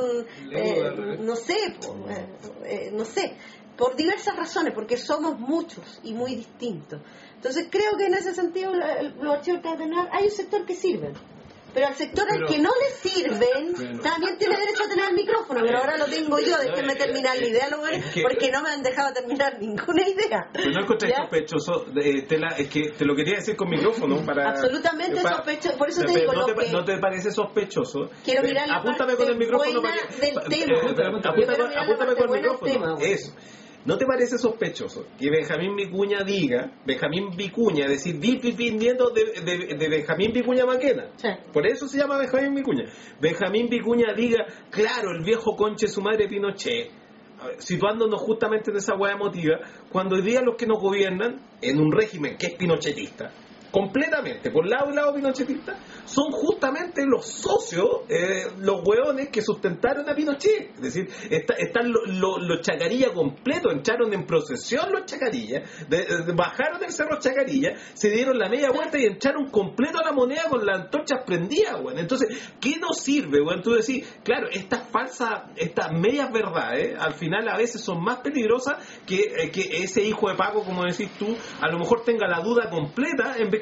eh, no sé, po, eh, eh, no sé, por diversas razones, porque somos muchos y muy distintos. Entonces creo que en ese sentido los archivos cardenal hay un sector que sirven. Pero al sector pero, al que no le sirven, bueno, también tiene derecho a tener el micrófono, pero ahora lo tengo yo, déjenme terminar la idea, es que, porque no me han dejado terminar ninguna idea. Pero no encontré sospechoso, eh, te la, es que te lo quería decir con micrófono. Para, absolutamente para, sospechoso, por eso te pero digo no lo te, que... ¿No te parece sospechoso? Quiero mirar la apúntame con el micrófono para que, del tema. Eh, apúntame, apúntame con el micrófono. Tema, eso. ¿No te parece sospechoso que Benjamín Vicuña diga, Benjamín Vicuña, es decir, dependiendo de, de, de Benjamín Vicuña Maquena? Sí. Por eso se llama Benjamín Vicuña. Benjamín Vicuña diga, claro, el viejo conche su madre Pinochet, situándonos justamente en esa hueá emotiva, cuando hoy día los que nos gobiernan, en un régimen que es pinochetista, completamente, por lado y lado pinochetista, son justamente los socios, eh, los hueones que sustentaron a Pinochet. Es decir, está, están los lo, lo Chacarilla completos, entraron en procesión los Chacarilla, de, de, bajaron del cerro Chacarilla, se dieron la media vuelta y entraron completo a la moneda con las antorchas prendidas, weón. Entonces, ¿qué nos sirve, weón? Tú decís, claro, estas falsas, estas medias verdades, al final a veces son más peligrosas que, eh, que ese hijo de Paco, como decís tú, a lo mejor tenga la duda completa en vez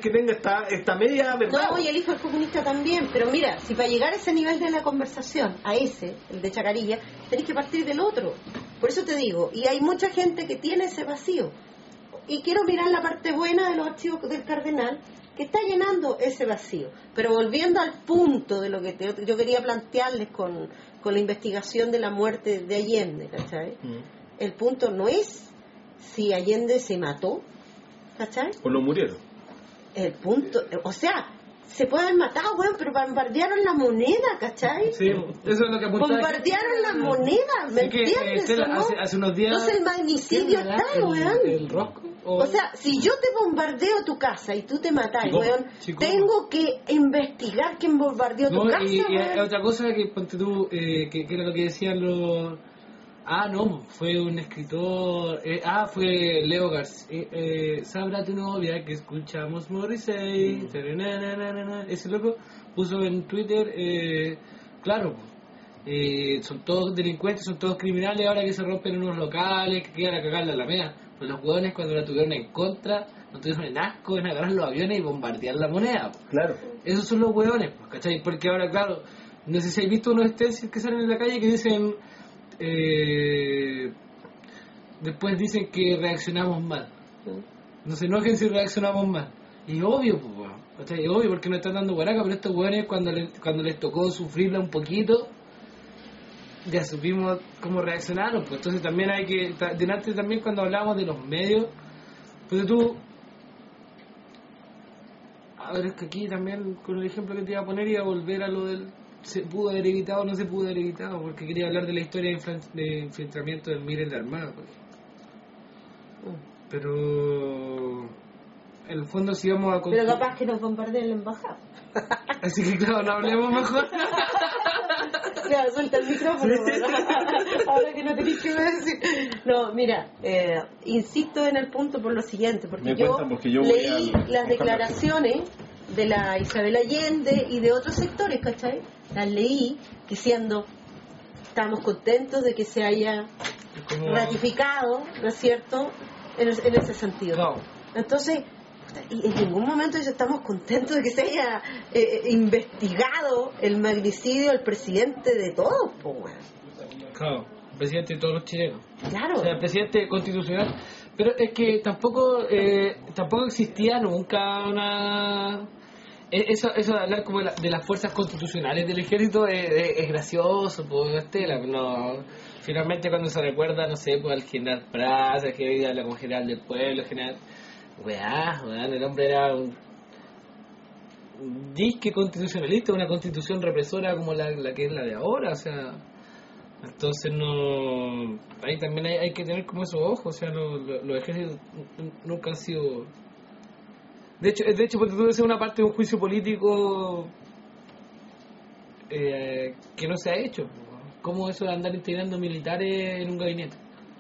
que tenga esta, esta media verdad. No, y el hijo del comunista también, pero mira, si para llegar a ese nivel de la conversación, a ese, el de Chacarilla, tenés que partir del otro. Por eso te digo, y hay mucha gente que tiene ese vacío. Y quiero mirar la parte buena de los archivos del Cardenal, que está llenando ese vacío. Pero volviendo al punto de lo que te, yo quería plantearles con, con la investigación de la muerte de Allende, ¿cachai? Mm. El punto no es si Allende se mató, ¿cachai? O lo murieron. El punto, o sea, se puede haber matado, bueno, pero bombardearon la moneda, ¿cachai? Sí, eso es lo que apuntaba. Bombardearon la moneda, ¿me que, entiendes? eh, ¿no? hace, hace unos días. Entonces el magnicidio está, weón. El, el rosco. O... o sea, si yo te bombardeo tu casa y tú te matás, Chico, weón, chico. tengo que investigar quién bombardeó tu no, casa, y, y weón. otra cosa que, ponte tú, eh, que, que era lo que decían los... Ah, no, fue un escritor... Eh, ah, fue Leo García. Eh, eh, Sabrá tu novia que escuchamos Morrissey. Mm. Ese loco puso en Twitter, eh, claro, eh, son todos delincuentes, son todos criminales ahora que se rompen en unos locales, que quedan a cagar la alameda. Pero los hueones cuando la tuvieron en contra, no tuvieron en asco en agarrar los aviones y bombardear la moneda. Claro. Esos son los hueones, ¿cachai? Porque ahora, claro, no sé si habéis visto unos stencils que salen en la calle que dicen... Eh, después dicen que reaccionamos mal. No se enojen si reaccionamos mal. Y obvio, pues, o sea, es obvio porque nos están dando guaraca, pero estos hueones cuando, le, cuando les tocó sufrirla un poquito, ya supimos cómo reaccionaron. Pues entonces también hay que, delante también cuando hablamos de los medios, pues tú, a ver, es que aquí también con el ejemplo que te iba a poner iba a volver a lo del se pudo haber evitado o no se pudo haber evitado, porque quería hablar de la historia de, inflan- de infiltramiento del Miren de Armada, pues. Pero en el fondo si vamos a constru- pero capaz que nos bombardeen la embajada. Así que claro, no hablemos mejor. Claro, suelta el micrófono. Ahora que no tenéis que decir. No, mira, eh, insisto en el punto por lo siguiente, porque Me yo, porque yo leí al, las declaraciones de la Isabel Allende y de otros sectores, ¿cachai? Las leí diciendo, estamos contentos de que se haya Como... ratificado, ¿no es cierto?, en, en ese sentido. No. Entonces, y en ningún momento dice, estamos contentos de que se haya eh, investigado el magnicidio del presidente de todos, pues. Claro, el presidente de todos los chilenos. Claro. O sea, el presidente constitucional. Pero es que tampoco eh, tampoco existía nunca una... Eso, eso de hablar como de, la, de las fuerzas constitucionales del ejército es, es, es gracioso, pues, Estela, no... Finalmente cuando se recuerda, no sé, pues al general Praz, al que habla como general del pueblo, general... Weá, weá, el hombre era un... disque constitucionalista, una constitución represora como la, la que es la de ahora, o sea... Entonces no... Ahí también hay, hay que tener como esos ojos, o sea, no, lo, los ejércitos nunca han sido... De hecho, de hecho porque tú ves una parte de un juicio político eh, que no se ha hecho. ¿Cómo eso de andar integrando militares en un gabinete?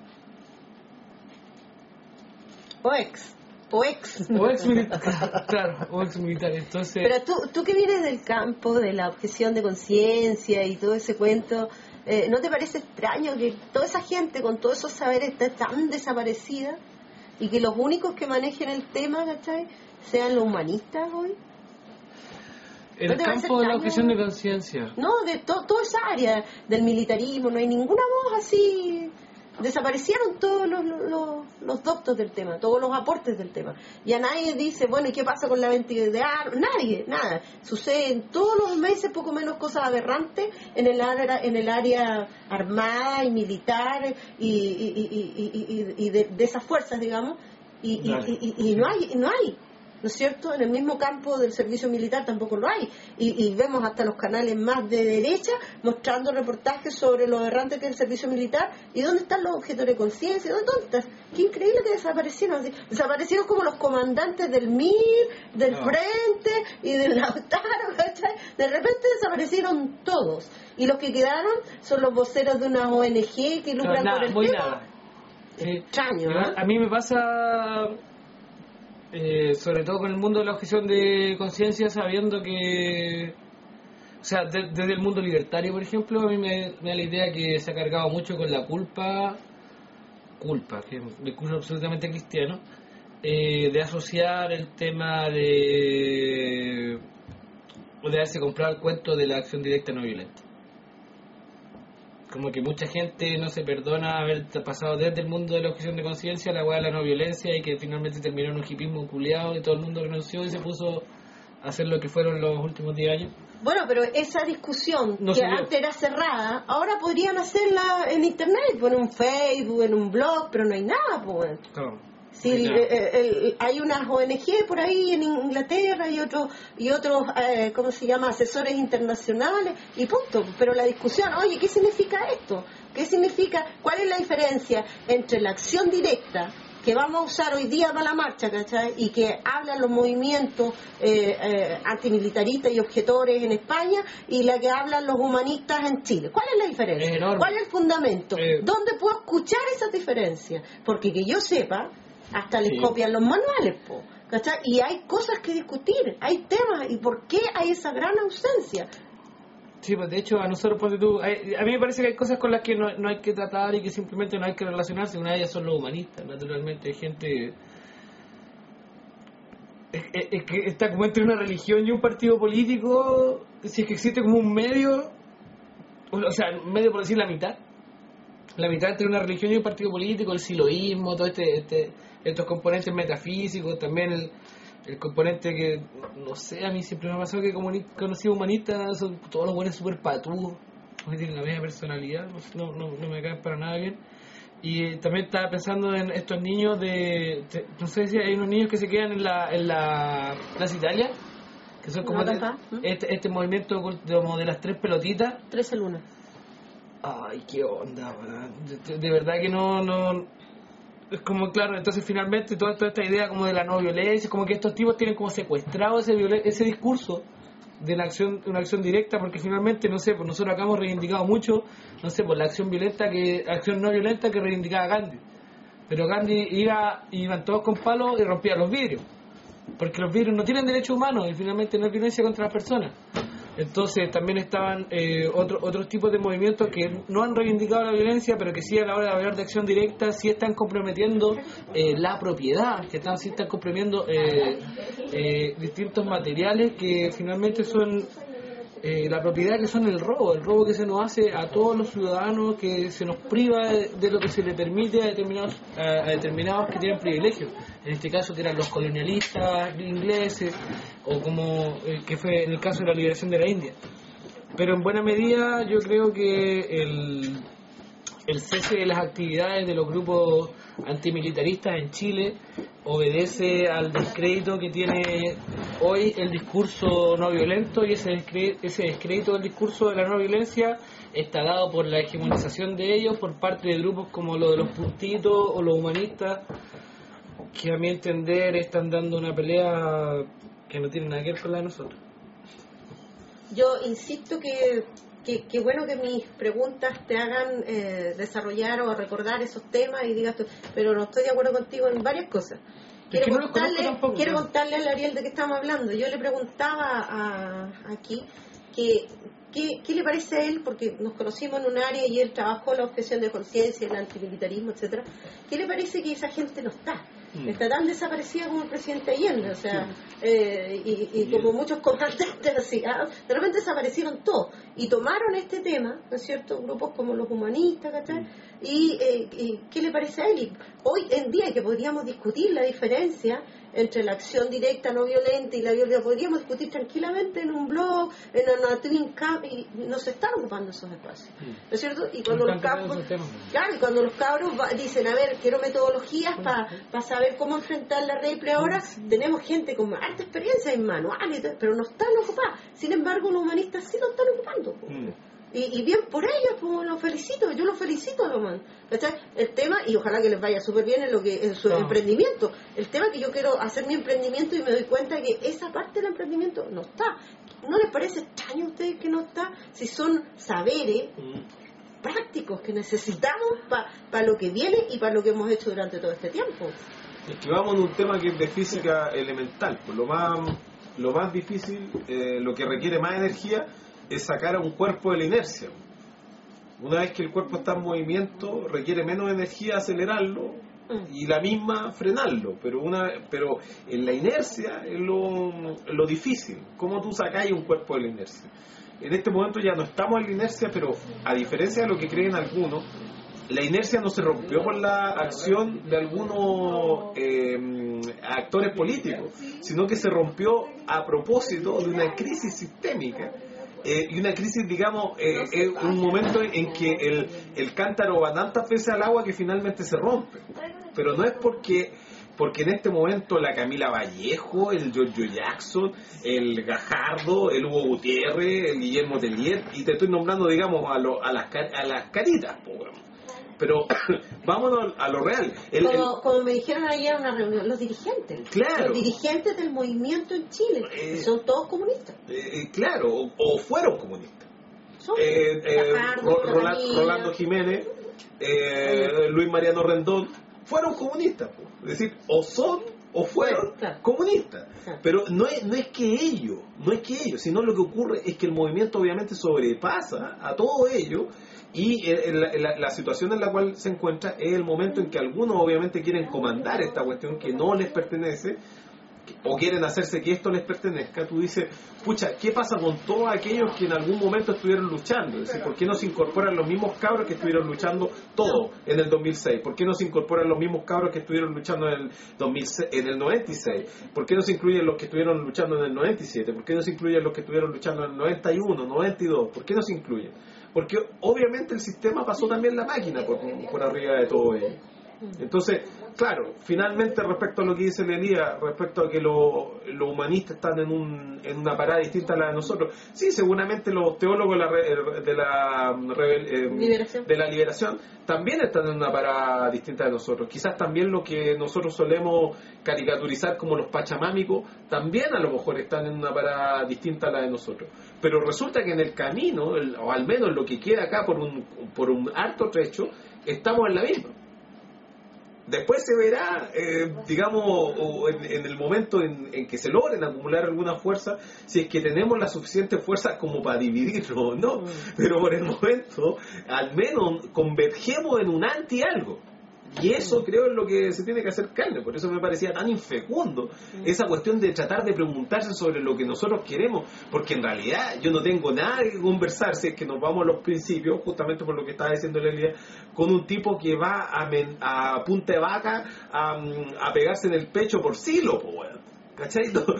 O ex. O ex. O ex militar, claro, o ex militar. Entonces... Pero tú, tú que vienes del campo de la objeción de conciencia y todo ese cuento, eh, ¿no te parece extraño que toda esa gente con todos esos saberes esté tan desaparecida y que los únicos que manejen el tema, ¿cachai?, sean los humanistas hoy? En ¿No el te parece campo de la extraño? objeción de conciencia. No, de to, toda esa área del militarismo, no hay ninguna voz así. Desaparecieron todos los, los, los doctos del tema, todos los aportes del tema. Ya nadie dice, bueno, ¿y qué pasa con la venta de armas? Nadie, nada. Suceden todos los meses poco menos cosas aberrantes en el área, en el área armada y militar y, y, y, y, y, y de, de esas fuerzas, digamos, y, y, y, y, y no hay, no hay. ¿No es cierto? En el mismo campo del servicio militar tampoco lo hay. Y, y vemos hasta los canales más de derecha mostrando reportajes sobre los errantes que es el servicio militar. ¿Y dónde están los objetores de conciencia? ¿Dónde, ¿Dónde están? Qué increíble que desaparecieron. Desaparecieron como los comandantes del M I R, del no. Frente y del Lautaro, ¿cachai? De repente desaparecieron todos. Y los que quedaron son los voceros de una O N G que lucran no, nada, por el muy tema. Nada. Extraño, ¿no? A, a mí me pasa... Eh, sobre todo con el mundo de la objeción de conciencia, sabiendo que, o sea, de, desde el mundo libertario, por ejemplo, a mí me, me da la idea que se ha cargado mucho con la culpa, culpa, que es un discurso absolutamente cristiano, eh, de asociar el tema de, de haberse comprado el cuento de la acción directa no violenta. Como que mucha gente no se perdona haber pasado desde el mundo de la objeción de conciencia a la hueá de la no violencia y que finalmente terminó en un hipismo culiado y todo el mundo renunció y se puso a hacer lo que fueron los últimos diez años. Bueno, pero esa discusión no que antes era cerrada, ahora podrían hacerla en internet, en un Facebook, en un blog, pero no hay nada, pues. Claro. Sí, el, el, el, hay unas O N G por ahí en Inglaterra y otros y otros eh, ¿cómo se llama? Asesores internacionales y punto. Pero la discusión, oye, ¿qué significa esto? ¿Qué significa? ¿Cuál es la diferencia entre la acción directa que vamos a usar hoy día para la marcha, ¿cachai? Y que hablan los movimientos eh, eh, antimilitaristas y objetores en España y la que hablan los humanistas en Chile? ¿Cuál es la diferencia? Es enorme. ¿Cuál es el fundamento? Eh. ¿Dónde puedo escuchar esas diferencias? Porque que yo sepa, hasta les Sí. copian los manuales, po, ¿cachai? Y hay cosas que discutir, hay temas, ¿y por qué hay esa gran ausencia? Sí, pues de hecho a nosotros, pues, tú, hay, a mí me parece que hay cosas con las que no, no hay que tratar y que simplemente no hay que relacionarse. Una de ellas son los humanistas, naturalmente, hay gente es, es, es que está como entre una religión y un partido político, si es que existe como un medio, o sea, un medio por decir la mitad, la mitad entre una religión y un partido político, el siloísmo, todo este, este estos componentes metafísicos, también el el componente que, no sé, a mí siempre me ha pasado que como conocido humanista son todos los buenos súper patúos, no tienen la misma personalidad, no, no, no me caen para nada bien. Y eh, también estaba pensando en estos niños de, de, no sé si hay unos niños que se quedan en la en la Plaza Italia, que son como No, de, papá. este, este movimiento como de las tres pelotitas. Trece lunas. Ay, qué onda, de, de, de verdad que no, no es como, claro, entonces finalmente toda, toda esta idea como de la no violencia, como que estos tipos tienen como secuestrado ese violen- ese discurso de una acción una acción directa, porque finalmente, no sé, pues nosotros acá hemos reivindicado mucho, no sé, pues la acción violenta, que acción no violenta que reivindicaba Gandhi, pero Gandhi iba, iban todos con palos y rompía los vidrios, porque los vidrios no tienen derechos humanos y finalmente no es violencia contra las personas. Entonces también estaban eh, otro, otros tipos de movimientos que no han reivindicado la violencia, pero que sí a la hora de hablar de acción directa sí están comprometiendo eh, la propiedad, que están, sí están comprometiendo eh, eh, distintos materiales que finalmente son eh, la propiedad, que son el robo, el robo que se nos hace a todos los ciudadanos, que se nos priva de, de lo que se le permite a determinados, a, a determinados que tienen privilegios. En este caso que eran los colonialistas ingleses, o como eh, que fue en el caso de la liberación de la India. Pero en buena medida yo creo que el, el cese de las actividades de los grupos antimilitaristas en Chile obedece al descrédito que tiene hoy el discurso no violento, y ese descrédito, ese descrédito del discurso de la no violencia está dado por la hegemonización de ellos por parte de grupos como lo de los puntitos o los humanistas, que a mi entender están dando una pelea que no tiene nada que ver con la de nosotros. Yo insisto que que, que bueno que mis preguntas te hagan eh, desarrollar o recordar esos temas y digas tú, pero no estoy de acuerdo contigo en varias cosas. Quiero, es que no contarle, tampoco, quiero ¿no? contarle al Ariel de qué estamos hablando. Yo le preguntaba a, aquí que ¿Qué, ¿Qué le parece a él? Porque nos conocimos en un área y él trabajó la objeción de conciencia, el antimilitarismo, etcétera. ¿Qué le parece que esa gente no está? Mm. Está tan desaparecida como el presidente Allende, o sea, sí. eh, y, y como muchos comandantes así, ¿ah? De repente desaparecieron todos y tomaron este tema, ¿no es cierto? Grupos como los humanistas, ¿cachai? Mm. Y, eh, y ¿qué le parece a él? Y hoy en día que podríamos discutir la diferencia entre la acción directa no violenta y la violencia, podríamos discutir tranquilamente en un blog, en una twin cam, y no se están ocupando esos espacios, ¿no es cierto? Y cuando los cabros, claro, y cuando los cabros va, dicen, a ver, quiero metodologías para pa saber cómo enfrentar la replay ahora, tenemos gente con harta experiencia en manuales, pero no están ocupadas. Sin embargo, los humanistas sí lo están ocupando. Mm. Y, y bien por ellos, pues los felicito, yo los felicito, Román. El tema, y ojalá que les vaya súper bien en, lo que, en su no. emprendimiento, el tema que yo quiero hacer mi emprendimiento y me doy cuenta que esa parte del emprendimiento no está. ¿No les parece extraño a ustedes que no está? Si son saberes mm. prácticos que necesitamos para pa lo que viene y para lo que hemos hecho durante todo este tiempo. Es que vamos en un tema que es de física elemental, pues lo más, lo más difícil, eh, lo que requiere más energía es sacar a un cuerpo de la inercia. Una vez que el cuerpo está en movimiento, requiere menos energía acelerarlo y la misma frenarlo, pero una pero en la inercia es lo, lo difícil. ¿Cómo tú sacáis un cuerpo de la inercia? En este momento ya no estamos en la inercia, pero a diferencia de lo que creen algunos, la inercia no se rompió por la acción de algunos eh, actores políticos, sino que se rompió a propósito de una crisis sistémica. Eh, y una crisis, digamos, eh, es un momento en que el, el cántaro va tantas veces al agua que finalmente se rompe. Pero no es porque porque en este momento la Camila Vallejo, el Giorgio Jackson, el Gajardo, el Hugo Gutiérrez, el Guillermo Tellier, y te estoy nombrando, digamos, a, lo, a, las, a las caritas, po, pero vámonos a lo real. El, como, el, como me dijeron ayer en una reunión, los dirigentes. Claro. Los dirigentes del movimiento en Chile, eh, son todos comunistas. Eh, claro, o, o fueron comunistas. Son eh, eh, Fajardo, Rolando, Rolando Jiménez, eh, Luis Mariano Rendón, fueron comunistas. Es decir, o son o fueron claro. comunistas. Claro. Pero no es, no es que ellos, no es que ellos, sino lo que ocurre es que el movimiento obviamente sobrepasa a todo ello. Y la, la, la situación en la cual se encuentra es el momento en que algunos obviamente quieren comandar esta cuestión que no les pertenece, o quieren hacerse que esto les pertenezca. Tú dices, pucha, ¿qué pasa con todos aquellos que en algún momento estuvieron luchando? Es decir, ¿por qué no se incorporan los mismos cabros que estuvieron luchando todo en el dos mil seis? ¿Por qué no se incorporan los mismos cabros que estuvieron luchando en el, dos mil seis, en el noventa y seis? ¿Por qué no se incluyen los que estuvieron luchando en el noventa y siete? ¿Por qué no se incluyen los que estuvieron luchando en el noventa y uno, noventa y dos? ¿Por qué no se incluyen? Porque obviamente el sistema pasó también la máquina por, por arriba de todo ello. Entonces, claro, finalmente respecto a lo que dice Elías, respecto a que los lo humanistas están en, un, en una parada distinta a la de nosotros, sí, seguramente los teólogos de la, de la, eh, liberación. de la liberación también están en una parada distinta de nosotros. Quizás también lo que nosotros solemos caricaturizar como los pachamámicos, también a lo mejor están en una parada distinta a la de nosotros. Pero resulta que en el camino, el, o al menos lo que queda acá por un, por un harto trecho, estamos en la misma. Después se verá, eh, digamos, o en, en el momento en, en que se logren acumular alguna fuerza, si es que tenemos la suficiente fuerza como para dividirlo o no. Pero por el momento, al menos convergemos en un anti algo. Y eso creo es lo que se tiene que hacer carne. Por eso me parecía tan infecundo esa cuestión de tratar de preguntarse sobre lo que nosotros queremos, porque en realidad yo no tengo nada que conversar, si es que nos vamos a los principios, justamente por lo que estaba diciendo Lelia, con un tipo que va a, men, a punta de vaca a, a pegarse en el pecho por silo, po, bueno. ¿Cachai? No,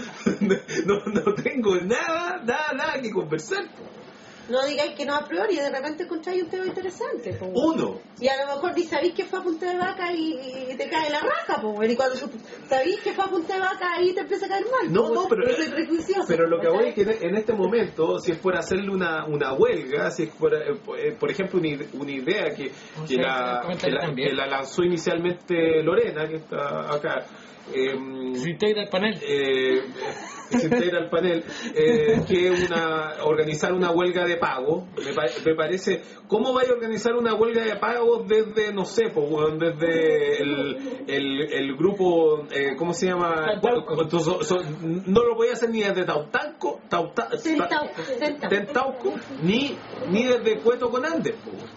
no, no tengo nada, nada, nada que conversar, po. No digáis que no a priori, de repente encontráis un tema interesante. Po. Uno. Y a lo mejor ni sabéis que fue a punta de vaca y, y te cae la raja, po. Y cuando sabéis que fue a punta de vaca ahí te empieza a caer mal. No, po. no, pero, soy prejuicioso, pero lo que voy es que ¿sabes? en este momento, si fuera hacerle una, una huelga, si fuera, eh, por ejemplo, una, una idea que, que, la, que, la, que la lanzó inicialmente Lorena, que está acá. Eh, se integra al panel. Eh, se integra al panel, eh, que una organizar una huelga de pago. Me, pa me parece, ¿cómo vaya a organizar una huelga de pago desde, no sé, pues, bueno, desde el, el, el grupo, eh, ¿cómo se llama? Tentauco. So, so, no lo voy a hacer ni desde Tautanco, Tauta, Tentauco, Tentauco. Tentauco, ni, ni desde Cueto con Andes, pues.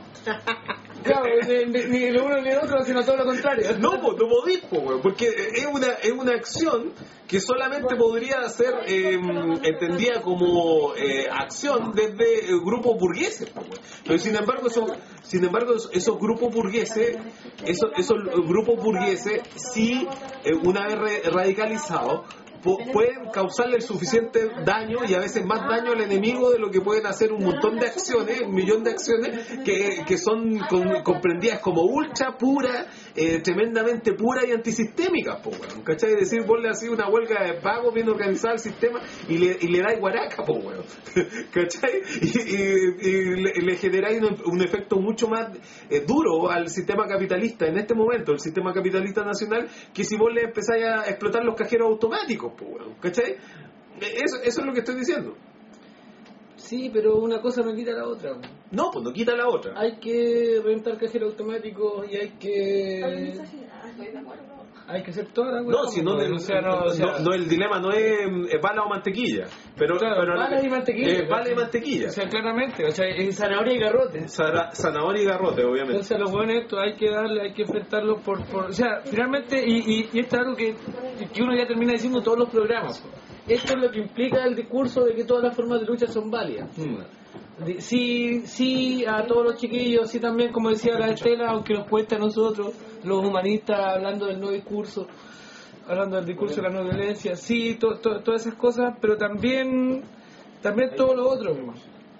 Claro, ni, ni, ni el uno ni el otro, sino todo lo contrario. No, pues no podís, pues, porque es una, es una acción que solamente podría ser eh, entendida como eh, acción desde grupos burgueses, pues. Pero sin embargo, esos, sin embargo, esos grupos burgueses, esos, esos grupos burgueses, sí, eh, una vez radicalizados, pueden causarle el suficiente daño y a veces más daño al enemigo de lo que pueden hacer un montón de acciones, un millón de acciones que, que son con, comprendidas como ultra pura, eh, tremendamente pura y antisistémicas, po, weón, ¿cachai? Es decir, ponle así una huelga de pago bien organizada al sistema y le, y le da guaraca, po, weón, ¿cachai? Y, y, y le, le generáis un, un efecto mucho más eh, duro al sistema capitalista en este momento, el sistema capitalista nacional, que si vos le empezáis a explotar los cajeros automáticos, ¿cachai? Eso, eso es lo que estoy diciendo. Sí, pero una cosa no quita la otra. No, pues no quita la otra. Hay que reventar cajeros automáticos y hay que... Hay que hacer toda la No, si no, pues, el, o sea, no, o sea, no, no, el dilema no es, es bala o mantequilla. Pero, claro, pero bala y mantequilla. Es bala y mantequilla. O sea, claramente, o sea, es zanahoria y garrote. Zara- zanahoria y garrote, obviamente. Entonces a los buenos esto hay que darle, hay que enfrentarlo por, por... O sea, finalmente, y, y, y esto es algo que, que uno ya termina diciendo en todos los programas. Esto es lo que implica el discurso de que todas las formas de lucha son válidas. Mm. De- Sí, sí, a todos los chiquillos, sí también, como decía la Estela, aunque nos cuesta a nosotros, los humanistas, hablando del no discurso, hablando del discurso de la no violencia, sí, to, to, todas esas cosas, pero también también todo lo otro, hermano.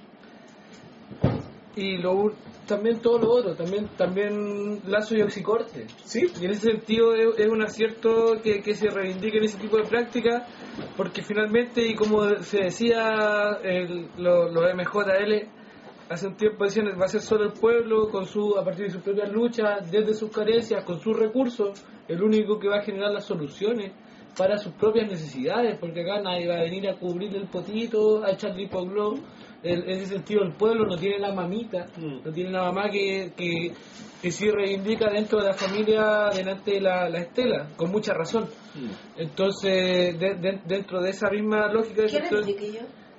Y lo, ur- también todo lo otro, también también lazo y oxicorte. Sí. Y en ese sentido es, es un acierto que, que se reivindiquen ese tipo de prácticas, porque finalmente, y como se decía el, lo- los M J L hace un tiempo, decían, va a ser solo el pueblo, con su a partir de sus propias luchas, desde sus carencias, con sus recursos, el único que va a generar las soluciones para sus propias necesidades, porque acá nadie va a venir a cubrirle el potito, a echarle hipoglow. En ese sentido el pueblo no tiene la mamita, Mm. no tiene la mamá que, que, que sí reivindica dentro de la familia delante de la, la Estela, con mucha razón. Mm. Entonces, de- de- dentro de esa misma lógica de ¿Quién sector, es chiquillo?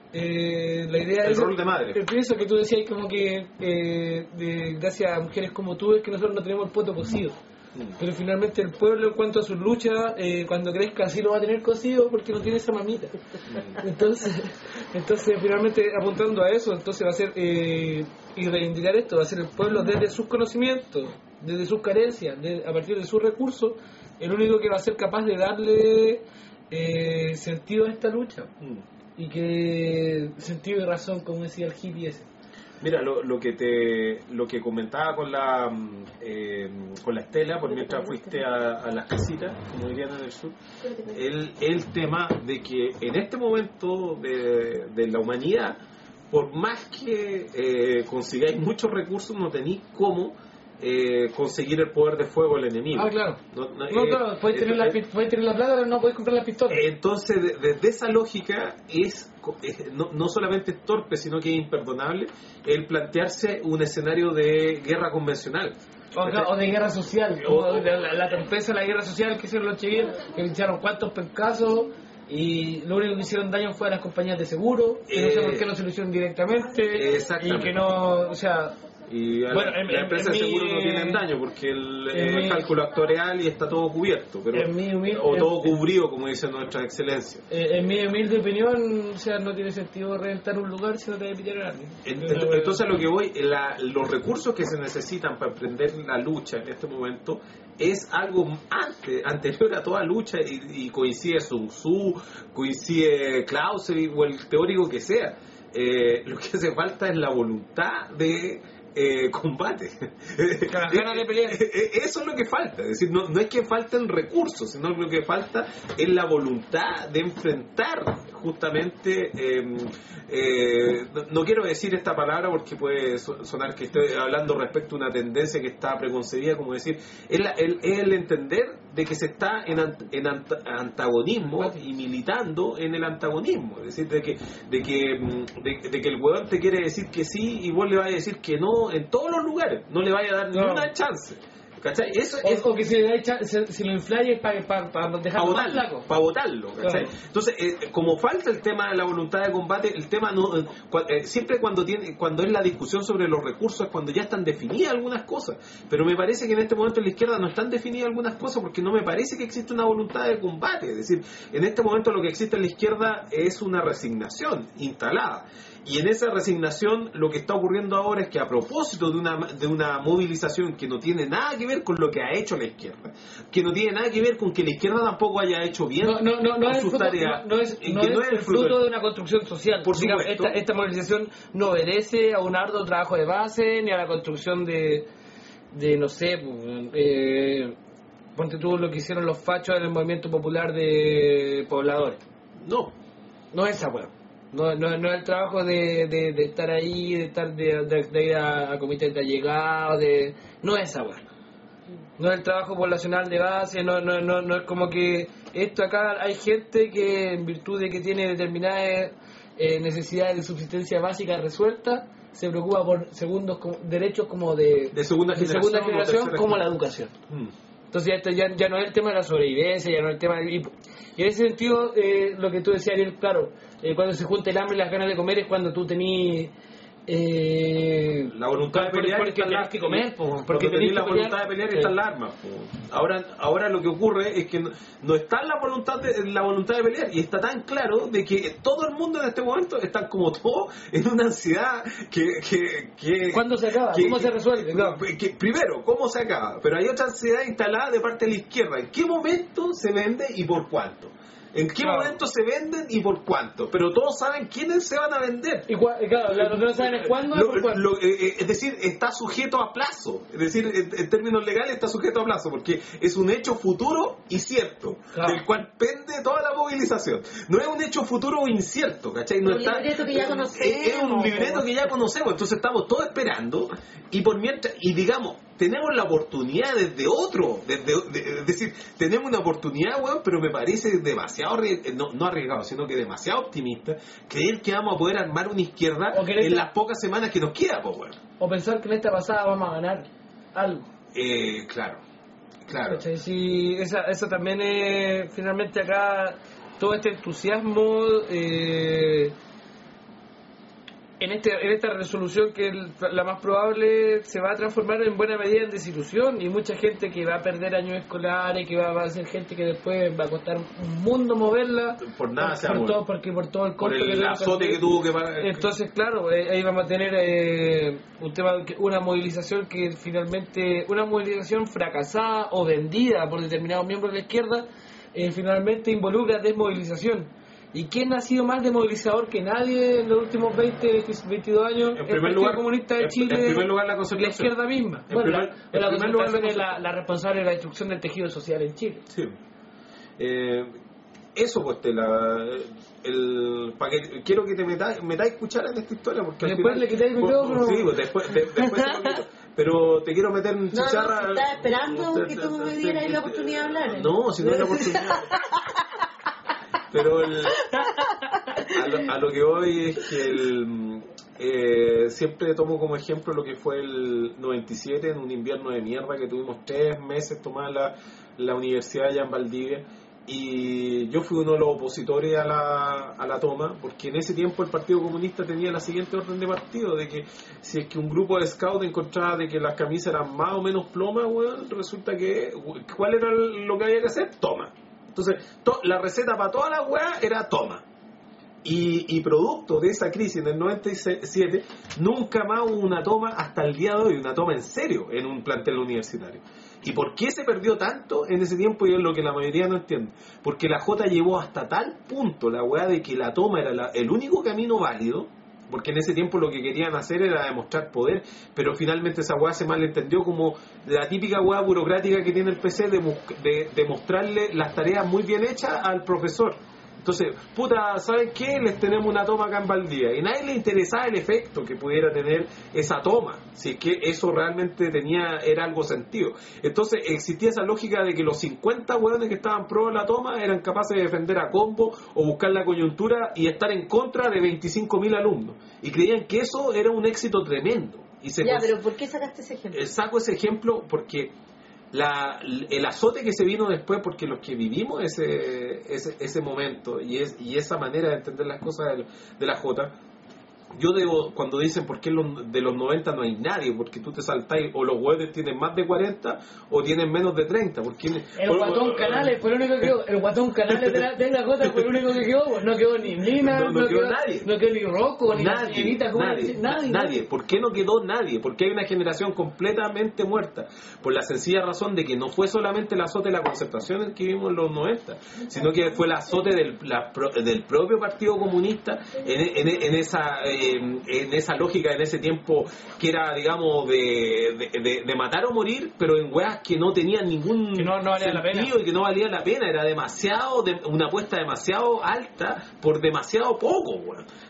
eh, la idea El es rol de madre. el pienso que tú decías como que eh, de- gracias a mujeres como tú es que nosotros no tenemos el poto cocido. Mm. Pero finalmente el pueblo, en cuanto a sus luchas, eh, cuando crezca sí lo va a tener cocido porque no tiene esa mamita. Entonces, entonces finalmente apuntando a eso, entonces va a ser, eh, y reivindicar esto, va a ser el pueblo desde sus conocimientos, desde sus carencias, de- a partir de sus recursos, el único que va a ser capaz de darle eh, sentido a esta lucha. Mm. Y que sentido y razón, como decía el hippie ese. Mira, lo, lo que te lo que comentaba con la mm, eh, con la Estela, por mientras fuiste a, a las casitas, como dirían en el sur, el, el tema de que en este momento de, de la humanidad, por más que eh, consigáis muchos recursos, no tenéis cómo eh, conseguir el poder de fuego del enemigo. Ah, claro. No, no, No, eh, claro, puedes tener, eh, la, eh, pi- puedes tener la plata, pero no puedes comprar la pistola. Entonces, de- desde esa lógica, es, es- no, no solamente es torpe, sino que es imperdonable el plantearse un escenario de guerra convencional. O, ca- o de guerra social, O- como la, la, la torpeza de la guerra social que hicieron los chilenos, que echaron cuantos pencasos y lo único que hicieron daño fue a las compañías de seguro, que no sé Eh, por qué no se lo hicieron directamente, exactamente. y que no, o sea, Y a Bueno, la, en- la en- empresa de en seguro mi- no tienen daño porque el, en el mi- cálculo actuarial y está todo cubierto, pero En mi humil- o todo en- cubrido, como dicen nuestras excelencias. eh, en mi humilde opinión, o sea, no tiene sentido reventar un lugar si no te debe pillar a alguien. En- ent- Entonces, a lo que voy, la- los recursos que se necesitan para emprender la lucha en este momento es algo antes, anterior a toda lucha y, y coincide Sun Tzu, coincide Clausewitz o el teórico que sea. Eh, lo que hace falta es la voluntad de eh, combate. Las ganas de pelear. Eso es lo que falta. Es decir, no, no es que falten recursos, sino lo que falta es la voluntad de enfrentar justamente, eh, eh, no, no quiero decir esta palabra porque puede so- sonar que estoy hablando respecto a una tendencia que está preconcebida, como decir, es, la- el, es el entender de que se está en, ant- en ant- antagonismo y militando en el antagonismo, es decir, de que de que, mm, de, de que el huevón te quiere decir que sí y vos le vas a decir que no en todos los lugares, no le vaya a dar ni No. una chance. ¿Cachai? Eso O, es o que si, le da cha- se- si lo inflayes para pa, pa para dejarlo más votarlo, flaco. para votarlo, ¿cachai? Claro. Entonces, eh, como falta el tema de la voluntad de combate, el tema no, eh, cua- eh, siempre cuando tiene, cuando es la discusión sobre los recursos es cuando ya están definidas algunas cosas, pero me parece que en este momento en la izquierda no están definidas algunas cosas porque no me parece que existe una voluntad de combate, es decir, en este momento lo que existe en la izquierda es una resignación instalada. Y en esa resignación lo que está ocurriendo ahora es que a propósito de una, de una movilización que no tiene nada que ver con lo que ha hecho la izquierda, que no tiene nada que ver con que la izquierda tampoco haya hecho bien No, no, no, no es, el sus fruto, tareas, no, no es, y no que es el fruto de una construcción social. Por Digamos, supuesto. esta, esta movilización no obedece a un arduo trabajo de base ni a la construcción de, de no sé, pues, eh, ponte tú lo que hicieron los fachos en el movimiento popular de pobladores. No. No es esa weá. No, no, no es el trabajo de, de, de estar ahí, de estar de, de, de ir a, a comités de allegados, de no es esa weá. No es el trabajo poblacional de base, no, no, no, no es como que esto acá hay gente que en virtud de que tiene determinadas eh, necesidades de subsistencia básica resueltas, se preocupa por segundos como, derechos como de, de segunda de generación, segunda generación o como la educación. Mm. Entonces ya, ya, ya no es el tema de la sobrevivencia, ya no es el tema de, y, y en ese sentido eh, lo que tú decías, Ariel, claro, eh, cuando se junta el hambre y las ganas de comer es cuando tú tenís eh, la voluntad de pelear, porque tenés que comer, po, porque tenés la que voluntad de pelear, sí. están las armas, po. ahora ahora lo que ocurre es que no, no está la voluntad de la voluntad de pelear, y está tan claro de que todo el mundo en este momento está como todo en una ansiedad que, que, que ¿cuándo se acaba? que, ¿Cómo se resuelve? No. Que, que, primero, ¿cómo se acaba? Pero hay otra ansiedad instalada de parte de la izquierda. ¿En qué momento se vende y por cuánto? ¿En qué claro. momento se venden y por cuánto? Pero todos saben quiénes se van a vender. Y cua- claro, lo que no saben es cuándo y Lo- por cuánto. lo- eh, es decir, está sujeto a plazo. Es decir, en, en términos legales está sujeto a plazo, porque es un hecho futuro y cierto, Claro. del cual pende toda la movilización. No es un hecho futuro o incierto, ¿cachai? No Un está, libreto que ya conocemos. Es, es un libreto que ya conocemos, entonces estamos todos esperando, y por mientras, y digamos, tenemos la oportunidad desde otro, desde, de- es decir, tenemos una oportunidad, weón, pero me parece demasiado, arri- no, no arriesgado, sino que demasiado optimista, creer que vamos a poder armar una izquierda O querer en que- las pocas semanas que nos queda, pues, weón. O pensar que en esta pasada vamos a ganar algo. Eh, claro, claro. ¿Cachai? Sí, esa, esa también es, finalmente acá, todo este entusiasmo eh, en, este, en esta resolución que el- la más probable se va a transformar en buena medida en desilusión, y mucha gente que va a perder años escolares, que va, va a ser gente que después va a costar un mundo moverla Por nada se por amor. todo, porque por todo el Por costo que el tuvo azote hacer. que tuvo que pagar. Entonces, claro, eh, ahí vamos a tener eh, un tema, que- una movilización que finalmente, una movilización fracasada o vendida por determinados miembros de la izquierda, eh, finalmente involucra desmovilización. ¿Y quién ha sido más desmovilizador que nadie en los últimos veinte, veinte, veintidós años? En el primer Partido lugar, Comunista de en- Chile, en primer lugar, la la Concertación. izquierda misma. En Bueno, primer- la, en la primer lugar, la Concertación es la, Concertación. la responsable de la destrucción del tejido social en Chile. Sí. Eh, eso, pues, te la. El, pa que, quiero que te metáis metáis cuchara en esta historia, porque al Después final- le quitáis el por- micrófono. Sí, pues, después, de- después se lo quito. Pero te quiero meter en No, no, chicharra. si estaba esperando que tú me dieras la oportunidad de hablar. No, si no es la oportunidad. Pero el, a, lo, a lo que voy es que el, eh, siempre tomo como ejemplo lo que fue el noventa y siete, en un invierno de mierda que tuvimos tres meses tomada la, la universidad allá en Valdivia, y yo fui uno de los opositores a la, a la toma, porque en ese tiempo el Partido Comunista tenía la siguiente orden de partido, de que si es que un grupo de scouts encontraba de que las camisas eran más o menos plomas, weón, resulta que, ¿cuál era lo que había que hacer? Toma. Entonces, to, la receta para toda la weá era toma. Y, y producto de esa crisis en el noventa y siete, nunca más hubo una toma hasta el día de hoy, una toma en serio en un plantel universitario. ¿Y por qué se perdió tanto en ese tiempo? Y es lo que la mayoría no entiende. Porque la Jota llevó hasta tal punto la weá de que la toma era la, el único camino válido, porque en ese tiempo lo que querían hacer era demostrar poder, pero finalmente esa weá se malentendió como la típica weá burocrática que tiene el P C de, de, de mostrarle las tareas muy bien hechas al profesor. Entonces, puta, ¿saben qué? Les tenemos una toma acá en Valdivia, y a nadie le interesaba el efecto que pudiera tener esa toma, si es que eso realmente tenía era algo sentido. Entonces existía esa lógica de que los cincuenta hueones que estaban pro de la toma eran capaces de defender a combo o buscar la coyuntura y estar en contra de veinticinco mil alumnos, y creían que eso era un éxito tremendo. Y se Ya, cons- pero ¿por qué sacaste ese ejemplo? eh, saco ese ejemplo porque la, el azote que se vino después, porque los que vivimos ese ese, ese momento y es y esa manera de entender las cosas de, de la Jota, yo debo, cuando dicen por qué los, de los noventa no hay nadie, porque tú te saltáis, o los hueones tienen más de cuarenta o tienen menos de treinta, porque El Guatón Canales fue el único que quedó. El Guatón Canales de la, de la Jota fue el único que quedó. Pues no quedó ni Nina, No- no quedó nadie. No quedó ni Rocco, ni la nadie, señorita. ¿cómo nadie, le- nadie, nadie. ¿Por qué no quedó nadie? Porque hay una generación completamente muerta, por la sencilla razón de que no fue solamente el azote de la concertación el que vimos en los noventa, sino que fue el azote del, la, del propio Partido Comunista en, en, en esa eh, en esa lógica, en ese tiempo que era, digamos, de, de, de, de matar o morir, pero en weas que no tenían ningún Que no- no valía la sentido pena. y que no valía la pena, era demasiado, de, una apuesta demasiado alta por demasiado poco, weón.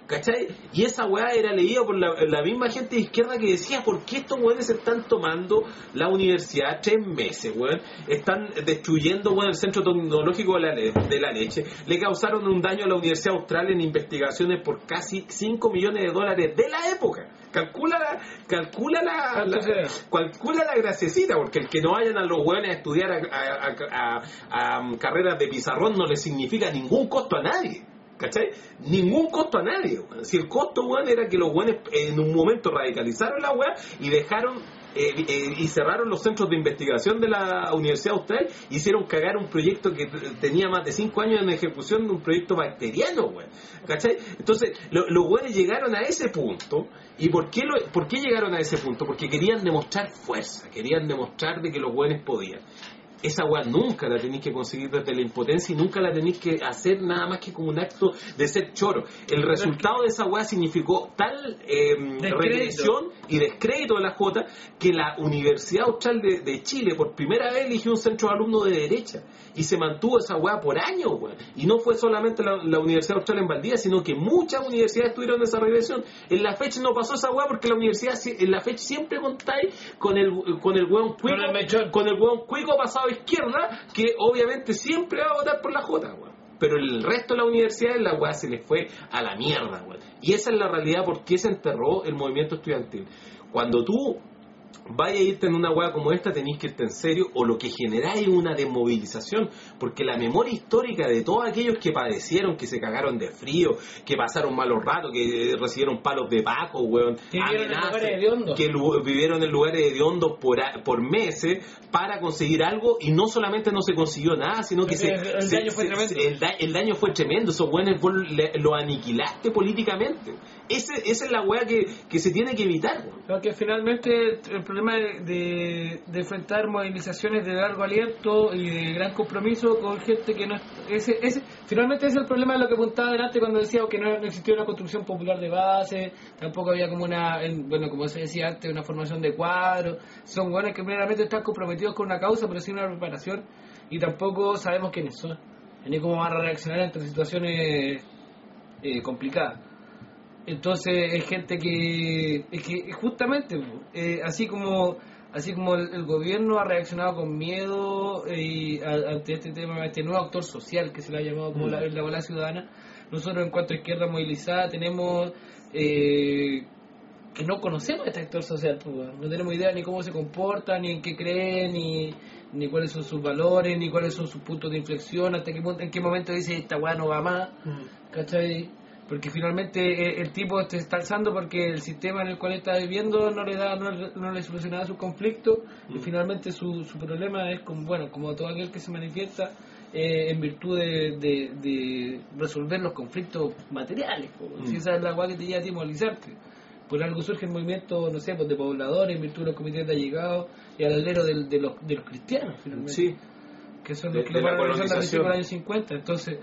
¿cachai? Y esa weá era leída por la, la misma gente de izquierda que decía, ¿por qué estos weones están tomando la universidad tres meses, weón? Están destruyendo, weón, el centro tecnológico de la, de la leche. Le causaron un daño a la Universidad Austral en investigaciones por casi cinco millones de dólares de la época. Calcula la, calcula la, la calcula la graciecita, porque el que no vayan a los hueones a estudiar a, a, a, a, a carreras de pizarrón no le significa ningún costo a nadie. ¿Cachai? Ningún costo a nadie, weón. Si el costo, weón, era que los weones en un momento radicalizaron la weá y dejaron eh, eh, y cerraron los centros de investigación de la Universidad Austral, hicieron cagar un proyecto que tenía más de cinco años en ejecución, de un proyecto bacteriano, weón. ¿Cachai? Entonces, lo, los weones llegaron a ese punto. ¿Y por qué, lo, por qué llegaron a ese punto? Porque querían demostrar fuerza, querían demostrar de que los weones podían. Esa weá nunca la tenéis que conseguir desde la impotencia y nunca la tenéis que hacer nada más que como un acto de ser choro. El resultado de esa weá significó tal eh, regresión y descrédito de la Jota que la Universidad Austral de, de Chile por primera vez eligió un centro de alumnos de derecha y se mantuvo esa weá por años, weá. Y no fue solamente la, la Universidad Austral en Valdivia, sino que muchas universidades tuvieron esa regresión. En la fecha no pasó esa weá porque la universidad en la fecha siempre contáis con el con el weón cuico, con el weón cuico pasado izquierda, que obviamente siempre va a votar por la Jota, weón. Pero el resto de la universidad, la weá se les fue a la mierda, weón. Y esa es la realidad por qué se enterró el movimiento estudiantil. Cuando tú vaya a irte en una hueá como esta, tenéis que irte en serio, o lo que generáis es una desmovilización, porque la memoria histórica de todos aquellos que padecieron, que se cagaron de frío, que pasaron malos ratos, que recibieron palos de Paco, weón, amenazas, que lu- vivieron en lugares hediondos por, a- por meses para conseguir algo, y no solamente no se consiguió nada, sino que se, el, el, se, daño fue se, tremendo. se el, da- el daño fue tremendo. Esos weones vos le- lo aniquilaste políticamente. Ese, esa es la weá que, que se tiene que evitar, weón. Porque finalmente el problema de, de, de enfrentar movilizaciones de largo aliento y de gran compromiso con gente que no... Ese, ese, finalmente ese es el problema de lo que apuntaba adelante cuando decía que no, no existía una construcción popular de base, tampoco había como una, en, bueno, como se decía antes, una formación de cuadros. Son buenos que primeramente están comprometidos con una causa, pero sin una preparación, y tampoco sabemos quiénes son, ni cómo van a reaccionar ante situaciones eh, complicadas. Entonces es gente que, es que justamente eh, así como así como el, el gobierno ha reaccionado con miedo eh, ante este tema, este nuevo actor social que se le ha llamado como mm. la, la ola ciudadana, nosotros en cuanto a izquierda movilizada tenemos eh, que no conocemos a este actor social, pues, no tenemos idea ni cómo se comporta, ni en qué cree, ni, ni cuáles son sus valores, ni cuáles son sus puntos de inflexión, hasta qué, en qué momento dice esta weá no va más, mm. ¿cachai? Porque finalmente el, el tipo se está alzando porque el sistema en el cual está viviendo no le da no, no le soluciona sus conflictos, mm. y finalmente su, su problema es como, bueno, como todo aquel que se manifiesta eh, en virtud de, de, de resolver los conflictos materiales, mm. si esa es la guay que te lleva a ti movilizarte. Por algo surge el movimiento, no sé, pues de pobladores, en virtud de los comités de allegados y al alero de, de, los, de los cristianos, finalmente, sí. que son de, los que lo van a realizar en los años cincuenta. Entonces,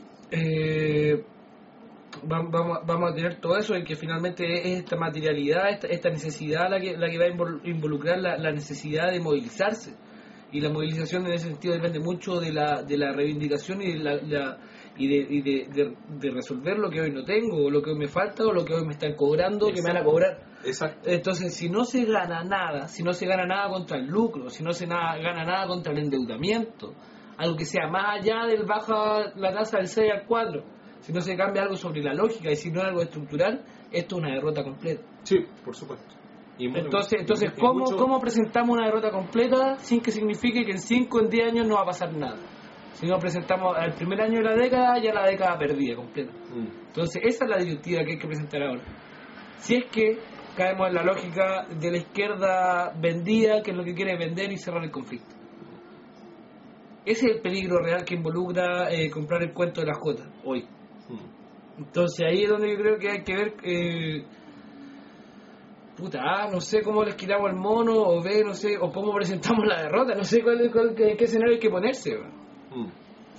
eh, Vamos, vamos a tener todo eso, y que finalmente es esta materialidad, esta, esta necesidad la que, la que va a involucrar la, la necesidad de movilizarse, y la movilización en ese sentido depende mucho de la, de la reivindicación y, de, la, la, y, de, y de, de, de resolver lo que hoy no tengo, o lo que hoy me falta, o lo que hoy me están cobrando. Exacto. Que me van a cobrar. Exacto. Entonces, si no se gana nada, si no se gana nada contra el lucro, si no se nada, gana nada contra el endeudamiento, algo que sea más allá del baja la tasa del seis al cuatro, si no se cambia algo sobre la lógica y si no es algo estructural, esto es una derrota completa. Sí, por supuesto. Y muy, entonces, entonces y ¿cómo, mucho... ¿cómo presentamos una derrota completa sin que signifique que en cinco, en diez años no va a pasar nada? Si no presentamos al primer año de la década, ya la década perdida completa. Mm. Entonces, esa es la disyuntiva que hay que presentar ahora. Si es que caemos en la lógica de la izquierda vendida, que es lo que quiere vender y cerrar el conflicto. Ese es el peligro real que involucra eh, comprar el cuento de la Jota hoy. Entonces ahí es donde yo creo que hay que ver eh, puta, ah, no sé cómo les quitamos el mono, o ve, no sé, o cómo presentamos la derrota, no sé cuál, cuál, qué, qué escenario hay que ponerse. Mm.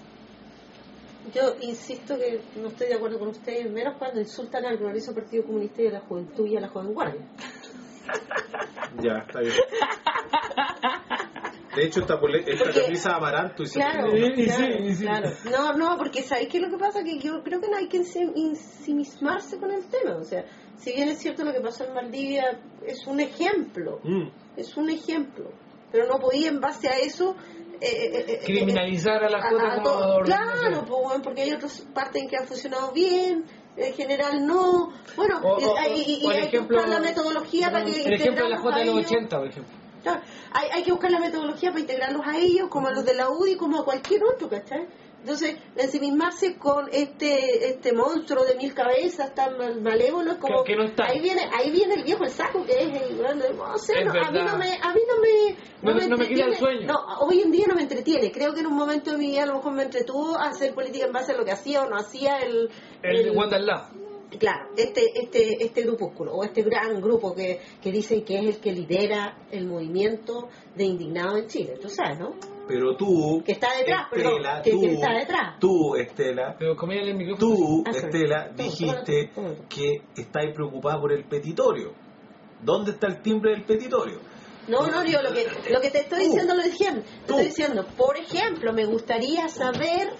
Yo insisto que no estoy de acuerdo con ustedes, menos cuando insultan al glorioso Partido Comunista y a la Juventud y a la Joven Guardia. Ya, está bien. De hecho, esta, pole- esta Porque- camisa amaranto y se Claro, pone- Sí, claro, sí, sí. claro. No, no, porque ¿sabéis qué es lo que pasa? Que yo creo que no hay que ensi- ensimismarse con el tema. O sea, si bien es cierto lo que pasó en Valdivia, es un ejemplo, Mm. es un ejemplo. Pero no podía en base a eso... eh, eh, eh, Criminalizar a la a- Jota a como todo- organización. Claro, pues, bueno, porque hay otras partes en que han funcionado bien, en general no. Bueno, O- o- y, y- y o el hay ejemplo- que buscar la metodología para que El ejemplo de la integrarlos Jota a de los ellos. ochenta, por ejemplo. Claro, hay, hay que buscar la metodología para integrarlos a ellos, como a los de la U D I, como a cualquier otro, ¿cachai? Entonces, ensimismarse con este este monstruo de mil cabezas tan mal- malévolo, es como... Que- que no está. Ahí viene ahí viene el viejo, el saco, que es el grande... No sé, Es no, a mí verdad. no me... A mí no me No me- no me quita el entretiene. sueño. No, hoy en día no me entretiene. Creo que en un momento de mi vida a lo mejor me entretuvo a hacer política en base a lo que hacía o no hacía el... El de Wanda al lado. Claro, este este este grupúsculo o este gran grupo que, que dicen que es el que lidera el movimiento de indignados en Chile, tú sabes, ¿no? Pero tú, Que está detrás, perdón, Estela, que- tú, que está detrás. tú, Estela, Pero comía el micrófono. tú, Ah, sorry. Estela, Toma, dijiste toma, toma. que estáis preocupada por el petitorio. ¿Dónde está el timbre del petitorio? No, no, yo lo que lo que te estoy Tú. diciendo lo diciendo, te Tú. estoy diciendo, por ejemplo, me gustaría saber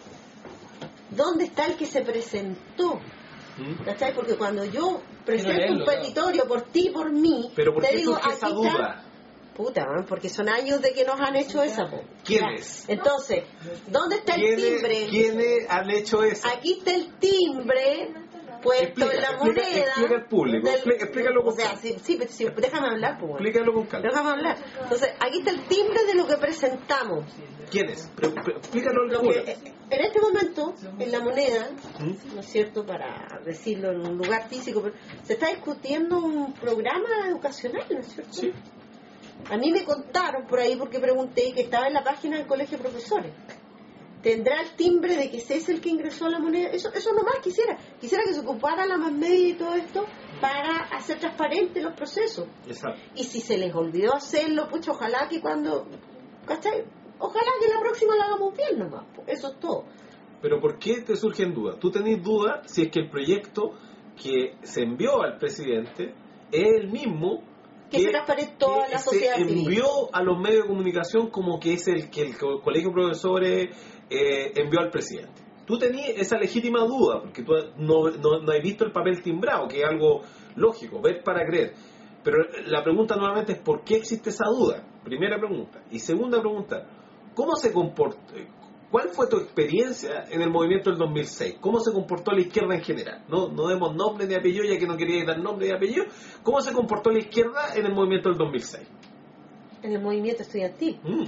dónde está el que se presentó. ¿Mm? ¿Cachai? Porque cuando yo presento leerlo, un claro. petitorio por ti y por mí, Pero ¿por te qué digo, surge esa aquí duda? está. Puta, man, porque son años de que nos han hecho esa. Po. ¿Quiénes? Ya. Entonces, ¿dónde está el ¿Quiénes, timbre? ¿Quiénes han hecho eso? Aquí está el timbre puesto Explica, en la explica- moneda. explica al público, expli- explícalo con O sea, calma. sí, sí, pero sí, déjame hablar, pues. bueno. Explícalo con calma. Déjame hablar. Entonces, aquí está el timbre de lo que presentamos. ¿Quiénes? Pre- pre- Explícalo al Lo público. que, en este momento, en la moneda, ¿Mm? ¿no es cierto?, para decirlo en un lugar físico, pero se está discutiendo un programa educacional, ¿no es cierto? Sí. A mí me contaron por ahí, porque pregunté, que estaba en la página del Colegio de Profesores. ¿Tendrá el timbre de que ese es el que ingresó a la moneda? Eso eso nomás quisiera. Quisiera que se ocupara la más media y todo esto para hacer transparentes los procesos. Exacto. Y si se les olvidó hacerlo, pucha, ojalá que cuando... ¿Cachai? Ojalá que la próxima la hagamos bien nomás. Pues eso es todo. Pero ¿por qué te surgen dudas? Tú tenés dudas si es que el proyecto que se envió al presidente es el mismo Que se transparentó a la sociedad se civil. envió a los medios de comunicación como que es el que el co- colegio de profesores eh, envió al presidente. Tú tenías esa legítima duda, porque tú no, no, no has visto el papel timbrado, que es algo lógico, ver para creer. Pero la pregunta nuevamente es ¿por qué existe esa duda? Primera pregunta. Y segunda pregunta, ¿cómo se comportó? ¿Cuál fue tu experiencia en el movimiento del dos mil seis? ¿Cómo se comportó la izquierda en general? No, no demos nombre ni apellido, ya que no quería dar nombre ni apellido. ¿Cómo se comportó la izquierda en el movimiento del dos mil seis? En el movimiento estudiantil. Mm,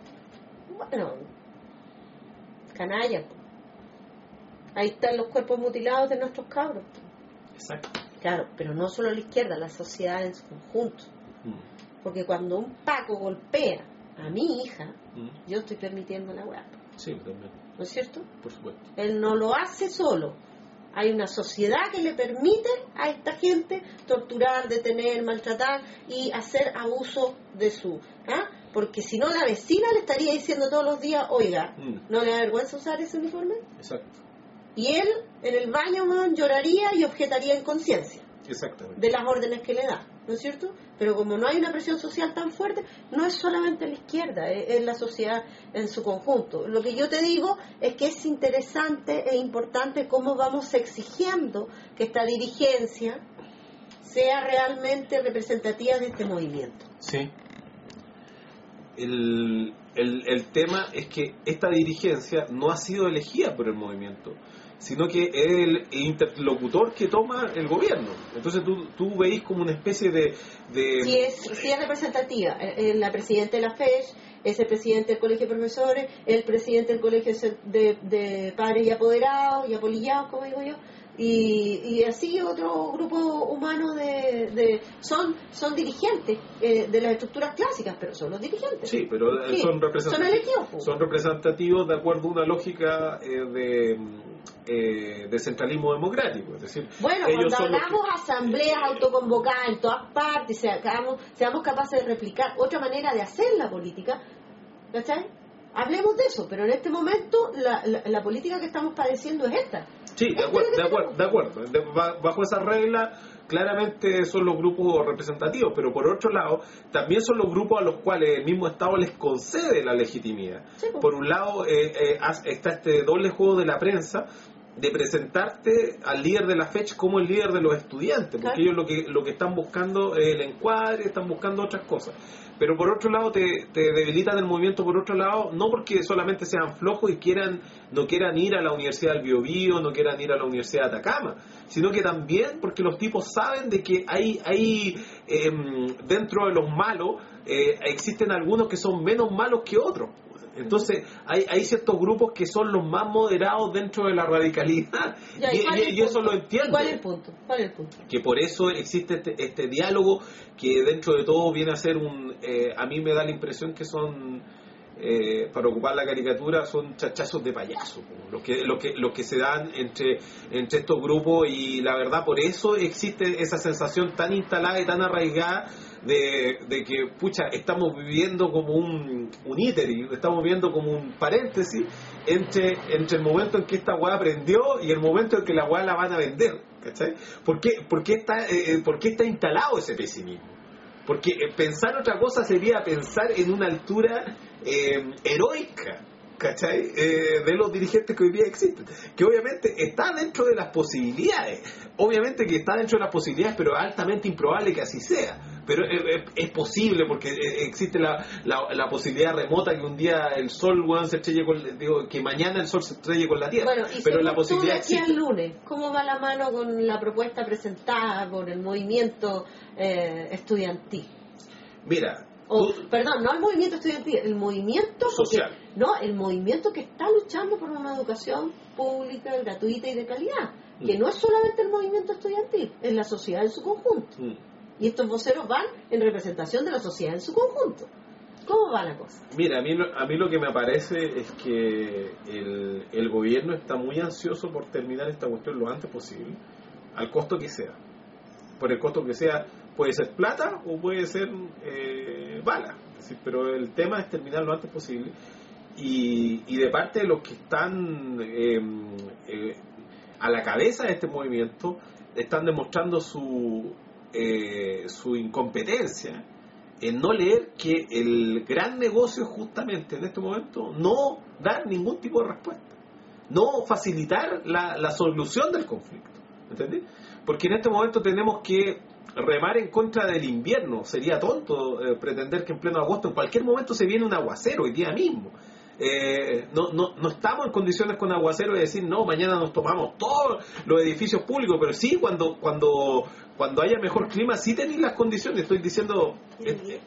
Bueno, canalla. Ahí están los cuerpos mutilados de nuestros cabros. exacto. Claro, pero no solo la izquierda, la sociedad en su conjunto. Mm, Porque cuando un Paco golpea a mi hija, mm. yo estoy permitiendo la weá. Sí, también, ¿No es cierto? por supuesto. Él no lo hace solo. Hay una sociedad que le permite a esta gente torturar, detener, maltratar y hacer abuso de su... ¿ah? Porque si no, la vecina le estaría diciendo todos los días, oiga, Mm. ¿no le da vergüenza usar ese uniforme? Exacto. Y él, en el baño, man, lloraría y objetaría en conciencia Exactamente. de las órdenes que le da, ¿no es cierto? Pero como no hay una presión social tan fuerte, no es solamente la izquierda, es, es la sociedad en su conjunto. Lo que yo te digo es que es interesante e importante cómo vamos exigiendo que esta dirigencia sea realmente representativa de este movimiento. Sí. El, el, el tema es que esta dirigencia no ha sido elegida por el movimiento, sino que es el interlocutor que toma el gobierno. Entonces tú, tú veis como una especie de... de Si es, si es representativa, eh, eh, la presidenta de la F E S, es el presidente del Colegio de Profesores, el presidente del Colegio de, de Padres y Apoderados y Apolillados, como digo yo, y, y así otro grupo humano de... de son son dirigentes eh, de las estructuras clásicas, pero son los dirigentes. Sí, pero eh, Sí, son son representativos. elegidos, pues. Son representativos de acuerdo a una lógica eh, de, eh, de centralismo democrático. Es decir, Bueno, ellos cuando son los hagamos asambleas autoconvocadas en todas partes, seamos, seamos capaces de replicar otra manera de hacer la política, ¿cachai? hablemos de eso, pero en este momento la, la, la política que estamos padeciendo es esta. Sí, de acuerdo, de acuerdo, de acuerdo. De, bajo esa regla, claramente son los grupos representativos, pero por otro lado, también son los grupos a los cuales el mismo Estado les concede la legitimidad. Sí, pues. Por un lado, eh, eh, está este doble juego de la prensa, de presentarte al líder de la fecha como el líder de los estudiantes, porque claro. ellos lo que lo que están buscando es el encuadre, están buscando otras cosas. Pero por otro lado te, te debilitan el movimiento, por otro lado, no porque solamente sean flojos y quieran no quieran ir a la Universidad del Biobío, no quieran ir a la Universidad de Atacama, sino que también porque los tipos saben de que hay, hay eh, dentro de los malos eh, existen algunos que son menos malos que otros. Entonces hay, hay ciertos grupos que son los más moderados dentro de la radicalidad. Ya, ¿y, y, y eso lo entiendo. ¿Cuál es el punto? ¿Cuál es el punto? Que por eso existe este, este diálogo que dentro de todo viene a ser un... Eh, a mí me da la impresión que son, eh, para ocupar la caricatura, son chachazos de payaso, los que, lo que, lo que se dan entre, entre estos grupos, y la verdad por eso existe esa sensación tan instalada y tan arraigada De, de que, pucha, estamos viviendo como un, un íteri, estamos viviendo como un paréntesis entre, entre el momento en que esta weá aprendió y el momento en que la weá la van a vender, ¿cachai? ¿Por qué, por qué está, eh, por qué está instalado ese pesimismo? Porque eh, pensar otra cosa sería pensar en una altura eh, heroica, ¿cachai? Eh, de los dirigentes que hoy día existen, que obviamente está dentro de las posibilidades, obviamente que está dentro de las posibilidades, pero es altamente improbable que así sea. Pero es, es posible porque existe la, la, la posibilidad remota que un día el sol, bueno, se estrelle con, digo, que mañana el sol se estrelle con la tierra. Bueno, y pero la posibilidad tú de aquí existe. al lunes, ¿cómo va la mano con la propuesta presentada por el movimiento eh, estudiantil? Mira, o, tú, perdón, no el movimiento estudiantil, el movimiento social. Porque, no, el movimiento que está luchando por una educación pública, gratuita y de calidad, mm. que no es solamente el movimiento estudiantil, es la sociedad en su conjunto. Mm. Y estos voceros van en representación de la sociedad en su conjunto. ¿Cómo va la cosa? Mira, a mí, a mí lo que me parece es que el, el gobierno está muy ansioso por terminar esta cuestión lo antes posible, al costo que sea. Por el costo que sea, puede ser plata o puede ser eh, bala. Es decir, pero el tema es terminar lo antes posible. Y, y de parte de los que están eh, eh, a la cabeza de este movimiento, están demostrando su... Eh, su incompetencia en no leer que el gran negocio es justamente en este momento no dar ningún tipo de respuesta, no facilitar la, la solución del conflicto, ¿entendés? Porque en este momento tenemos que remar en contra del invierno. Sería tonto eh, pretender que en pleno agosto en cualquier momento se viene un aguacero, hoy día mismo. Eh, no, no, no estamos en condiciones con aguacero de decir no, mañana nos tomamos todos los edificios públicos, pero sí cuando cuando cuando haya mejor clima sí tenéis las condiciones. Estoy diciendo eh,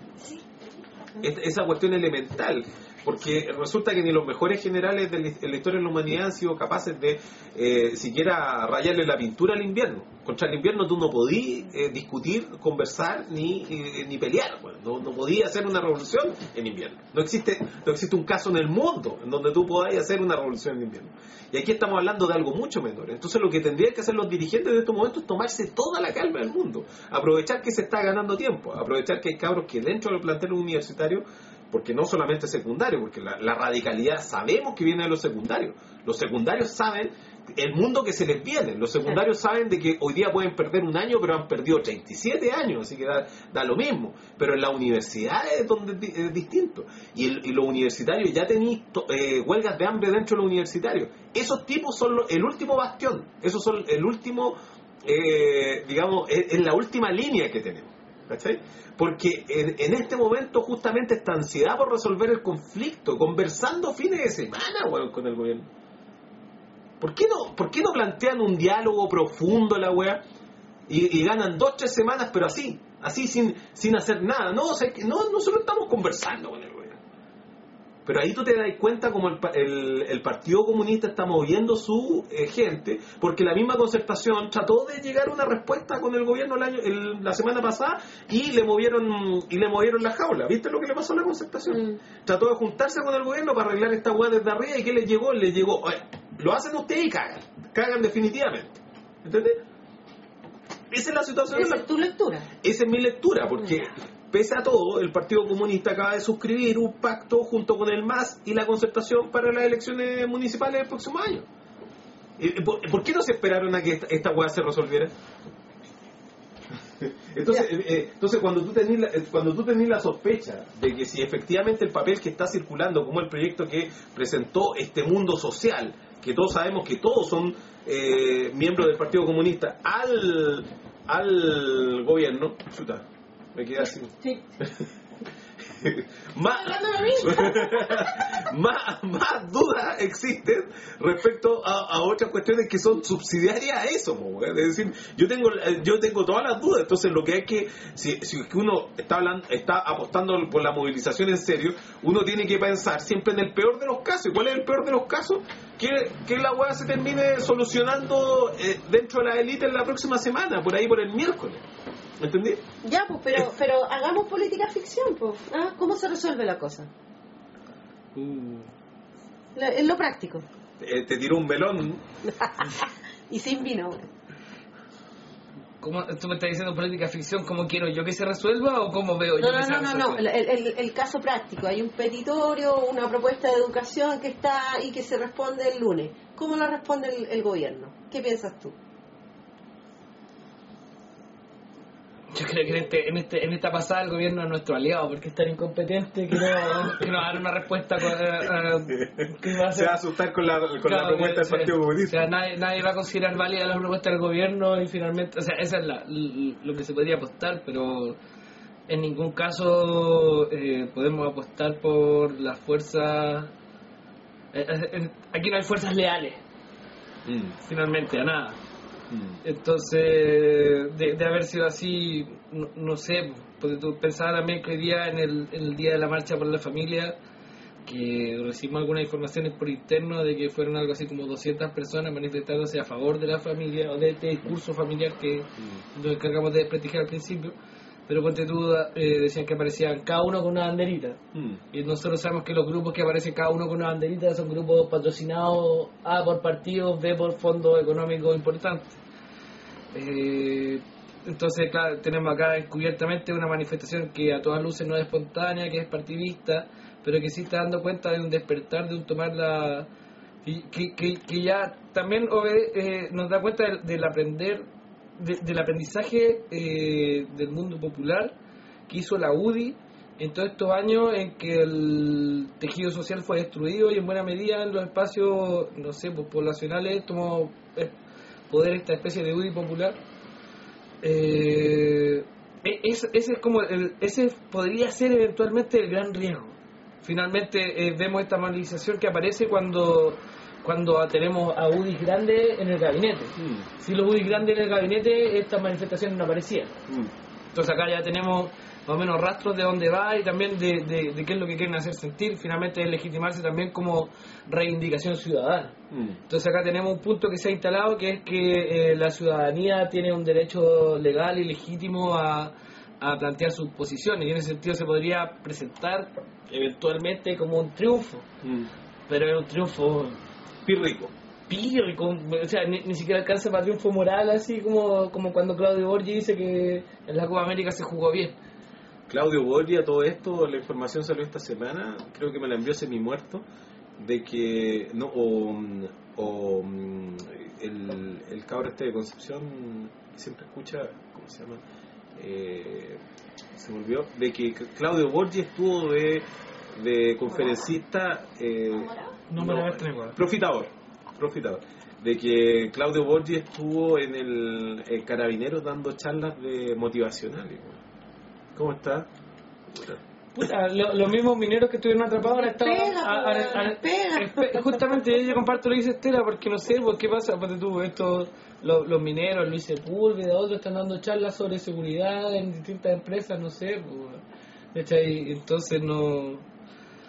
eh, esa cuestión elemental, porque resulta que ni los mejores generales de la historia de la humanidad han sido capaces de eh, siquiera rayarle la pintura al invierno. Contra el invierno tú no podías eh, discutir, conversar ni eh, ni pelear. Bueno, no, no podías hacer una revolución en invierno. No existe no existe un caso en el mundo en donde tú podáis hacer una revolución en invierno. Y aquí estamos hablando de algo mucho menor. Entonces lo que tendrían que hacer los dirigentes de estos momentos es tomarse toda la calma del mundo, aprovechar que se está ganando tiempo, aprovechar que hay cabros que dentro del plantel universitario, porque no solamente secundario, porque la, la radicalidad sabemos que viene de los secundarios. Los secundarios saben el mundo que se les viene. Los secundarios saben de que hoy día pueden perder un año, pero han perdido treinta y siete años, así que da, da lo mismo. Pero en la universidad es donde es, es distinto. Y, el, y los universitarios ya tenéis eh, huelgas de hambre dentro de los universitarios. Esos tipos son lo, el último bastión. Esos son el último, eh, digamos, es, es la última línea que tenemos. ¿Cachai? Porque en, en este momento justamente esta ansiedad por resolver el conflicto, conversando fines de semana, bueno, con el gobierno. ¿Por qué no, por qué no plantean un diálogo profundo la weá y, y ganan dos, tres semanas, pero así, así sin, sin hacer nada? No, o sea, no, nosotros estamos conversando con el gobierno. Pero ahí tú te das cuenta como el, el, el Partido Comunista está moviendo su eh, gente, porque la misma Concertación trató de llegar a una respuesta con el gobierno el año, el, la semana pasada y le movieron y le movieron la jaula. ¿Viste lo que le pasó a la Concertación? Mm. Trató de juntarse con el gobierno para arreglar esta hueá desde arriba, y ¿qué les llegó? Les llegó, oye, lo hacen ustedes y cagan, cagan definitivamente. ¿Entendés? Esa es la situación. Esa es tu lectura. Esa es mi lectura, porque pese a todo, el Partido Comunista acaba de suscribir un pacto junto con el M A S y la Concertación para las elecciones municipales del próximo año. ¿Por, ¿por qué no se esperaron a que esta, esta hueá se resolviera? Entonces, eh, entonces cuando tú tenés la, cuando tú tenés la sospecha de que si efectivamente el papel que está circulando como el proyecto que presentó este mundo social, que todos sabemos que todos son eh, miembros del Partido Comunista, al al gobierno, chuta, me quedé así. Sí. más, más, más dudas existen respecto a, a otras cuestiones que son subsidiarias a eso, ¿no? Es decir, yo tengo yo tengo todas las dudas. Entonces lo que hay que, si, si uno está hablando, está apostando por la movilización en serio, uno tiene que pensar siempre en el peor de los casos. ¿Y cuál es el peor de los casos? Que, que la hueá se termine solucionando eh, dentro de la élite en la próxima semana, por ahí por el miércoles. ¿Entendí? Ya, pues, pero, pero hagamos política ficción, pues. ¿Ah? ¿Cómo se resuelve la cosa? Uh. La, en lo práctico. Eh, te tiró un melón. Y sin vino. ¿Cómo, ¿Tú me estás diciendo política ficción? ¿Cómo quiero yo que se resuelva o cómo veo no, yo no, que se no, resuelva? No, no, no, el, el, el caso práctico. Hay un petitorio, una propuesta de educación que está y que se responde el lunes. ¿Cómo la responde el, el gobierno? ¿Qué piensas tú? Yo creo que en, este, en, este, en esta pasada el gobierno es nuestro aliado, porque es tan incompetente que no, que no va a dar una respuesta. Uh, uh, que va a Se va a asustar con la, con claro, la propuesta del Partido Comunista. O sea, nadie, nadie va a considerar válida la propuesta del gobierno y finalmente, o sea, esa es la, lo que se podría apostar, pero en ningún caso eh, podemos apostar por las fuerzas. Eh, eh, aquí no hay fuerzas leales, mm. finalmente, a nada. Entonces, de, de haber sido así, no, no sé, porque tú pensabas también que hoy día, en el, en el día de la marcha por la familia, que recibimos algunas informaciones por interno de que fueron algo así como doscientas personas manifestándose a favor de la familia o de este discurso familiar que nos encargamos de desprestigiar al principio. Pero ponte tú, eh, decían que aparecían cada uno con una banderita. Mm. Y nosotros sabemos que los grupos que aparecen cada uno con una banderita son grupos patrocinados A por partidos, B por fondos económicos importantes. Eh, entonces, claro, tenemos acá encubiertamente una manifestación que a todas luces no es espontánea, que es partidista, pero que sí está dando cuenta de un despertar, de un tomar la... Que, que, que, que ya también obede, eh, nos da cuenta del, del aprender... De, del aprendizaje eh, del mundo popular que hizo la U D I en todos estos años en que el tejido social fue destruido y en buena medida en los espacios, no sé, pues, poblacionales tomó poder esta especie de U D I popular. Eh, ese, ese es como el, ese podría ser eventualmente el gran riesgo. Finalmente eh, vemos esta movilización que aparece cuando cuando tenemos a U D Is grandes en el gabinete. Mm. Si los U D Is grandes en el gabinete, estas manifestaciones no aparecían. Mm. Entonces acá ya tenemos más o menos rastros de dónde va y también de, de, de qué es lo que quieren hacer sentir. Finalmente es legitimarse también como reivindicación ciudadana. Mm. Entonces acá tenemos un punto que se ha instalado, que es que eh, la ciudadanía tiene un derecho legal y legítimo a, a plantear sus posiciones, y en ese sentido se podría presentar eventualmente como un triunfo. Mm. Pero es un triunfo... Pírrico. Pírrico, o sea, ni, ni siquiera alcanza para triunfo moral, así como, como cuando Claudio Borghi dice que en la Copa América se jugó bien. Claudio Borghi, a todo esto, la información salió esta semana, creo que me la envió semi-muerto, de que, no, o, o el, el cabro este de Concepción, que siempre escucha, ¿cómo se llama? Eh, se me olvidó, de que Claudio Borghi estuvo de, de conferencista... Eh, No me no, la tengo. Profitador, profitador. De que Claudio Borghi estuvo en el, el Carabineros dando charlas de motivacionales. ¿Cómo está? Puta, lo, los mismos mineros que estuvieron atrapados ahora estaban... Pega, a, a, a, pega. Justamente yo comparto lo que dice Estela, porque no sé, ¿por qué pasa? Porque tú, estos, los, los mineros, Luis Sepúlveda, otros están dando charlas sobre seguridad en distintas empresas, no sé, pues, entonces no...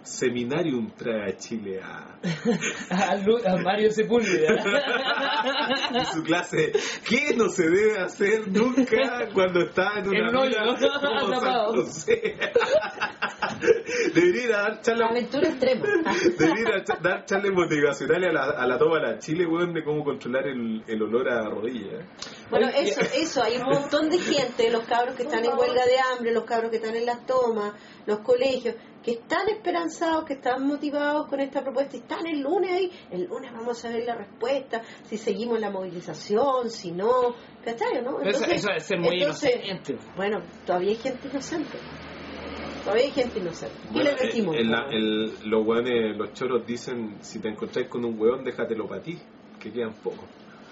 Seminarium trae a Chile a, a, Lu, a Mario Sepúlveda. Y su clase, ¿qué no se debe hacer nunca cuando está en una hoyo, vida como San José? Debería ir a dar charlas. Aventura extrema. Debería ir a dar charlas motivacionales a la, a la toma de la Chile, weón, de cómo controlar el, el olor a rodilla. Bueno, eso, eso, hay un montón de gente, los cabros que están en huelga de hambre, los cabros que están en las tomas, los colegios, que están esperanzados, que están motivados con esta propuesta y están el lunes ahí, el lunes vamos a ver la respuesta, si seguimos la movilización, si no, ¿cachai? ¿No? Entonces, eso, eso es ser muy entonces, inocente. Bueno, todavía hay gente inocente. Todavía hay gente inocente. ¿Qué bueno, le decimos? El, el, el, los hueones, los choros dicen, si te encontráis con un hueón, déjatelo para ti, que quedan pocos.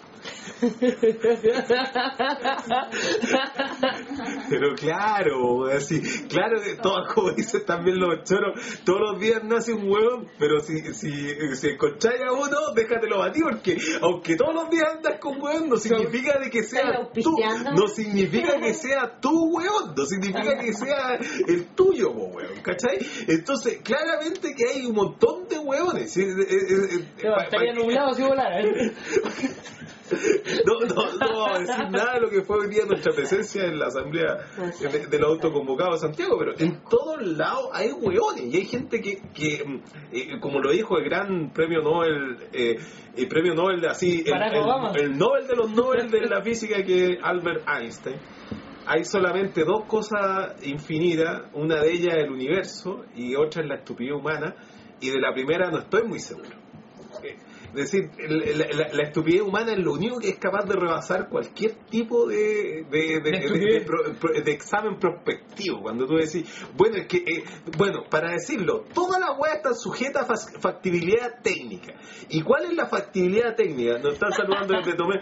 Pero claro, así, claro, todo, como dicen también los choros, todos los días nace un huevón, pero si si, si encontráis a uno, déjatelo a ti, porque aunque todos los días andas con huevón, no significa de que sea tú, no significa que sea tu huevón, no significa que sea el tuyo, huevón, ¿cachai? Entonces, claramente que hay un montón de huevones. ¿Sí? No, estaría nublado si volara, ¿eh? No, no, no vamos a decir nada de lo que fue hoy día nuestra presencia en la asamblea de, de los autoconvocados de Santiago, pero en todos lados hay hueones y hay gente que, que eh, como lo dijo el gran premio Nobel, eh, el premio Nobel, así, el, el, el Nobel de los Nobel de la física, que es Albert Einstein. Hay solamente dos cosas infinitas, una de ellas es el universo y otra es la estupidez humana, y de la primera no estoy muy seguro. Es decir, la, la, la estupidez humana es lo único que es capaz de rebasar cualquier tipo de de, de, de, de, de, pro, de examen prospectivo. Cuando tú decís, bueno, es que, eh, bueno, para decirlo, todas las weas están sujetas a factibilidad técnica. ¿Y cuál es la factibilidad técnica? Nos están saludando desde Tomé.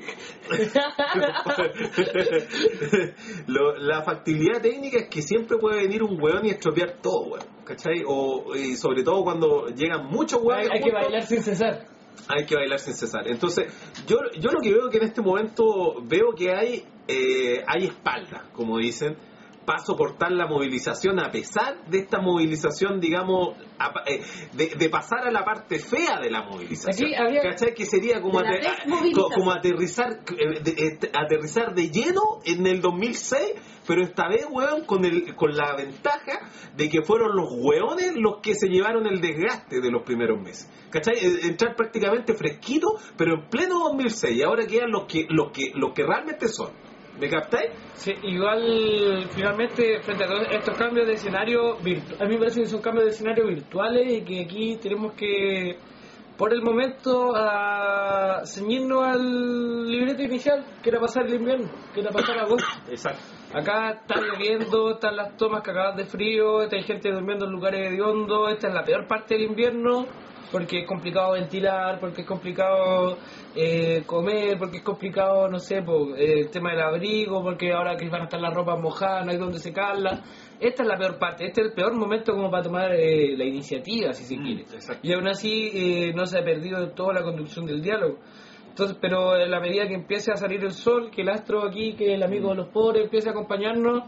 Lo, la factibilidad técnica es que siempre puede venir un weón y estropear todo, weón, ¿cachai? O y sobre todo cuando llegan muchos weones. Hay, hay que bailar sin cesar. Hay que bailar sin cesar. Entonces, yo yo lo que veo que en este momento veo que hay eh, hay espalda, como dicen, para soportar la movilización, a pesar de esta movilización, digamos, a, eh, de, de pasar a la parte fea de la movilización. Aquí había... ¿Cachai? Que sería como, ater, como aterrizar eh, de, eh, aterrizar de lleno en el dos mil seis, pero esta vez, weón, con, el, con la ventaja de que fueron los weones los que se llevaron el desgaste de los primeros meses. ¿Cachai? Entrar prácticamente fresquito, pero en pleno dos mil seis, y ahora quedan los que, los que, los que realmente son. ¿Me captáis? Sí, igual finalmente frente a todos estos cambios de escenario virtu- a mí me parece que son cambios de escenario virtuales y que aquí tenemos que por el momento a ceñirnos al libreto inicial, que era pasar el invierno, que era pasar agosto. Exacto. Acá está lloviendo, están las tomas cagadas de frío, hay gente durmiendo en lugares hediondos, esta es la peor parte del invierno, porque es complicado ventilar, porque es complicado eh, comer, porque es complicado, no sé, po, eh, el tema del abrigo, porque ahora que van a estar las ropas mojadas, no hay donde secarlas. Esta es la peor parte, este es el peor momento como para tomar eh, la iniciativa, si se mm, quiere. Exacto. Y aún así eh, no se ha perdido toda la conducción del diálogo. Entonces, pero en la medida que empiece a salir el sol, que el astro aquí, que el amigo de los pobres empiece a acompañarnos,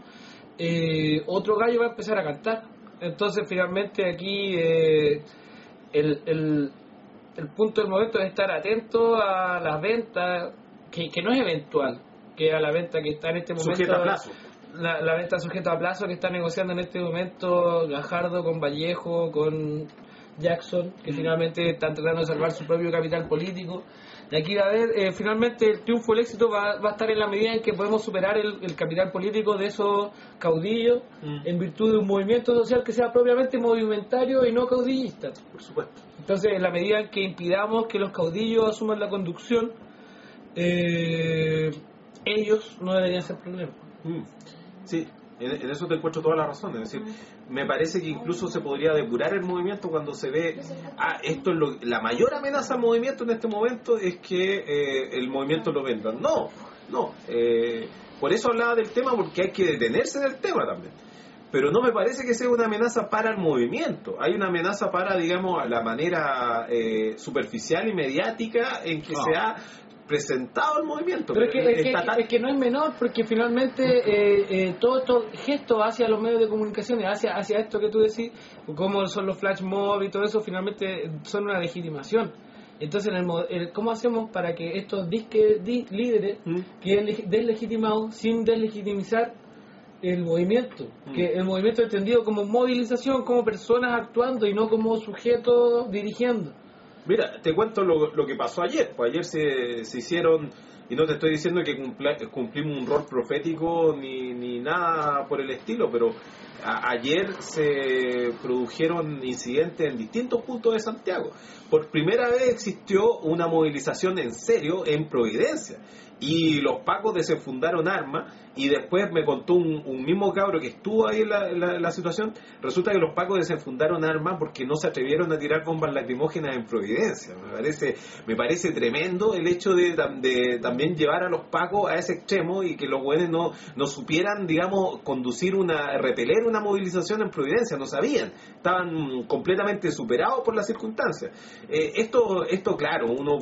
eh, otro gallo va a empezar a cantar. Entonces, finalmente aquí... Eh, El, el, el punto del momento es estar atento a las ventas, que, que no es eventual, que a la venta que está en este momento, sujeta a plazo. La, la venta sujeta a plazo que está negociando en este momento Gajardo con Vallejo, con Jackson, que mm. finalmente están tratando de salvar su propio capital político. De aquí a ver, eh, finalmente el triunfo, el éxito va, va a estar en la medida en que podemos superar el, el capital político de esos caudillos mm. en virtud de un movimiento social que sea propiamente movimentario y no caudillista. Por supuesto. Entonces, en la medida en que impidamos que los caudillos asuman la conducción, eh, ellos no deberían ser problema. Mm. Sí. En, en eso te encuentro toda la razón. Es decir, me parece que incluso se podría depurar el movimiento cuando se ve, ah, esto es lo, la mayor amenaza al movimiento en este momento es que eh, el movimiento lo venda. No, no. Eh, por eso hablaba del tema, porque hay que detenerse en el tema también. pero no me parece que sea una amenaza para el movimiento. Hay una amenaza para, digamos, la manera eh, superficial y mediática en que no. se ha presentado el movimiento. Pero es que, es, que, tan... es que no es menor, porque finalmente eh, eh, todos estos gestos hacia los medios de comunicación, hacia, hacia esto que tú decís, como son los flash mob y todo eso, finalmente son una legitimación. Entonces, en el, el, ¿cómo hacemos para que estos disque di, líderes ¿Mm? queden deslegitimados sin deslegitimizar el movimiento? ¿Mm? Que el movimiento entendido como movilización, como personas actuando y no como sujetos dirigiendo. Mira, te cuento lo, lo que pasó ayer. Pues ayer se, se hicieron, y no te estoy diciendo que cumpla, cumplimos un rol profético ni, ni nada por el estilo, pero a, ayer se produjeron incidentes en distintos puntos de Santiago. Por primera vez existió una movilización en serio en Providencia. Y los pacos desenfundaron armas, y después me contó un, un mismo cabro que estuvo ahí en la, en, la, en la situación. Resulta que los pacos desenfundaron armas porque no se atrevieron a tirar bombas lacrimógenas en Providencia. Me parece me parece tremendo el hecho de, de también llevar a los pacos a ese extremo, y que los buenos no, no supieran, digamos, conducir una, repeler una movilización en Providencia. No sabían, estaban completamente superados por las circunstancias. Eh, esto, esto claro, uno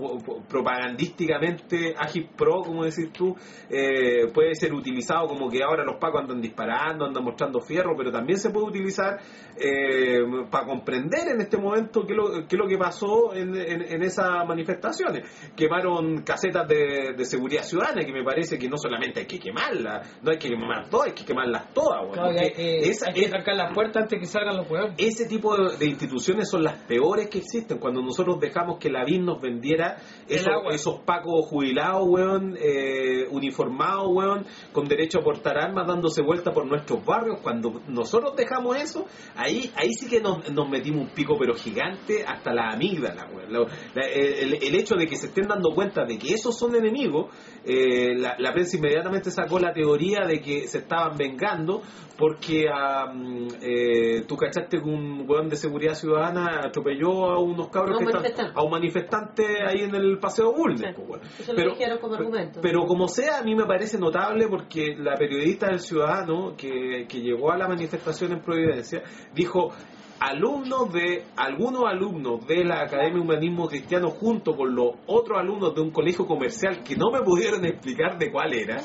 propagandísticamente agitpro, como decís tú, eh, puede ser utilizado como que ahora los pacos andan disparando, andan mostrando fierro, pero también se puede utilizar eh, para comprender en este momento qué es lo, qué es lo que pasó en, en, en esas manifestaciones. Quemaron casetas de, de seguridad ciudadana, que me parece que no solamente hay que quemarlas, no hay que quemar todas, hay que quemarlas todas. Bueno, claro, hay que, esa, hay que trancar las puertas antes que salgan los huevos. Ese tipo de, de instituciones son las peores que existen. Cuando nosotros dejamos que la B I N nos vendiera esos, esos pacos jubilados, weón, eh, uniformados, weón, con derecho a portar armas, dándose vuelta por nuestros barrios. Cuando nosotros dejamos eso, ahí ahí sí que nos, nos metimos un pico pero gigante hasta la amígdala, la, la, el, el hecho de que se estén dando cuenta de que esos son enemigos. eh, la, la prensa inmediatamente sacó la teoría de que se estaban vengando porque um, eh, tú cachaste que un hueón de seguridad ciudadana atropelló a unos cabros no, que están, a un manifestante ahí en el Paseo Bulnes. Sí. Pues, bueno. Eso pero, lo dijeron como argumento. Pero como sea, a mí me parece notable porque la periodista del Ciudadano que, que llegó a la manifestación en Providencia dijo: alumnos de algunos alumnos de la Academia de Humanismo Cristiano junto con los otros alumnos de un colegio comercial que no me pudieron explicar de cuál era.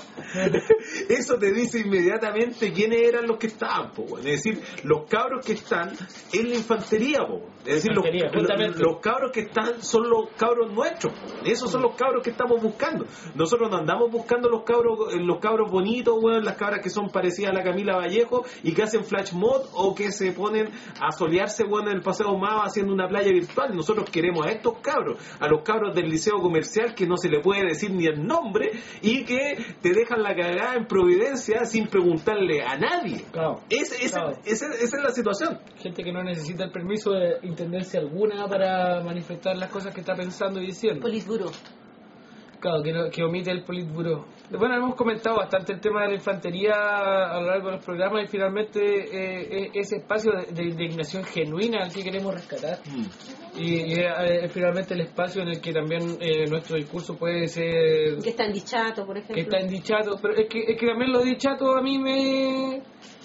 Eso te dice inmediatamente quiénes eran los que estaban, po. Es decir, los cabros que están en la infantería, po. Es decir, los, los, los cabros que están son los cabros nuestros, po. Esos son los cabros que estamos buscando. Nosotros no andamos buscando los cabros los cabros bonitos, bueno, las cabras que son parecidas a la Camila Vallejo y que hacen flash mod o que se ponen a solearse, bueno, en el Paseo Mao haciendo una playa virtual. Nosotros queremos a estos cabros, a los cabros del liceo comercial que no se le puede decir ni el nombre y que te dejan la cagada en Providencia sin preguntarle a nadie. Claro, es, es, claro. Es, es, esa es la situación. Gente que no necesita el permiso de intendencia alguna para manifestar las cosas que está pensando y diciendo. Politburo. Claro, que, no, que omite el Politburo. Bueno, hemos comentado bastante el tema de la infantería a lo largo de los programas y finalmente eh, ese espacio de, de indignación genuina que queremos rescatar. Mm. Y, y eh, finalmente el espacio en el que también eh, nuestro discurso puede ser... Que está en dichato, por ejemplo. Que está en dichato, pero es que, es que también lo dichato a mí me...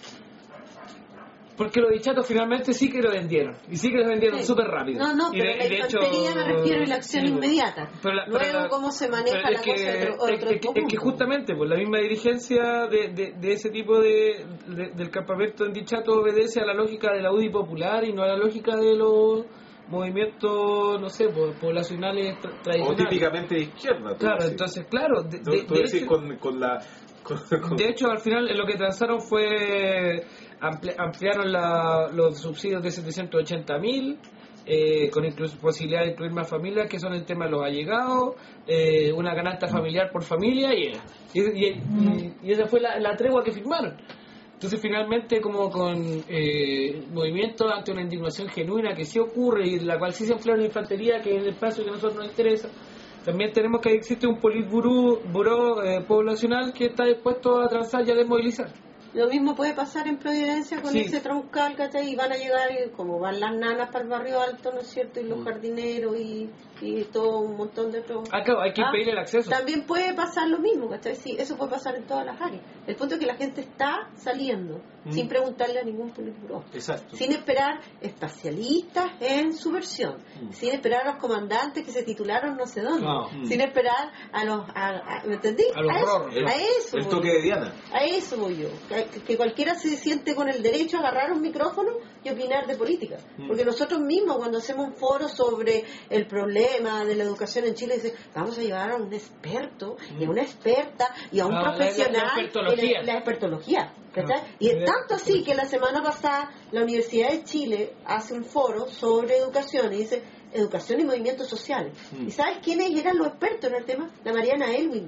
Porque los dichatos finalmente sí que lo vendieron. Y sí que lo vendieron sí. súper rápido. No, no, y pero de, la de infantería hecho, me refiero a la acción sí, inmediata. Pero la, Luego pero la, cómo se maneja la que, cosa de otro, es, otro es, es que justamente pues la misma dirigencia de, de, de ese tipo de, de del campamento en dichato obedece a la lógica de la U D I popular y no a la lógica de los movimientos, no sé, poblacionales tra tradicionales. O típicamente de izquierda. Claro, decís. Entonces, claro. De, tú, de, tú de decís hecho, con, con la... Con, con... De hecho, al final lo que transaron fue ampli ampliaron la, los subsidios de setecientos ochenta mil, eh, con posibilidad de incluir más familias, que son el tema de los allegados, eh, una canasta familiar por familia, y, y, y, y esa fue la, la tregua que firmaron. Entonces, finalmente, como con eh, movimientos ante una indignación genuina que sí ocurre y la cual sí se emplea la infantería, que es el espacio que a nosotros nos interesa, también tenemos que existe un politburó buró, eh, poblacional que está dispuesto a transar y a desmovilizar. Lo mismo puede pasar en Providencia con sí. ese troncal, ¿cachai? Y van a llegar, como van las nanas para el barrio alto, ¿no es cierto? Y los mm. jardineros y, y todo un montón de otros. Ah, claro, hay que Ah, impedir el acceso. También puede pasar lo mismo, ¿cachai? Sí, eso puede pasar en todas las áreas. El punto es que la gente está saliendo Mm. sin preguntarle a ningún político, Exacto. sin esperar especialistas en su versión, Mm. sin esperar a los comandantes que se titularon no sé dónde, No. Mm. sin esperar a los, a, a- ¿me entendí? A los eso, rorros. El, a eso el voy toque yo. de Diana. A eso voy yo, que, que cualquiera se siente con el derecho a agarrar un micrófono y opinar de política, Mm. porque nosotros mismos cuando hacemos un foro sobre el problema de la educación en Chile, dice, vamos a llevar a un experto y a una experta y a un Ah, la- la- profesional la expertología. en la, la expertología, ¿cachai? Ah, y es la tanto así que la semana pasada la Universidad de Chile hace un foro sobre educación y dice educación y movimientos sociales. Mm. ¿Y sabes quiénes eran los expertos en el tema? La Mariana Elwin.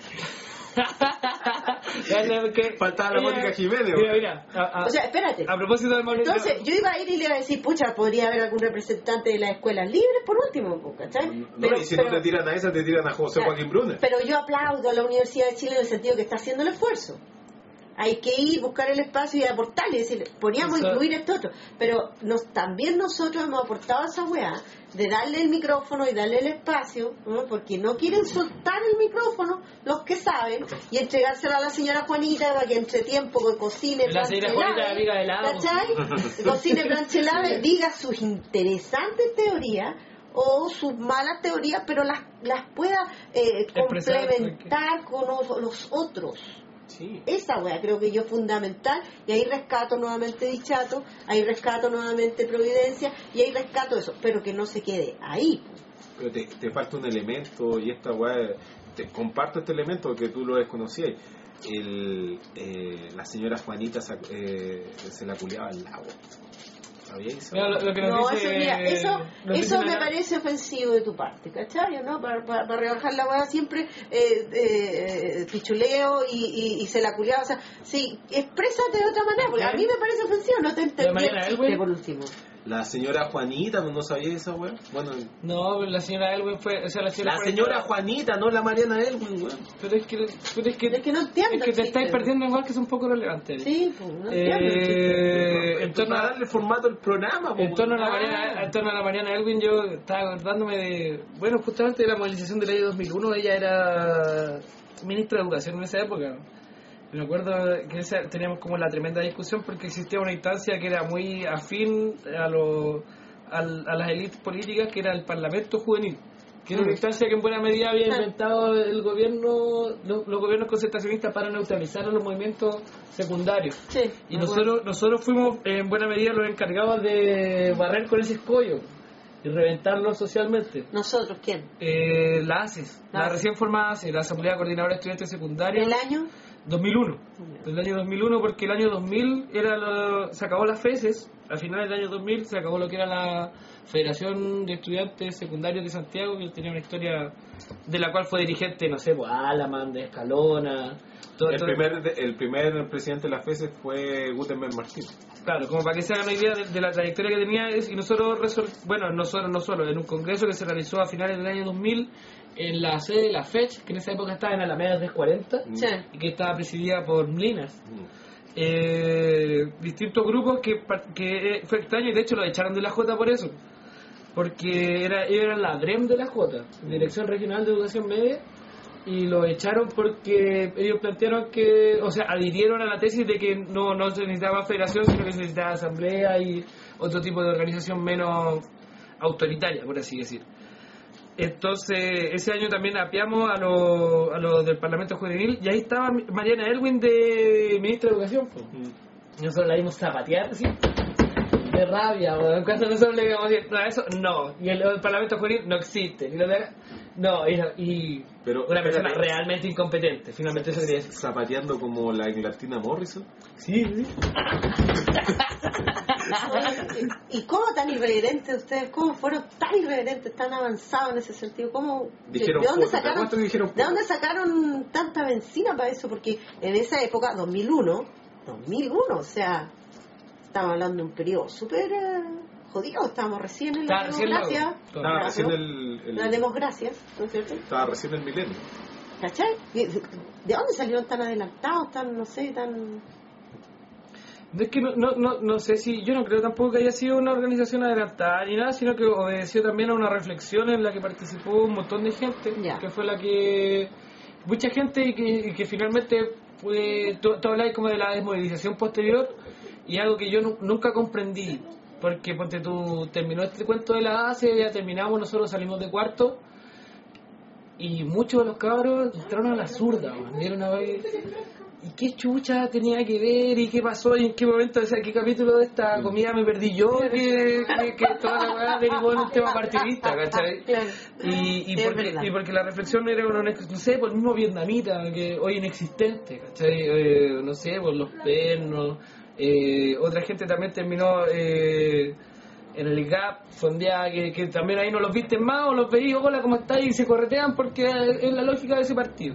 Que- Faltaba la Mira, Mónica Jiménez. Mira, mira. A, a- O sea, espérate. a propósito de Mónica. Entonces, yo iba a ir y le iba a decir, pucha, podría haber algún representante de las escuelas libres, por último, ¿cachai? No, Pero- y si pero- no te tiran a esa, te tiran a José Claro. Joaquín Brunner. Pero yo aplaudo a la Universidad de Chile en el sentido que está haciendo el esfuerzo. Hay que ir, buscar el espacio y aportarle, es decir, podríamos Eso- incluir esto otro. Pero nos, también nosotros hemos aportado a esa weá de darle el micrófono y darle el espacio, ¿no? Porque no quieren soltar el micrófono los que saben y entregárselo a la señora Juanita para que entre tiempo que cocine, La señora Juanita, amiga de helado. ¿cachai? Cocine planchelada, diga sus interesantes teorías o sus malas teorías, pero las, las pueda eh, Expresar, complementar con los, los otros. Sí. Esa wea creo que yo es fundamental, y ahí rescato nuevamente Dichato, ahí rescato nuevamente Providencia, y ahí rescato eso, pero que no se quede ahí. Pero te, te falta un elemento, y esta weá, te comparto este elemento que tú lo desconocías. El, eh, la señora Juanita sa- eh, se la culiaba al lago. ¿Sabías eso? Mira, lo, lo que nos No, dice, eso, mira, eso, nos eso dicen me acá- parece ofensivo de tu parte, ¿cachai? ¿No? Para, para, para rebajar la hueá siempre eh, eh, pichuleo y, y, y se la culiaba. O sea, sí, exprésate de otra manera, porque a mí me parece ofensivo, no te entendí Mariana el chiste Elwin? por último. La señora Juanita, ¿no sabías esa weá? Bueno, No, pero la señora Elwin fue. O sea, la señora, la Juanita- señora Juanita, no la Mariana Elwin, weón. Pero es que, pero es que, Es que no entiendo es que el te chiste. estáis perdiendo igual que es un poco relevante. Sí, pues, no entiendo el chiste. Eh, en torno Para a, darle formato al programa, po, en torno a la Ah. Mariana, en torno a la Mariana Elwin, yo estaba acordándome de, bueno, justamente de la movilización del año dos mil uno. Ella era ministra de Educación en esa época. Me acuerdo que esa, teníamos como la tremenda discusión porque existía una instancia que era muy afín a, lo, al- a las élites políticas, que era el Parlamento Juvenil, que era una Mm. instancia que en buena medida había Ah. inventado el gobierno, los, los gobiernos concentracionistas para neutralizar a los movimientos secundarios. Sí, Y me nosotros nosotros fuimos en buena medida los encargados de barrer con ese escollo y reventarlo socialmente. ¿Nosotros quién? Eh, la ACES, la, La ACES. recién formada ACES, la Asamblea Coordinadora de Estudiantes Secundarios, ¿El año? dos mil uno. Del año dos mil uno, porque el año dos mil era lo- se acabó las FESES, al final del año dos mil se acabó lo que era la Federación de Estudiantes Secundarios de Santiago, que tenía una historia de la cual fue dirigente, no sé, pues, Alaman, de Escalona. Todo, El todo- primer, el primer presidente de la FESE fue Gutenberg Martín. Claro, como para que se hagan una idea de, de la trayectoria que tenía, es- y nosotros, resol- bueno, nosotros no solo, en un congreso que se realizó a finales del año dos mil en la sede de la FECH, que en esa época estaba en Alameda trescientos cuarenta, Sí. y que estaba presidida por Mlinas. Mm. Eh, distintos grupos que, par- que eh, fue extraño, y de hecho lo echaron de la J por eso, porque era, era la D R E M de la J, Dirección Regional de Educación Media, y lo echaron porque ellos plantearon que, o sea, adhirieron a la tesis de que no, no se necesitaba federación, sino que se necesitaba asamblea y otro tipo de organización menos autoritaria, por así decir. Entonces, ese año también apiamos a los a los del Parlamento Juvenil, y ahí estaba Mariana Elwin de ministra de Educación, pues. Mm. Nosotros la vimos zapatear, así, de rabia, weón. Cuando nosotros le digamos, no, eso no. Y el, el Parlamento Juvenil no existe. Y lo de, no, y, y Pero, una persona espérate. realmente incompetente. Finalmente eso quería decir. Zapateando como la Inglaterra Morrison. Sí, sí. Oye, ¿y cómo tan irreverentes ustedes? ¿Cómo fueron tan irreverentes, tan avanzados en ese sentido? ¿Cómo, de, Dijeron de dónde puta, ¿te sacaron, acuerdas que dijeron ¿De puta? dónde sacaron tanta benzina para eso? Porque en esa época, dos mil uno, dos mil uno, o sea, estamos hablando de un periodo súper eh, jodido, estábamos recién en la Estaba recién democracia. luego. Estaba Claro, recién el, el- La democracia, ¿no es cierto? estaba recién el milenio. ¿Cachai? ¿De, de dónde salieron tan adelantados, tan, no sé, tan... Es que no, no, no, no sé si, yo no creo tampoco que haya sido una organización adelantada ni nada, sino que obedeció también a una reflexión en la que participó un montón de gente, Ya. que fue la que, mucha gente y que, y que finalmente fue, tú, tú hablabas como de la desmovilización posterior, y algo que yo nu- nunca comprendí, porque ponte tú, terminó este cuento de la A C E, ya terminamos, nosotros salimos de cuarto, y muchos de los cabros entraron a la zurda, man, dieron a ver, y qué chucha tenía que ver, y qué pasó, y en qué momento, o sea, qué capítulo de esta comida me perdí yo, que, que, que toda la weá derivó en un tema partidista, ¿cachai? Claro. Y, y, Es porque, verdad. y porque la reflexión era, uno, no sé, por el mismo vietnamita, que hoy inexistente, ¿cachai? Eh, no sé, por los pernos, eh, otra gente también terminó... Eh, en el Gap, fondeada, que, que también ahí no los viste más o los veis, hola, ¿cómo estáis? Y se corretean porque es la lógica de ese partido.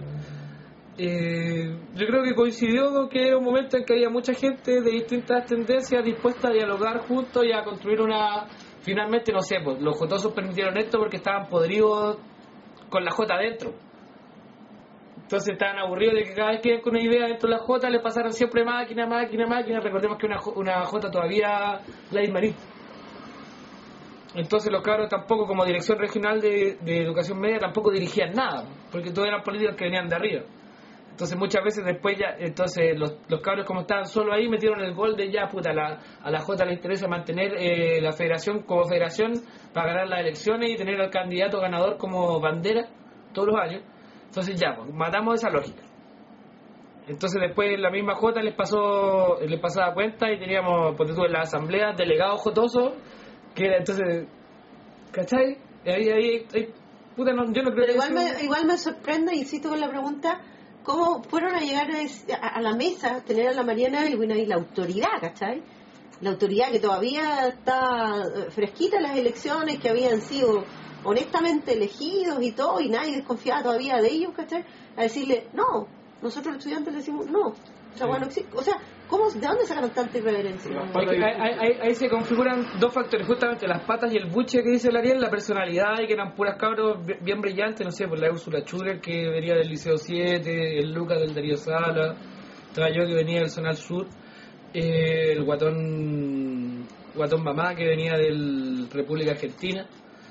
Eh, yo creo que coincidió con que era un momento en que había mucha gente de distintas tendencias dispuesta a dialogar juntos y a construir una... Finalmente, no sé, pues los jotosos permitieron esto porque estaban podridos con la J adentro. Entonces estaban aburridos de que cada vez que iban con una idea dentro de la J les pasaran siempre máquina, máquina, máquina. Recordemos que una, J- una J todavía la dismarí. Entonces los cabros tampoco, como dirección regional de, de educación media, tampoco dirigían nada, porque todos eran políticos que venían de arriba. Entonces muchas veces después ya, entonces los, los cabros como estaban solo ahí metieron el gol de ya, puta, la, a la J le interesa mantener eh, la federación como federación para ganar las elecciones y tener al candidato ganador como bandera todos los años. Entonces ya, pues, matamos esa lógica. Entonces después la misma J les pasó, les pasaba cuenta y teníamos, pues tú en la asamblea, delegados jotosos, que era entonces, ¿cachai? Ahí, ahí, ahí, puta, no, yo no creo Pero que igual eso- me, igual me sorprende, insisto con la pregunta, ¿cómo fueron a llegar a, ese- a- a la mesa, tener a la Mariana Elwin ahí, la autoridad, ¿cachai? La autoridad que todavía está eh, fresquita en las elecciones, que habían sido honestamente elegidos y todo, y nadie desconfiaba todavía de ellos, ¿cachai? A decirle, no, nosotros los estudiantes le decimos, no, o sea, bueno, existe. O sea, ¿cómo, ¿de dónde sacaron tanta irreverencia? Las Es patas que ahí, ahí- ahí- ahí se configuran dos factores, justamente las patas y el buche que dice el Ariel, la personalidad, y que eran puras cabros bi- bien brillantes, no sé, por la Úrsula Schuller que venía del Liceo siete, el Lucas del Darío Sala, estaba yo que venía del Zonal Sur, eh, el guatón guatón Mamá que venía del República Argentina,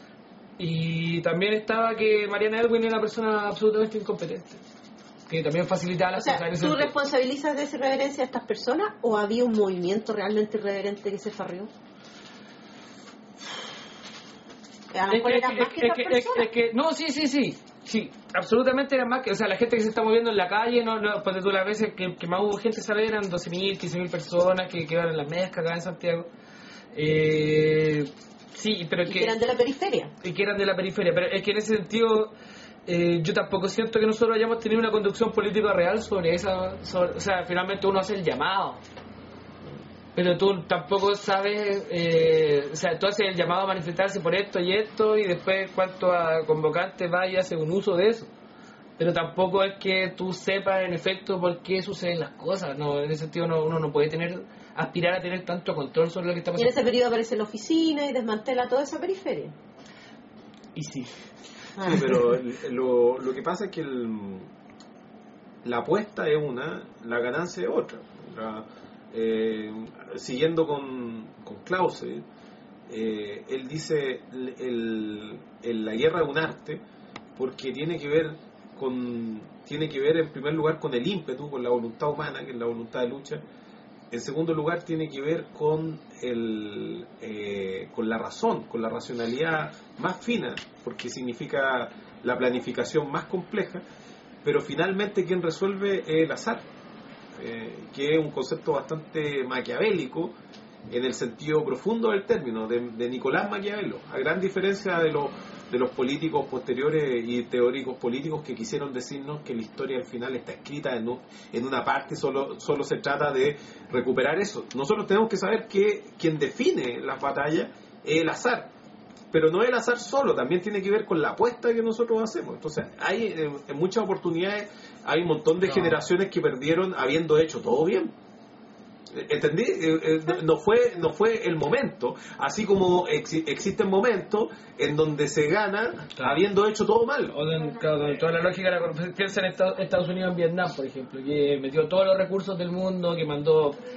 y también estaba que Mariana Elwin era una persona absolutamente incompetente, que también facilitaba O las sea, cosas en ese ¿tú sentido. responsabilizas de esa irreverencia a estas personas o había un movimiento realmente irreverente que se farrió? A lo Es mejor que, eran es más que- que estas es que- es personas. que- no, sí, sí, sí, sí, absolutamente era más que, o sea, la gente que se está moviendo en la calle, no, no, pues tú las veces que, que más hubo gente, ¿sabes? Eran doce mil, quince mil personas que quedaron en las mezclas acá en Santiago. Eh, sí, pero Y que, que eran de la periferia. y que eran de la periferia, pero es que en ese sentido eh, yo tampoco siento que nosotros hayamos tenido una conducción política real sobre esa, sobre- o sea, finalmente uno hace el llamado. Pero tú tampoco sabes, eh, o sea, tú haces el llamado a manifestarse por esto y esto, y después cuanto a convocantes vaya hace un uso de eso. Pero tampoco es que tú sepas en efecto por qué suceden las cosas. No, en ese sentido no, uno no puede tener aspirar a tener tanto control sobre lo que está Y en pasando. ese periodo aparece la oficina y desmantela toda esa periferia. Y sí. Ah. Sí, pero lo, lo que pasa es que el- la apuesta es una, la ganancia es otra. La- eh, siguiendo con, con Clause, eh, él dice el, el- el- la guerra es un arte porque tiene que ver con tiene que ver en primer lugar con el ímpetu, con la voluntad humana, que es la voluntad de lucha. En segundo lugar tiene que ver con el eh, con la razón, con la racionalidad más fina, porque significa la planificación más compleja, pero finalmente quien resuelve es el azar, eh, que es un concepto bastante maquiavélico en el sentido profundo del término, de, de Nicolás Maquiavelo, a gran diferencia de los de los políticos posteriores y teóricos políticos que quisieron decirnos que la historia al final está escrita en, un- en una parte, solo, solo se trata de recuperar eso. Nosotros tenemos que saber que quien define las batallas es el azar, pero no es el azar solo, también tiene que ver con la apuesta que nosotros hacemos. Entonces, hay eh, en muchas oportunidades, hay un montón de No. generaciones que perdieron habiendo hecho todo bien. ¿Entendí? Eh, eh, no fue no fue el momento, así como exi- existen momentos en donde se gana Claro. habiendo hecho todo mal. O de- claro, con toda la lógica de la corrupción. Piensa en Estados, Estados Unidos en Vietnam, por ejemplo, que metió todos los recursos del mundo, que mandó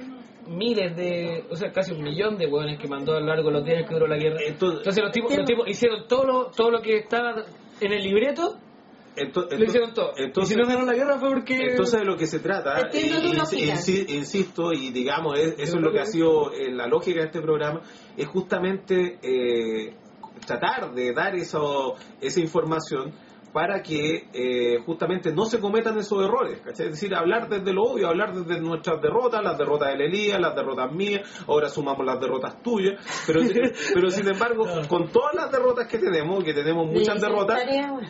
miles de, o sea, casi un millón de hueones que mandó a lo largo de los días que duró la guerra. Entonces, entonces los, tipos, los tipos hicieron todo lo, todo lo que estaba en el libreto. Entonces, lo hicieron todo. Entonces, y si no ganaron la guerra fue porque... Entonces de lo que se trata, y, y, y, insisto, y digamos, es, eso es lo que ha sido eh, la lógica de este programa, es justamente eh, tratar de dar eso, esa información para que eh, justamente no se cometan esos errores, ¿cachai? Es decir, hablar desde lo obvio, hablar desde nuestras derrotas, las derrotas de Elías, las derrotas mías, ahora sumamos las derrotas tuyas, pero, pero sin embargo, con todas las derrotas que tenemos, que tenemos muchas derrotas,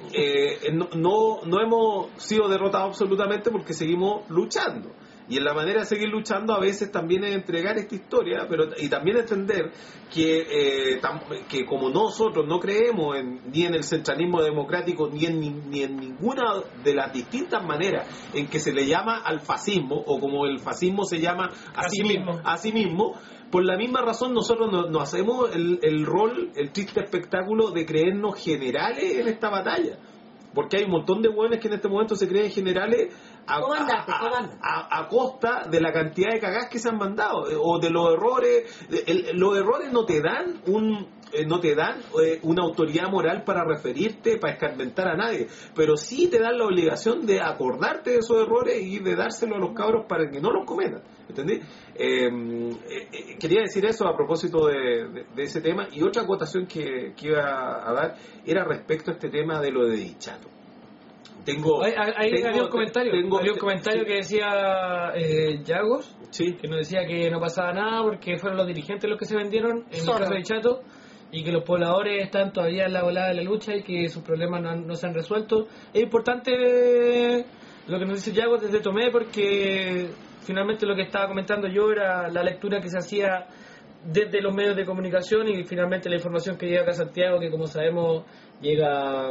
eh, no, no, no hemos sido derrotados absolutamente porque seguimos luchando. Y en la manera de seguir luchando a veces también es entregar esta historia, pero y también entender que, eh, tam, que como nosotros no creemos en, ni en el centralismo democrático ni en, ni, ni en ninguna de las distintas maneras en que se le llama al fascismo, o como el fascismo se llama a sí mismo, a sí mismo, por la misma razón nosotros nos no hacemos el, el rol, el triste espectáculo de creernos generales en esta batalla. Porque hay un montón de hueones que en este momento se creen generales a, comandante, a, a, a costa de la cantidad de cagás que se han mandado, o de los errores. El, los errores no te dan un eh, no te dan eh, una autoridad moral para referirte, para escarmentar a nadie, pero sí te dan la obligación de acordarte de esos errores y de dárselo a los cabros para que no los cometan. ¿Entendí? Eh, eh, quería decir eso a propósito de, de, de ese tema. Y otra acotación que, que iba a dar era respecto a este tema de lo de Dichato. Tengo, ahí, ahí tengo, había un comentario, tengo, había un comentario sí. que decía eh, Yagos, sí. que nos decía que no pasaba nada porque fueron los dirigentes los que se vendieron en Solo. el caso de Dichato, y que los pobladores están todavía en la volada de la lucha y que sus problemas no, no se han resuelto. Es importante lo que nos dice Yagos desde Tomé, porque finalmente lo que estaba comentando yo era la lectura que se hacía desde los medios de comunicación, y finalmente la información que llega acá a Santiago, que como sabemos llega,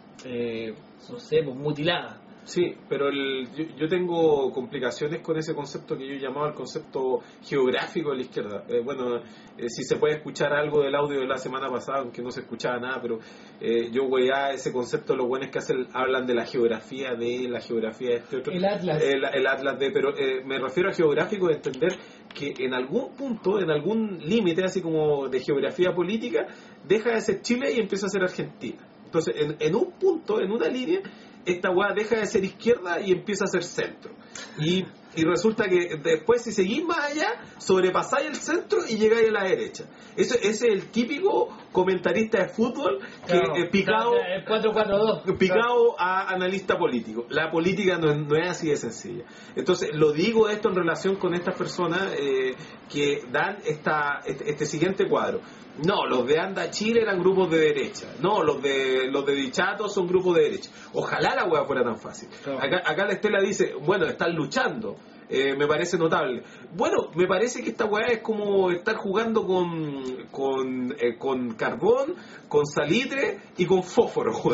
eh, no sé, pues, mutilada. Sí, pero el, yo, yo tengo complicaciones con ese concepto que yo llamaba el concepto geográfico de la izquierda. Eh, bueno, eh, si se puede escuchar algo del audio de la semana pasada, aunque no se escuchaba nada, pero eh, yo voy a ese concepto, los buenos que hacen, hablan de la geografía de, la geografía de este otro. El Atlas. El, el Atlas de, pero eh, me refiero a geográfico de entender que en algún punto, en algún límite, así como de geografía política, deja de ser Chile y empieza a ser Argentina. Entonces, en, en un punto, en una línea, esta weá deja de ser izquierda y empieza a ser centro. Y, y resulta que después, si seguís más allá, sobrepasáis el centro y llegáis a la derecha. Ese, ese es el típico comentarista de fútbol que claro, eh, picado, el cuatro cuatro dos, picado claro. a analista político. La política no, no es así de sencilla. Entonces, lo digo esto en relación con estas personas eh, que dan esta, este, este siguiente cuadro. No, los de Anda Chile eran grupos de derecha. No, los de los de Dichato son grupos de derecha. Ojalá la hueá fuera tan fácil. Claro. Acá, acá la Estela dice, bueno, están luchando. Eh, me parece notable. Bueno, me parece que esta weá es como estar jugando con con, eh, con carbón, con salitre y con fósforo. No,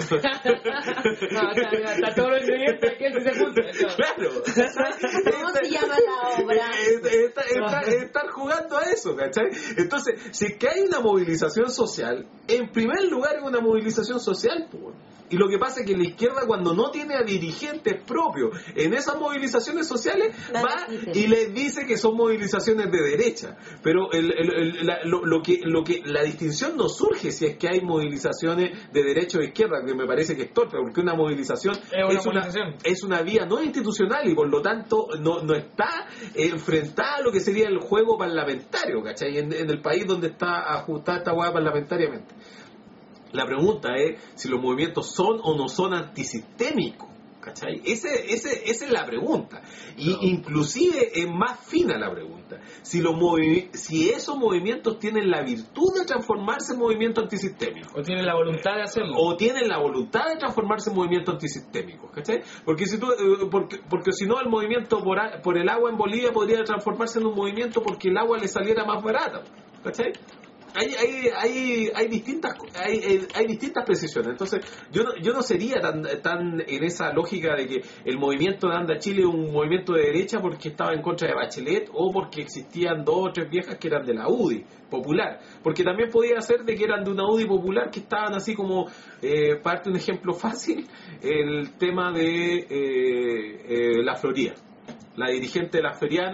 está todo lo ingredientes que él se junta. Claro. ¿Cómo se llama la obra? Estar, estar, estar jugando a eso, ¿cachai? Entonces, si es que hay una movilización social, en primer lugar es una movilización social, pues. Y lo que pasa es que la izquierda, cuando no tiene a dirigentes propios en esas movilizaciones sociales, la va y les dice que son movilizaciones de derecha. Pero el, el, el, la, lo, lo que, lo que la distinción no surge si es que hay movilizaciones de derecha o de izquierda, que me parece que es torpe, porque una movilización es una, es, movilización. Una, es una vía no institucional y por lo tanto no, no está enfrentada a lo que sería el juego parlamentario, ¿cachai? En, en el país donde está ajustada esta hueá parlamentariamente. La pregunta es si los movimientos son o no son antisistémicos, ¿cachai? Ese, ese, esa es la pregunta. Y no. Inclusive es más fina la pregunta. Si, los movi- si esos movimientos tienen la virtud de transformarse en movimiento antisistémico. O tienen la voluntad de hacerlo. O tienen la voluntad de transformarse en movimiento antisistémico, ¿cachai? Porque si, tú, porque, porque si no, el movimiento por, a, por el agua en Bolivia podría transformarse en un movimiento porque el agua le saliera más barata, ¿cachai? Hay, hay, hay, hay distintas hay, hay distintas precisiones. Entonces yo no, yo no sería tan, tan en esa lógica de que el movimiento de Anda Chile es un movimiento de derecha porque estaba en contra de Bachelet o porque existían dos o tres viejas que eran de la U D I popular, porque también podía ser de que eran de una U D I popular que estaban así como eh, parte un ejemplo fácil, el tema de eh, eh, la Florida, la dirigente de la Feriana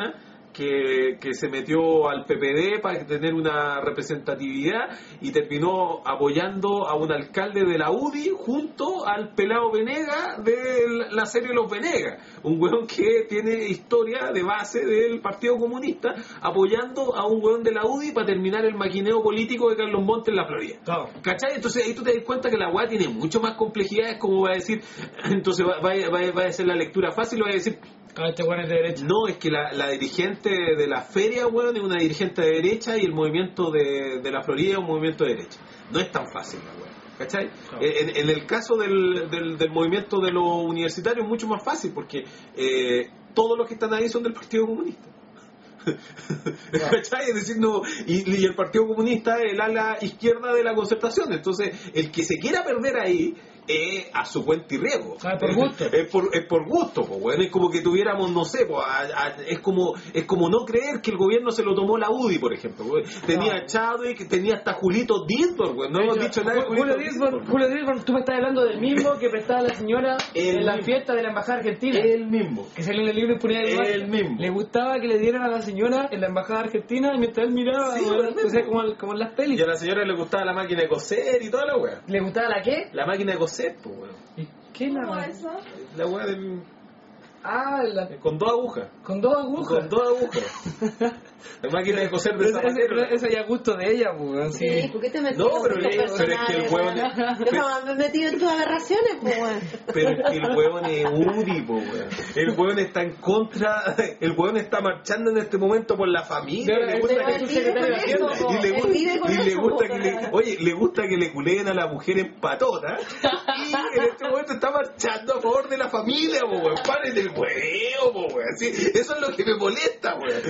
que, que se metió al P P D para tener una representatividad y terminó apoyando a un alcalde de la U D I junto al pelado Venegas de la serie Los Venegas, un weón que tiene historia de base del Partido Comunista apoyando a un weón de la U D I para terminar el maquineo político de Carlos Montes en la Florida. Claro. ¿Cachai? Entonces ahí tú te das cuenta que la weá tiene mucho más complejidades, como va a decir, entonces va, va, va, va a ser la lectura fácil, va a decir, Ah, este weón es de derecha. no, es que la, la dirigente de la feria, weón, es una dirigente de derecha y el movimiento de, de la Florida es un movimiento de derecha. No es tan fácil la weón, ¿cachai? Claro. En, en el caso del, del, del movimiento de los universitarios es mucho más fácil porque eh, todos los que están ahí son del Partido Comunista. ¿Cachai? Es decir, no, y, y el Partido Comunista es el ala izquierda de la concertación. Entonces, el que se quiera perder ahí es a su cuenta y riesgo. Ah, por gusto. Es por, es por gusto, pues, bueno. Es como que tuviéramos, no sé, pues, a, a, es como es como no creer que el gobierno se lo tomó la U D I, por ejemplo. Pues. Tenía No. Chadwick, tenía hasta Julito Díaz, pues. No hemos dicho nada de Julio Julito Díaz, Díaz. Julio Díaz, tú me estás hablando del mismo que prestaba la señora El en la mismo. fiesta de la Embajada Argentina. El mismo. Que salió en el libro Impunidad del Mal. El mismo. Le gustaba que le dieran a la señora en la Embajada Argentina mientras él miraba, Sí, weón, el mismo. o sea, como, como en las pelis. Y a la señora le gustaba la máquina de coser y toda la wea. ¿Le gustaba la qué? La máquina de coser, pues, weón. ¿Y qué es la ¿Cómo ma- eso? La wea del... Ah, la... con dos agujas. con dos agujas. Con dos agujas. La máquina de coser de Pero ese- zapatero. ese- Eso ya es gusto de ella, pues, weón, sí. Sí, ¿por qué te metes No, en pero gustos le- pero es que el personales, hueón- weón? Yo jamás me he metido en tus aberraciones, pues, weón. Pero es que el huevón es Uri, po, weón. El huevón está en contra, el huevón está marchando en este momento por la familia. Pero Le él gusta era que, su Vive secretario con de eso, Hacienda. po. y le, Él gu- vive con y le eso, gusta po, que le, weón. oye, le gusta que le culeen a la mujer en patota y en este momento está marchando a favor de la familia, po, weón. Paren el huevo, po, weón. Sí, eso es lo que me molesta, weón.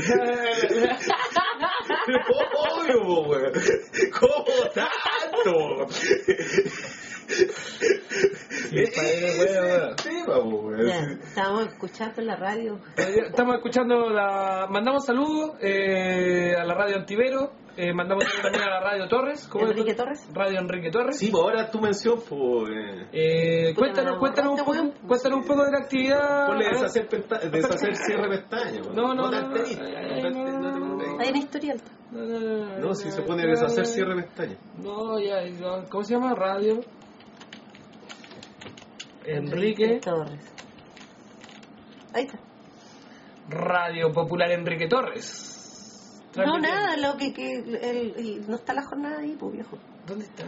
Obvio, po, weón. ¿Cómo tanto? Sí, padre, weón, weón. tema, po, weón. Ya, estábamos escuchando en la radio. Estamos escuchando la... Mandamos saludos eh, a la radio Antivero, eh, mandamos saludos también a la radio Torres. ¿Cómo es? Enrique Torres. Radio Enrique Torres. Sí, pues ahora tu mención, pues... Eh, Eh, Puta, cuéntanos, me cuéntanos, un borraste, poco, weón. cuéntanos un poco de la actividad. ponle A ver. deshacer, pesta- deshacer cierre pestaña. weón. No, no, te no, alteres, no, no te no, alteres, no, no te no, pongas. Hay una historial. No, no, no, No, si se pone no, deshacer no, cierre pestaña. No, ya, ya, ¿cómo se llama? Radio Enrique, Torres. Ahí está. Radio Popular Enrique Torres. No, Transmitiendo. nada, lo que, que el, y no está la jornada ahí, pues, viejo. ¿Dónde está?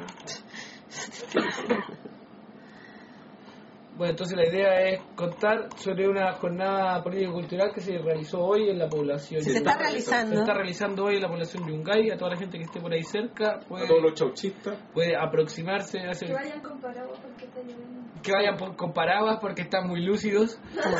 Bueno, entonces la idea es contar sobre una jornada político-cultural que se realizó hoy en la población. Se está realizando. Se está realizando hoy en la población Yungay. A toda la gente que esté por ahí cerca puede, A todos los chauchistas. puede aproximarse, hacer, Que vayan con paraguas porque está lloviendo. que vayan por- con paraguas porque están muy lúcidos.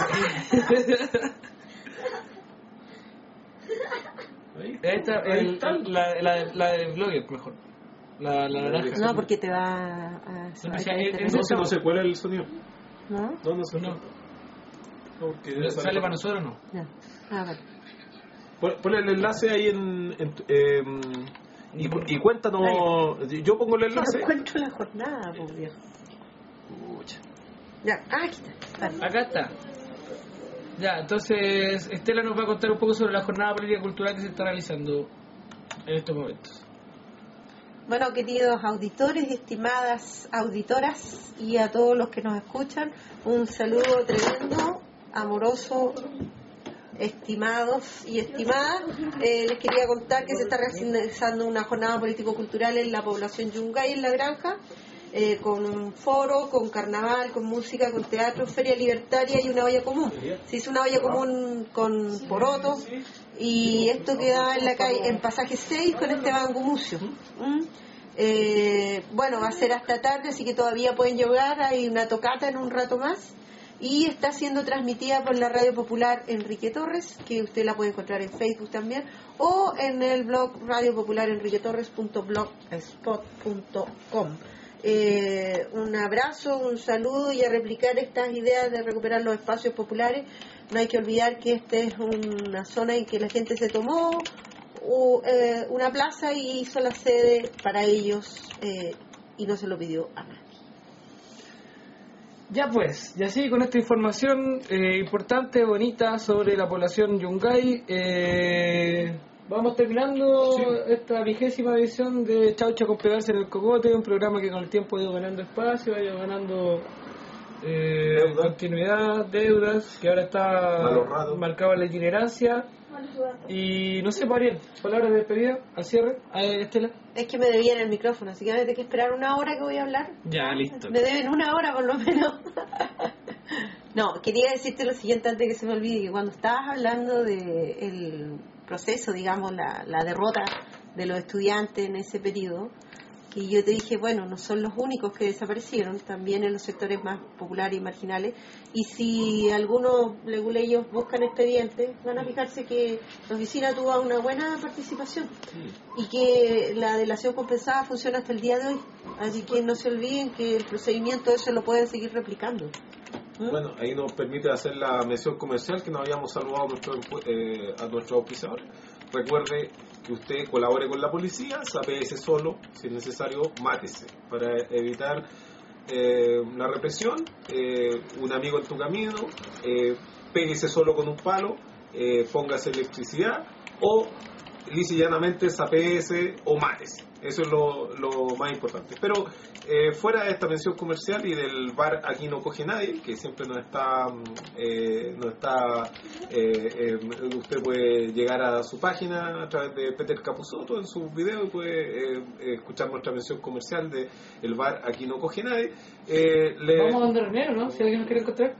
Esta, el- la, la, la de Blogger, mejor. La, la naranja. No, porque te va a... No, o sea, a- es- es- No se, no se cuela el sonido. ¿No? No, no se No. No, porque ¿Sale para nosotros o no? Ya. Ah, vale. Pon- Ponle el enlace ahí en... en tu- em, y, cu- y cuéntanos... Yo pongo el No enlace. encuentro la jornada, pues, viejo. Pucha. Ya, ah, aquí está. Vale. Acá está. Ya, entonces Estela nos va a contar un poco sobre la jornada política y cultural que se está realizando en estos momentos. Bueno, queridos auditores, estimadas auditoras y a todos los que nos escuchan, un saludo tremendo, amoroso, estimados y estimadas. Eh, les quería contar que se está realizando una jornada político-cultural en la población Yungay, en La Granja, eh, con un foro, con carnaval, con música, con teatro, feria libertaria y una olla común. Se hizo una olla común con porotos y esto queda en la calle, en pasaje seis con Esteban Gumucio. ¿Mm? Eh, bueno, va a ser hasta tarde, así que todavía pueden llegar, hay una tocata en un rato más y está siendo transmitida por la Radio Popular Enrique Torres, que usted la puede encontrar en Facebook también, o en el blog radio popular enrique torres punto blogspot punto com. Eh, un abrazo, un saludo y a replicar estas ideas de recuperar los espacios populares. No hay que olvidar que esta es una zona en que la gente se tomó u- eh, una plaza y hizo la sede para ellos eh, y no se lo pidió a nadie. Ya pues, y así con esta información eh, importante, bonita sobre la población yungay, eh, vamos terminando Sí. esta vigésima edición de Chaucha con pegarse en el cogote, un programa que con el tiempo ha ido ganando espacio, ha ido ganando eh, Deuda. continuidad, deudas, que ahora está Malos ratos. marcada la itinerancia. Y no sé, Mariel, palabras de despedida al cierre, a Estela. Es que me debían el micrófono, así que voy a tener que esperar una hora que voy a hablar. Ya, listo. Me deben una hora por lo menos. No, quería decirte lo siguiente antes que se me olvide, que cuando estabas hablando del proceso, digamos, la, la derrota de los estudiantes en ese periodo, que yo te dije, bueno, no son los únicos que desaparecieron, también en los sectores más populares y marginales, y si algunos leguleyos buscan expedientes, van a fijarse que la oficina tuvo una buena participación y que la delación compensada funciona hasta el día de hoy, así que no se olviden que el procedimiento eso lo pueden seguir replicando. ¿Mm? Bueno, ahí nos permite hacer la mención comercial que nos habíamos saludado a, nuestro, eh, a nuestros auspiciadores. Recuerde que usted colabore con la policía, sapéese solo, si es necesario, mátese, para evitar eh, la represión, eh, un amigo en tu camino, eh, péguese solo con un palo, eh, póngase electricidad o lisa y llanamente sapéese o mátese. Eso es lo, lo más importante. Pero eh, fuera de esta mención comercial y del bar Aquí No Coge Nadie, que siempre nos está, eh, nos está eh, eh, usted puede llegar a su página a través de Peter Capusotto en sus videos y puede eh, eh, escuchar nuestra mención comercial de el bar Aquí No Coge Nadie. Eh, le, Vamos a andar dinero, ¿no? Si alguien nos quiere encontrar.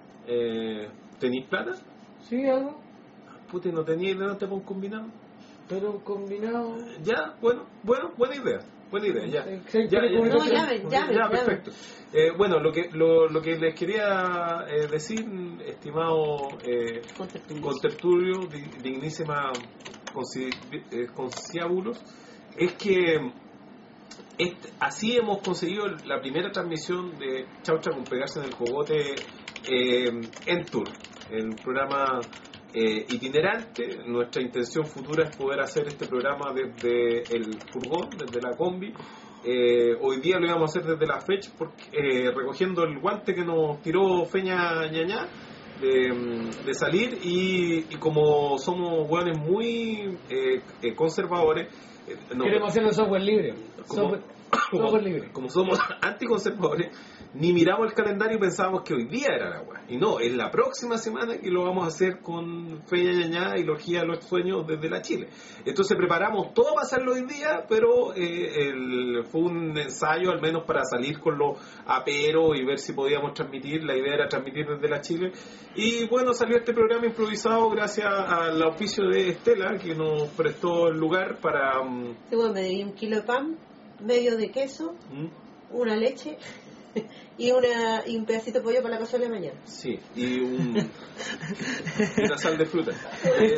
eh, ¿Tenéis plata? Sí, algo, Puta, ¿no teníais delante para un combinado? pero combinado. Ya, bueno, bueno, buena idea, buena idea, ya. Sí, sí, Ya, quiere ya. comunicación. No, llamen, llamen, Ya, llamen. perfecto. Eh, bueno, lo que lo, lo que les quería eh, decir, estimado eh, Contertulios. contertulio, di- dignísima conci- eh, conciábulos, es que este- así hemos conseguido la primera transmisión de Chaucha con pegarse en el cogote eh, en tour, el programa eh, itinerante. Nuestra intención futura es poder hacer este programa desde el furgón, desde la combi. Eh, hoy día lo íbamos a hacer desde la fecha porque, eh, recogiendo el guante que nos tiró Feña Ñañá de, de salir y, y como somos hueones muy eh, eh, conservadores, eh, no, Queremos hacerlo en software libre. como, Software, como- software libre. como somos anticonservadores, ni miramos el calendario y pensábamos que hoy día era la weá. Y no, es la próxima semana que lo vamos a hacer con Feña Ñañá y Logía de los Sueños desde la Chile. Entonces preparamos todo para hacerlo hoy día, pero eh, el, fue un ensayo al menos para salir con los aperos y ver si podíamos transmitir. La idea era transmitir desde la Chile. Y bueno, salió este programa improvisado gracias al auspicio de Estela, que nos prestó el lugar para... um, Sí, bueno, me di un kilo de pan, medio de queso, ¿Mm? una leche y, una, y un pedacito de pollo para la cazuela de mañana. Sí, y un, y una sal de fruta. Eh,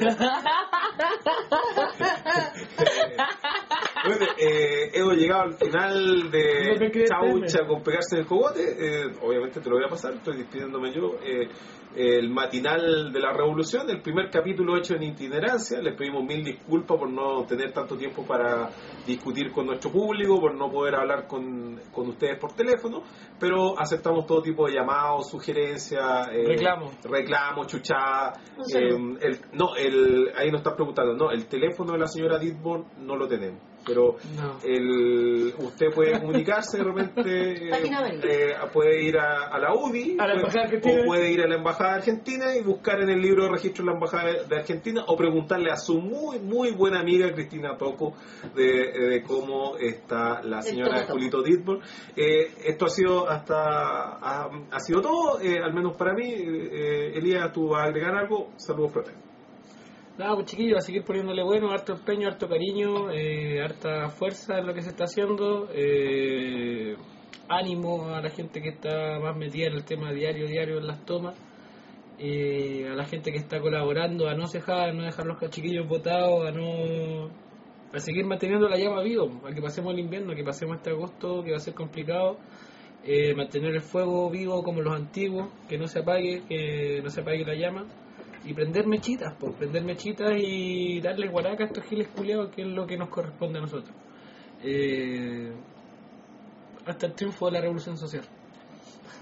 bueno, eh, hemos llegado al final No de me quedes Chaucha con pegarse en el cogote. Eh, obviamente te lo voy a pasar, estoy despidiéndome yo. Eh, el matinal de la revolución, el primer capítulo hecho en itinerancia. Les pedimos mil disculpas por no tener tanto tiempo para discutir con nuestro público, por no poder hablar con, con ustedes por teléfono, pero aceptamos todo tipo de llamados, sugerencias, eh, Reclamos. reclamos, chuchadas. Un saludo. Eh, el, no, el, ahí nos están preguntando, no, el teléfono de la señora Ditborn no lo tenemos, pero No. el, usted puede comunicarse de repente, eh, Página amarilla. eh, puede ir a, a la U D I A la puede- Embajada Argentina. o puede ir a la Embajada Argentina y buscar en el libro de registro de la Embajada de, de Argentina o preguntarle a su muy, muy buena amiga Cristina Toco de, de cómo está la señora Toco Toco. Julito Ditborn. Eh, esto ha sido hasta ha, ha sido todo, eh, al menos para mí. eh, Elías, ¿tú vas a agregar algo? Saludos fraternos. Nada, pues chiquillos, a seguir poniéndole bueno, harto empeño, harto cariño, eh, harta fuerza en lo que se está haciendo. Eh, ánimo a la gente que está más metida en el tema diario, diario en las tomas. Eh, a la gente que está colaborando, a no cejar, a no dejar los chiquillos botados, a no a seguir manteniendo la llama viva, a que pasemos el invierno, a que pasemos este agosto, que va a ser complicado. Eh, mantener el fuego vivo como los antiguos, que no se apague, que no se apague la llama. Y prender mechitas, pues, prender mechitas y darle guaraca a estos giles culiados, que es lo que nos corresponde a nosotros. Eh, hasta el triunfo de la revolución social.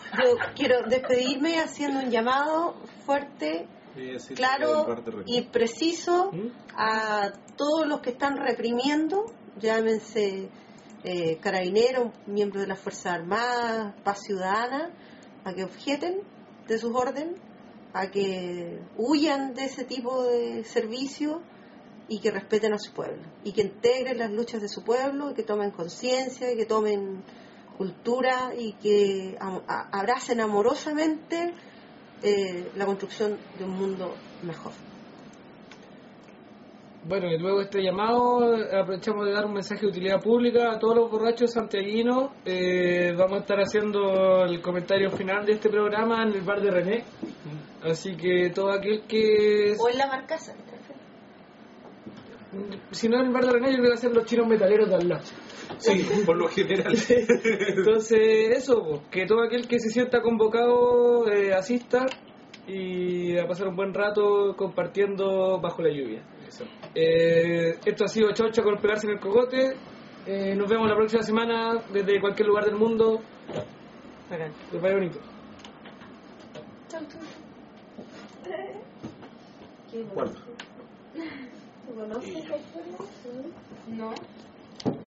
yo quiero despedirme haciendo un llamado fuerte, claro y preciso a todos los que están reprimiendo, llámense eh, carabineros, miembros de las Fuerzas Armadas, Paz Ciudadana, a que objeten de sus órdenes, a que huyan de ese tipo de servicio y que respeten a su pueblo y que integren las luchas de su pueblo y que tomen conciencia y que tomen cultura y que a, a, abracen amorosamente eh, la construcción de un mundo mejor. Bueno, y luego de este llamado aprovechamos de dar un mensaje de utilidad pública a todos los borrachos santiaguinos. Eh, vamos a estar haciendo el comentario final de este programa en el bar de René, así que todo aquel que... O en la Barcaza. Si no en el bar de René, yo creo que va a ser los chinos metaleros de al lado. Sí, por lo general. Entonces, eso, pues, que todo aquel que se sienta convocado eh, asista y a pasar un buen rato compartiendo bajo la lluvia. Eso. Eh, esto ha sido Chaucha con pegarse en el cogote. Eh, nos vemos la próxima semana desde cualquier lugar del mundo. Que vaya bonito. Chau, chau. ¿Cuál? ¿Conoces esta historia? No.